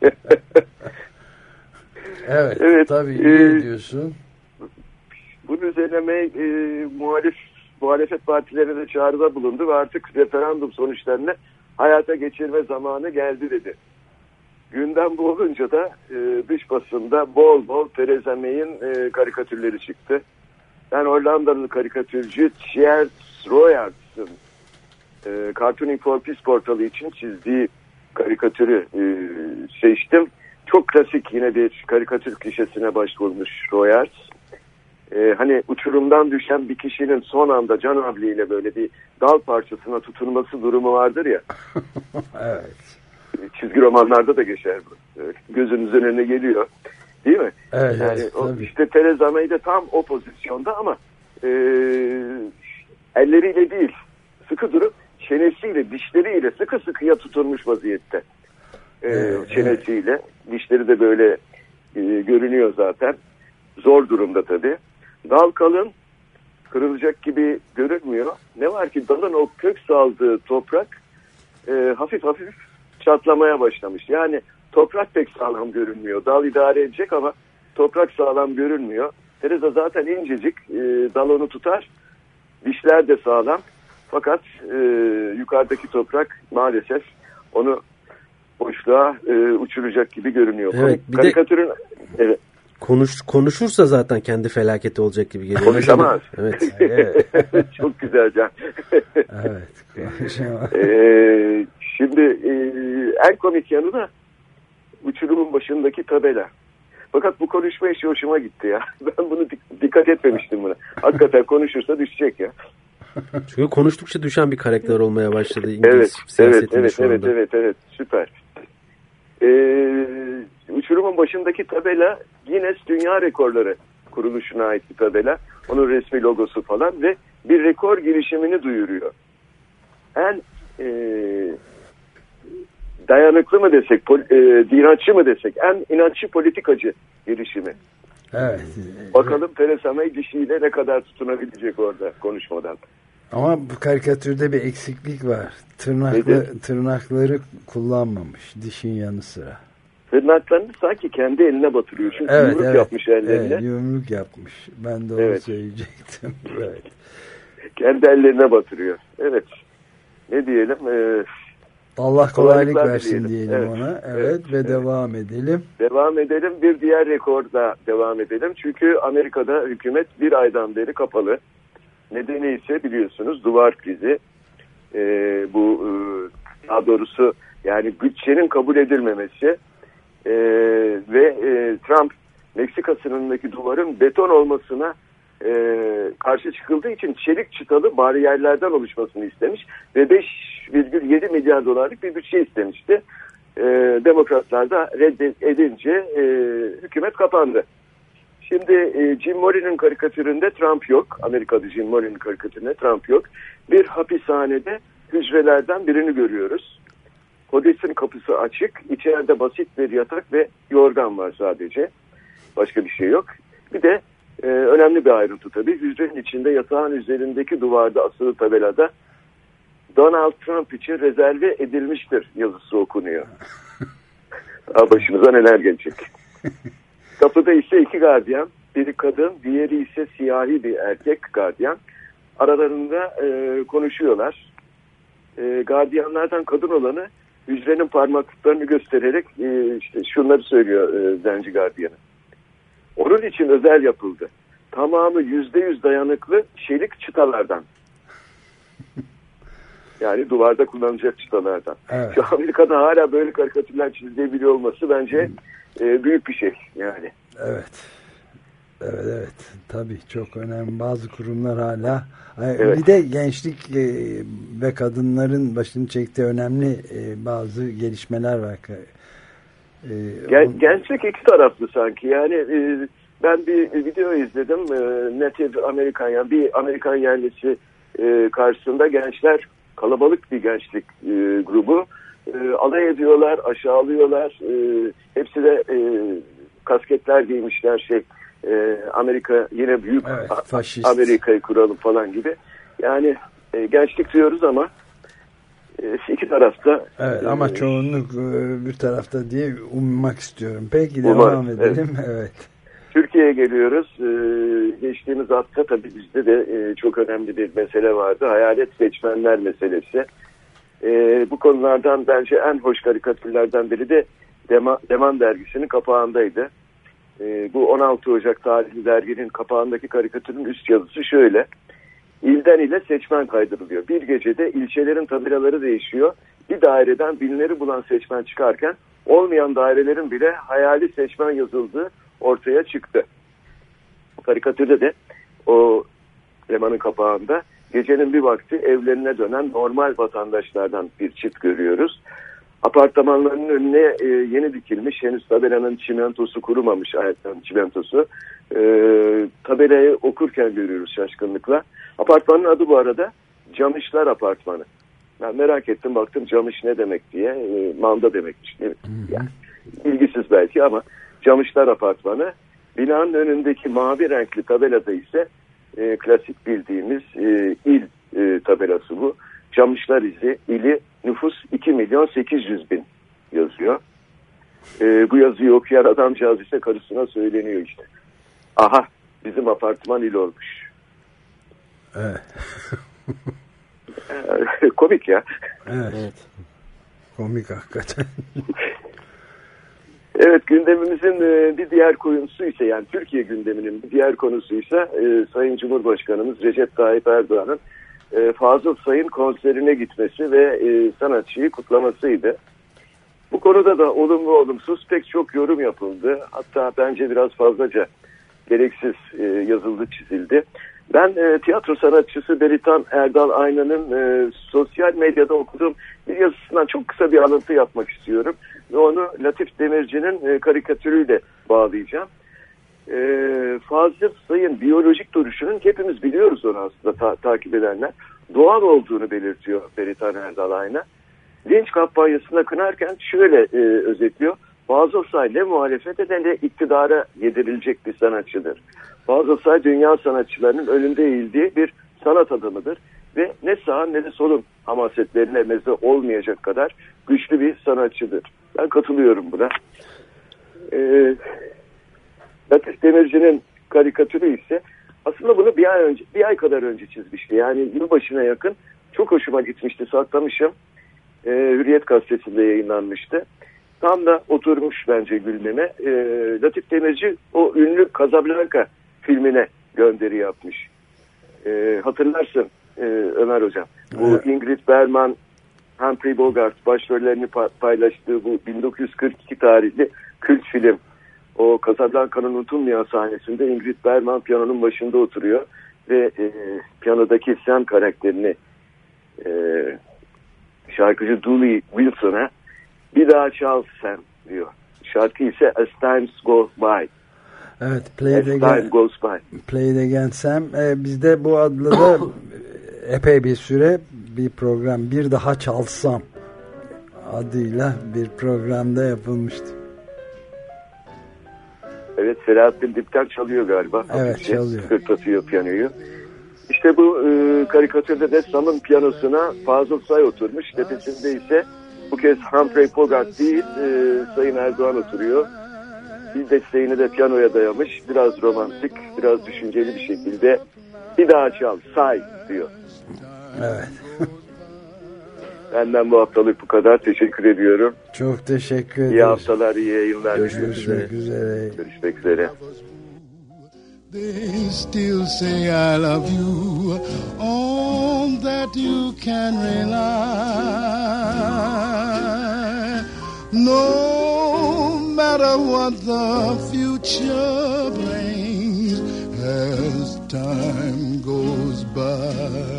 evet, evet tabii iyi e, diyorsun. Bunun üzerine May e, muhalif muhalefet partilerine de çağrıda bulundu ve artık referandum sonuçlarını hayata geçirme zamanı geldi dedi. Gündem bu olunca da e, dış basında bol bol Theresa May'in e, karikatürleri çıktı. Ben Hollandalı karikatürcü Thierry Royaerts'ın e, Cartooning for Peace portalı için çizdiği karikatürü e, seçtim. Çok klasik yine bir karikatür klişesine başvurmuş Royaerts. E, hani uçurumdan düşen bir kişinin son anda can havliyle böyle bir dal parçasına tutunması durumu vardır ya. Evet. Çizgi romanlarda da geçer bu. Gözünüzün önüne geliyor. Değil mi? Evet, yani evet, o, işte Theresa May de tam o pozisyonda ama e, elleriyle değil, sıkı durup çenesiyle, dişleriyle sıkı sıkıya tutunmuş vaziyette. E, evet, çenesiyle. Evet. Dişleri de böyle e, görünüyor zaten. Zor durumda tabii. Dal kalın, kırılacak gibi görünmüyor. Ne var ki dalın o kök saldığı toprak e, hafif hafif çatlamaya başlamış. Yani toprak pek sağlam görünmüyor. Dal idare edecek ama toprak sağlam görünmüyor. Theresa zaten incecik, e, dal onu tutar. Dişler de sağlam. Fakat e, yukarıdaki toprak maalesef onu boşluğa e, uçuracak gibi görünüyor. Evet, bir karikatürün de evet. konuş, konuşursa zaten kendi felaketi olacak gibi geliyor. Konuşamaz. Evet. evet. Çok güzel Can. evet. Konuşamaz. Ee, şimdi e, en komik yanı da uçurumun başındaki tabela. Fakat bu konuşma işi hoşuma gitti ya. Ben bunu dik- dikkat etmemiştim buna. Hakikaten konuşursa düşecek ya. Çünkü konuştukça düşen bir karakter olmaya başladı İngiliz evet, siyasetinde evet, şu anda. Evet, evet, evet, süper. Ee, uçurumun başındaki tabela Guinness Dünya Rekorları kuruluşuna ait bir tabela. Onun resmi logosu falan ve bir rekor girişimini duyuruyor. En e, dayanıklı mı desek, pol, e, inatçı mı desek, en inatçı politikacı girişimi. Evet. Bakalım Theresa May dişiyle ne kadar tutunabilecek orada konuşmadan. Ama bu karikatürde bir eksiklik var. Tırnaklı, tırnakları kullanmamış dişin yanı sıra. Tırnaklarını sanki kendi eline batırıyor. Çünkü evet, yumruk evet, yapmış ellerine. Evet, yumruk yapmış. Ben de onu evet. söyleyecektim. Evet. Kendi ellerine batırıyor. Evet. Ne diyelim? Ee, Allah kolaylık versin diyelim, diyelim evet. ona. Evet, evet ve evet. devam edelim. Devam edelim. Bir diğer rekorda devam edelim. Çünkü Amerika'da hükümet bir aydan beri kapalı. Nedeni ise biliyorsunuz duvar krizi. Ee, bu daha doğrusu yani bütçenin kabul edilmemesi ee, ve e, Trump Meksika sınırındaki duvarın beton olmasına e, karşı çıkıldığı için çelik çıtalı bariyerlerden oluşmasını istemiş ve beş virgül yedi milyar dolarlık bir bütçe istemişti. E, Demokratlar da reddedince e, hükümet kapandı. Şimdi e, Jim Morrion'un karikatüründe Trump yok. Amerika'da Jim Morrion'un karikatüründe Trump yok. Bir hapishanede hücrelerden birini görüyoruz. Kodesin kapısı açık. İçeride basit bir yatak ve yorgan var sadece. Başka bir şey yok. Bir de e, önemli bir ayrıntı tabii. Hücrenin içinde yatağın üzerindeki duvarda asılı tabelada Donald Trump için rezerve edilmiştir yazısı okunuyor. Başımıza neler gelecek. Kapıda ise iki gardiyan, biri kadın, diğeri ise siyahi bir erkek gardiyan. Aralarında e, konuşuyorlar. E, gardiyanlardan kadın olanı hücrenin parmaklıklarını göstererek e, işte şunları söylüyor e, zenci gardiyanı. Onun için özel yapıldı. Tamamı yüzde yüz dayanıklı çelik çıtalardan. Yani duvarda kullanılacak çıtalardan. Evet. Şu Amerika'da hala böyle karikatürler çizilebiliyor olması bence e, büyük bir şey yani. Evet. Evet evet. Tabii çok önemli. Bazı kurumlar hala. Evet. Bir de gençlik e, ve kadınların başını çektiği önemli e, bazı gelişmeler var. E, Gen, on... Gençlik iki taraflı sanki. Yani e, ben bir video izledim. E, Native Amerikan yani bir Amerikan yerlisi e, karşısında gençler kalabalık bir gençlik e, grubu e, alay ediyorlar, aşağılıyorlar. E, hepsi de e, kasketler giymişler şey e, Amerika yine büyük evet, Amerika'yı kuralım falan gibi. Yani e, gençlik diyoruz ama e, iki tarafta. Evet e, ama çoğunluk e, bir tarafta diye ummak istiyorum. Peki umarım, devam edelim. Evet. evet. Türkiye'ye geliyoruz. Ee, geçtiğimiz hafta tabii bizde de e, çok önemli bir mesele vardı. Hayalet seçmenler meselesi. Ee, bu konulardan bence en hoş karikatürlerden biri de Dema, Deman dergisinin kapağındaydı. Ee, bu on altı Ocak tarihli derginin kapağındaki karikatürün üst yazısı şöyle. İlden ile seçmen kaydırılıyor. Bir gecede ilçelerin tabelaları değişiyor. Bir daireden binleri bulan seçmen çıkarken olmayan dairelerin bile hayali seçmen yazıldığı ortaya çıktı. Karikatürde de o Leman'ın kapağında gecenin bir vakti evlerine dönen normal vatandaşlardan bir çift görüyoruz. Apartmanlarının önüne e, yeni dikilmiş, henüz tabelanın çimentosu kurumamış, ayaklarının çimentosu. E, tabelayı okurken görüyoruz şaşkınlıkla. Apartmanın adı bu arada Camışlar Apartmanı. Ben merak ettim, baktım Camış ne demek diye. E, manda demekmiş değil mi? Yani, ilgisiz belki ama Camışlar Apartmanı. Binanın önündeki mavi renkli tabelada ise e, klasik bildiğimiz e, il e, tabelası bu. Camışlar izi, ili nüfus iki milyon sekiz yüz bin yazıyor. E, bu yazıyı okuyan adamcağız ise karısına söyleniyor işte. Aha bizim apartman il olmuş. Evet. e, komik ya. Evet. evet. Komik hakikaten. Evet, gündemimizin bir diğer konusu ise yani Türkiye gündeminin bir diğer konusu ise e, Sayın Cumhurbaşkanımız Recep Tayyip Erdoğan'ın e, Fazıl Say'ın konserine gitmesi ve e, sanatçıyı kutlamasıydı. Bu konuda da olumlu olumsuz pek çok yorum yapıldı. Hatta bence biraz fazlaca gereksiz e, yazıldı tablo çizildi. Ben e, tiyatro sanatçısı Beritan Erdal Aynan'ın e, sosyal medyada okuduğum bir yazısından çok kısa bir alıntı yapmak istiyorum. Ve onu Latif Demirci'nin e, karikatürüyle bağlayacağım. E, Fazıl Say'ın biyolojik duruşunun, hepimiz biliyoruz onu aslında ta- takip edenler, doğal olduğunu belirtiyor Beritan Erdal Ayna. Linç kampanyasında kınarken şöyle e, özetliyor. Fazıl Say ne muhalefete ne de iktidara yedirilecek bir sanatçıdır. Fazıl Say dünya sanatçılarının önünde eğildiği bir sanat adamıdır. Ve ne sağın ne de solun hamasetlerine meze olmayacak kadar güçlü bir sanatçıdır. Ben katılıyorum buna. Ee, Latif Demirci'nin karikatürü ise aslında bunu bir ay önce, bir ay kadar önce çizmişti. Yani yılbaşına yakın, çok hoşuma gitmişti, saklamışım. Ee, Hürriyet gazetesinde yayınlanmıştı. Tam da oturmuş bence gülmeme. E, Latif Demirci o ünlü Casablanca filmine gönderi yapmış. E, hatırlarsın e, Ömer Hocam. Bu evet. Ingrid Bergman, Humphrey Bogart başrollerini paylaştığı bu bin dokuz yüz kırk iki tarihli kült film. O Casablanca'nın unutulmayan sahnesinde Ingrid Bergman piyanonun başında oturuyor ve e, piyanodaki Sam karakterini e, şarkıcı Dooley Wilson'a bir daha çal Sam diyor. Şarkı ise As Time Goes By. Evet, Play It As Again, Time Goes By. Play It Again Sam. Ee, bizde bu adlı da epey bir süre bir program, Bir Daha Çalsam adıyla bir programda yapılmıştı. Evet, Selahattin Dipten çalıyor galiba. Evet, hafifçe çalıyor. Sırtlatıyor piyanoyu. İşte bu e, karikatürde de Sam'ın piyanosuna Fazıl Say oturmuş. Tepesinde ise bu kez Humphrey Bogart değil, e, Sayın Erdoğan oturuyor. Bir desteğini de piyanoya dayamış. Biraz romantik, biraz düşünceli bir şekilde bir daha çal, say diyor. Evet. Benden bu haftalık bu kadar. Teşekkür ediyorum. Çok teşekkür ederim. İyi haftalar, iyi yayınlar. Görüşmek üzere. üzere. Görüşmek üzere. They still say I love you, on that you can rely. No matter what the future brings as time goes by.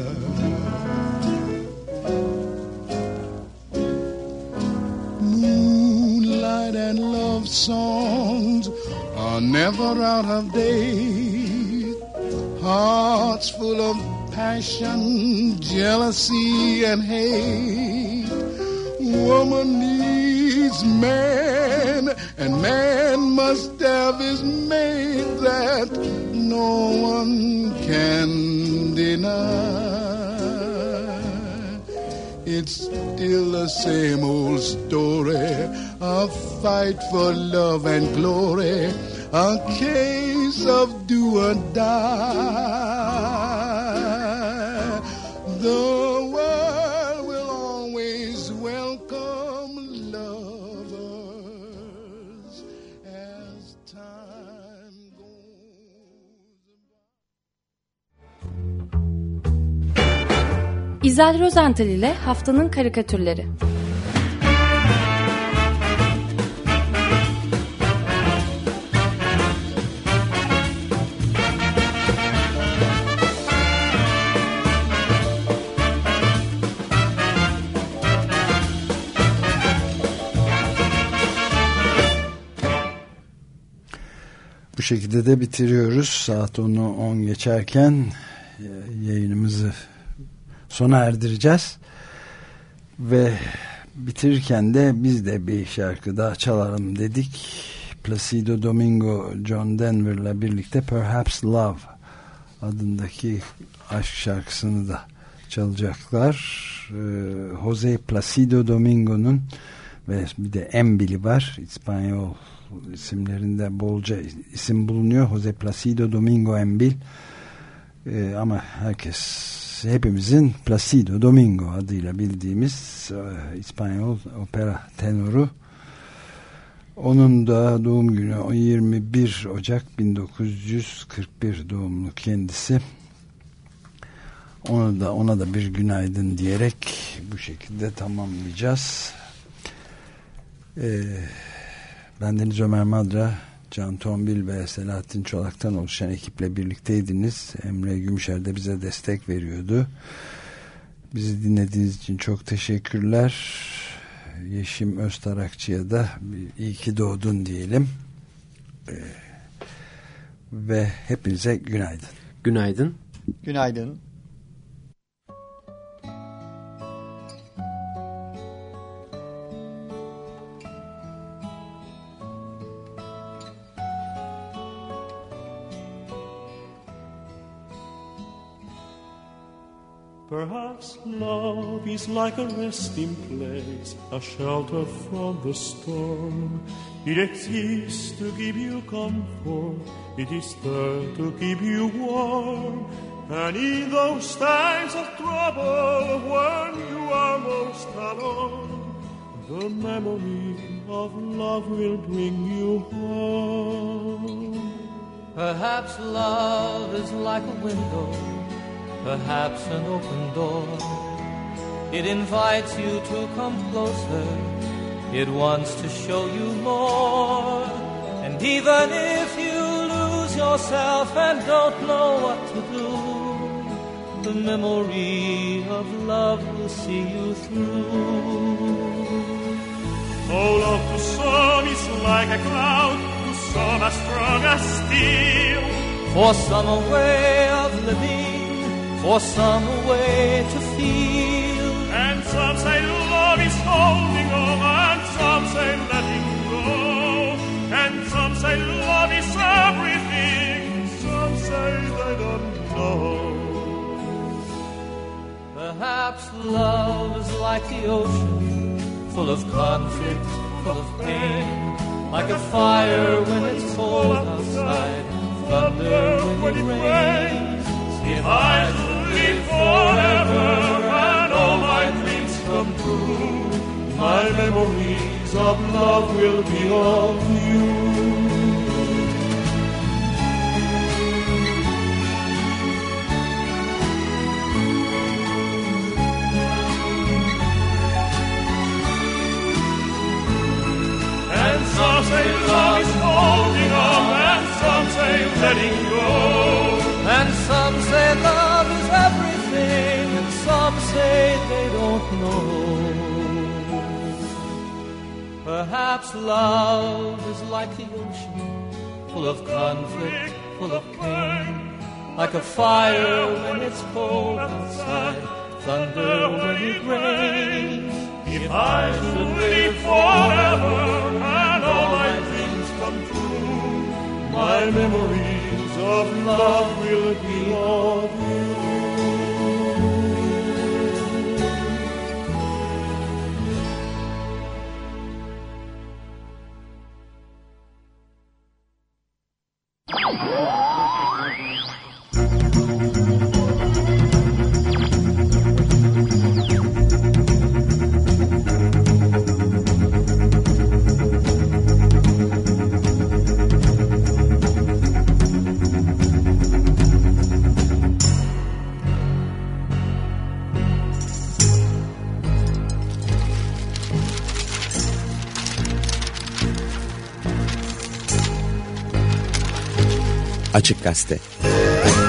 Moonlight and love songs are never out of date. Hearts full of passion, jealousy and hate. Woman needs man, and man must have his mate that no one can deny. It's still the same old story, a fight for love and glory, a case of do or die. The world will always welcome lovers as time goes by. İzel Rozental ile Haftanın Karikatürleri. Bu şekilde de bitiriyoruz. Saat onu on geçerken yayınımızı sona erdireceğiz. Ve bitirirken de biz de bir şarkı daha çalalım dedik. Placido Domingo, John Denver'la birlikte Perhaps Love adındaki aşk şarkısını da çalacaklar. Ee, Jose Placido Domingo'nun ve bir de Embil'i var. İspanyol isimlerinde bolca isim bulunuyor. Jose Placido Domingo Embil. Ee, ama herkes, hepimizin Placido Domingo adıyla bildiğimiz e, İspanyol opera tenoru. Onun da doğum günü yirmi bir Ocak bin dokuz yüz kırk bir doğumlu kendisi. Onu da, ona da bir günaydın diyerek bu şekilde tamamlayacağız. Ee, ben Deniz Ömer Madra. Can Tombil ve Selahattin Çolak'tan oluşan ekiple birlikteydiniz. Emre Gümüşer de bize destek veriyordu. Bizi dinlediğiniz için çok teşekkürler. Yeşim Öztarakçı'ya da iyi ki doğdun diyelim. Ee, ve hepinize günaydın. Günaydın. Günaydın. Perhaps love is like a resting place, a shelter from the storm. It exists to give you comfort, it is there to keep you warm. And in those times of trouble, when you are most alone, the memory of love will bring you home. Perhaps love is like a window, perhaps an open door. It invites you to come closer, it wants to show you more. And even if you lose yourself and don't know what to do, the memory of love will see you through. Oh, love to some is like a cloud, to some as strong as steel. For some a way of living, for some a way to feel. And some say love is holding on, and some say letting go. And some say love is everything, some say they don't know. Perhaps love is like the ocean, full of conflict, full of pain. Like a fire when it's cold outside, thunder when it rains. If I live forever and all my dreams come true, my memories of love will be of you. And some say love is holding on, and some say letting go. And some say love is everything, and some say they don't know. Perhaps love is like the ocean, full of conflict, full of pain. Like a fire when it's cold outside, thunder when it rains. If I should live forever and all my dreams come true, my memories of love will be of you. Açık Gazete.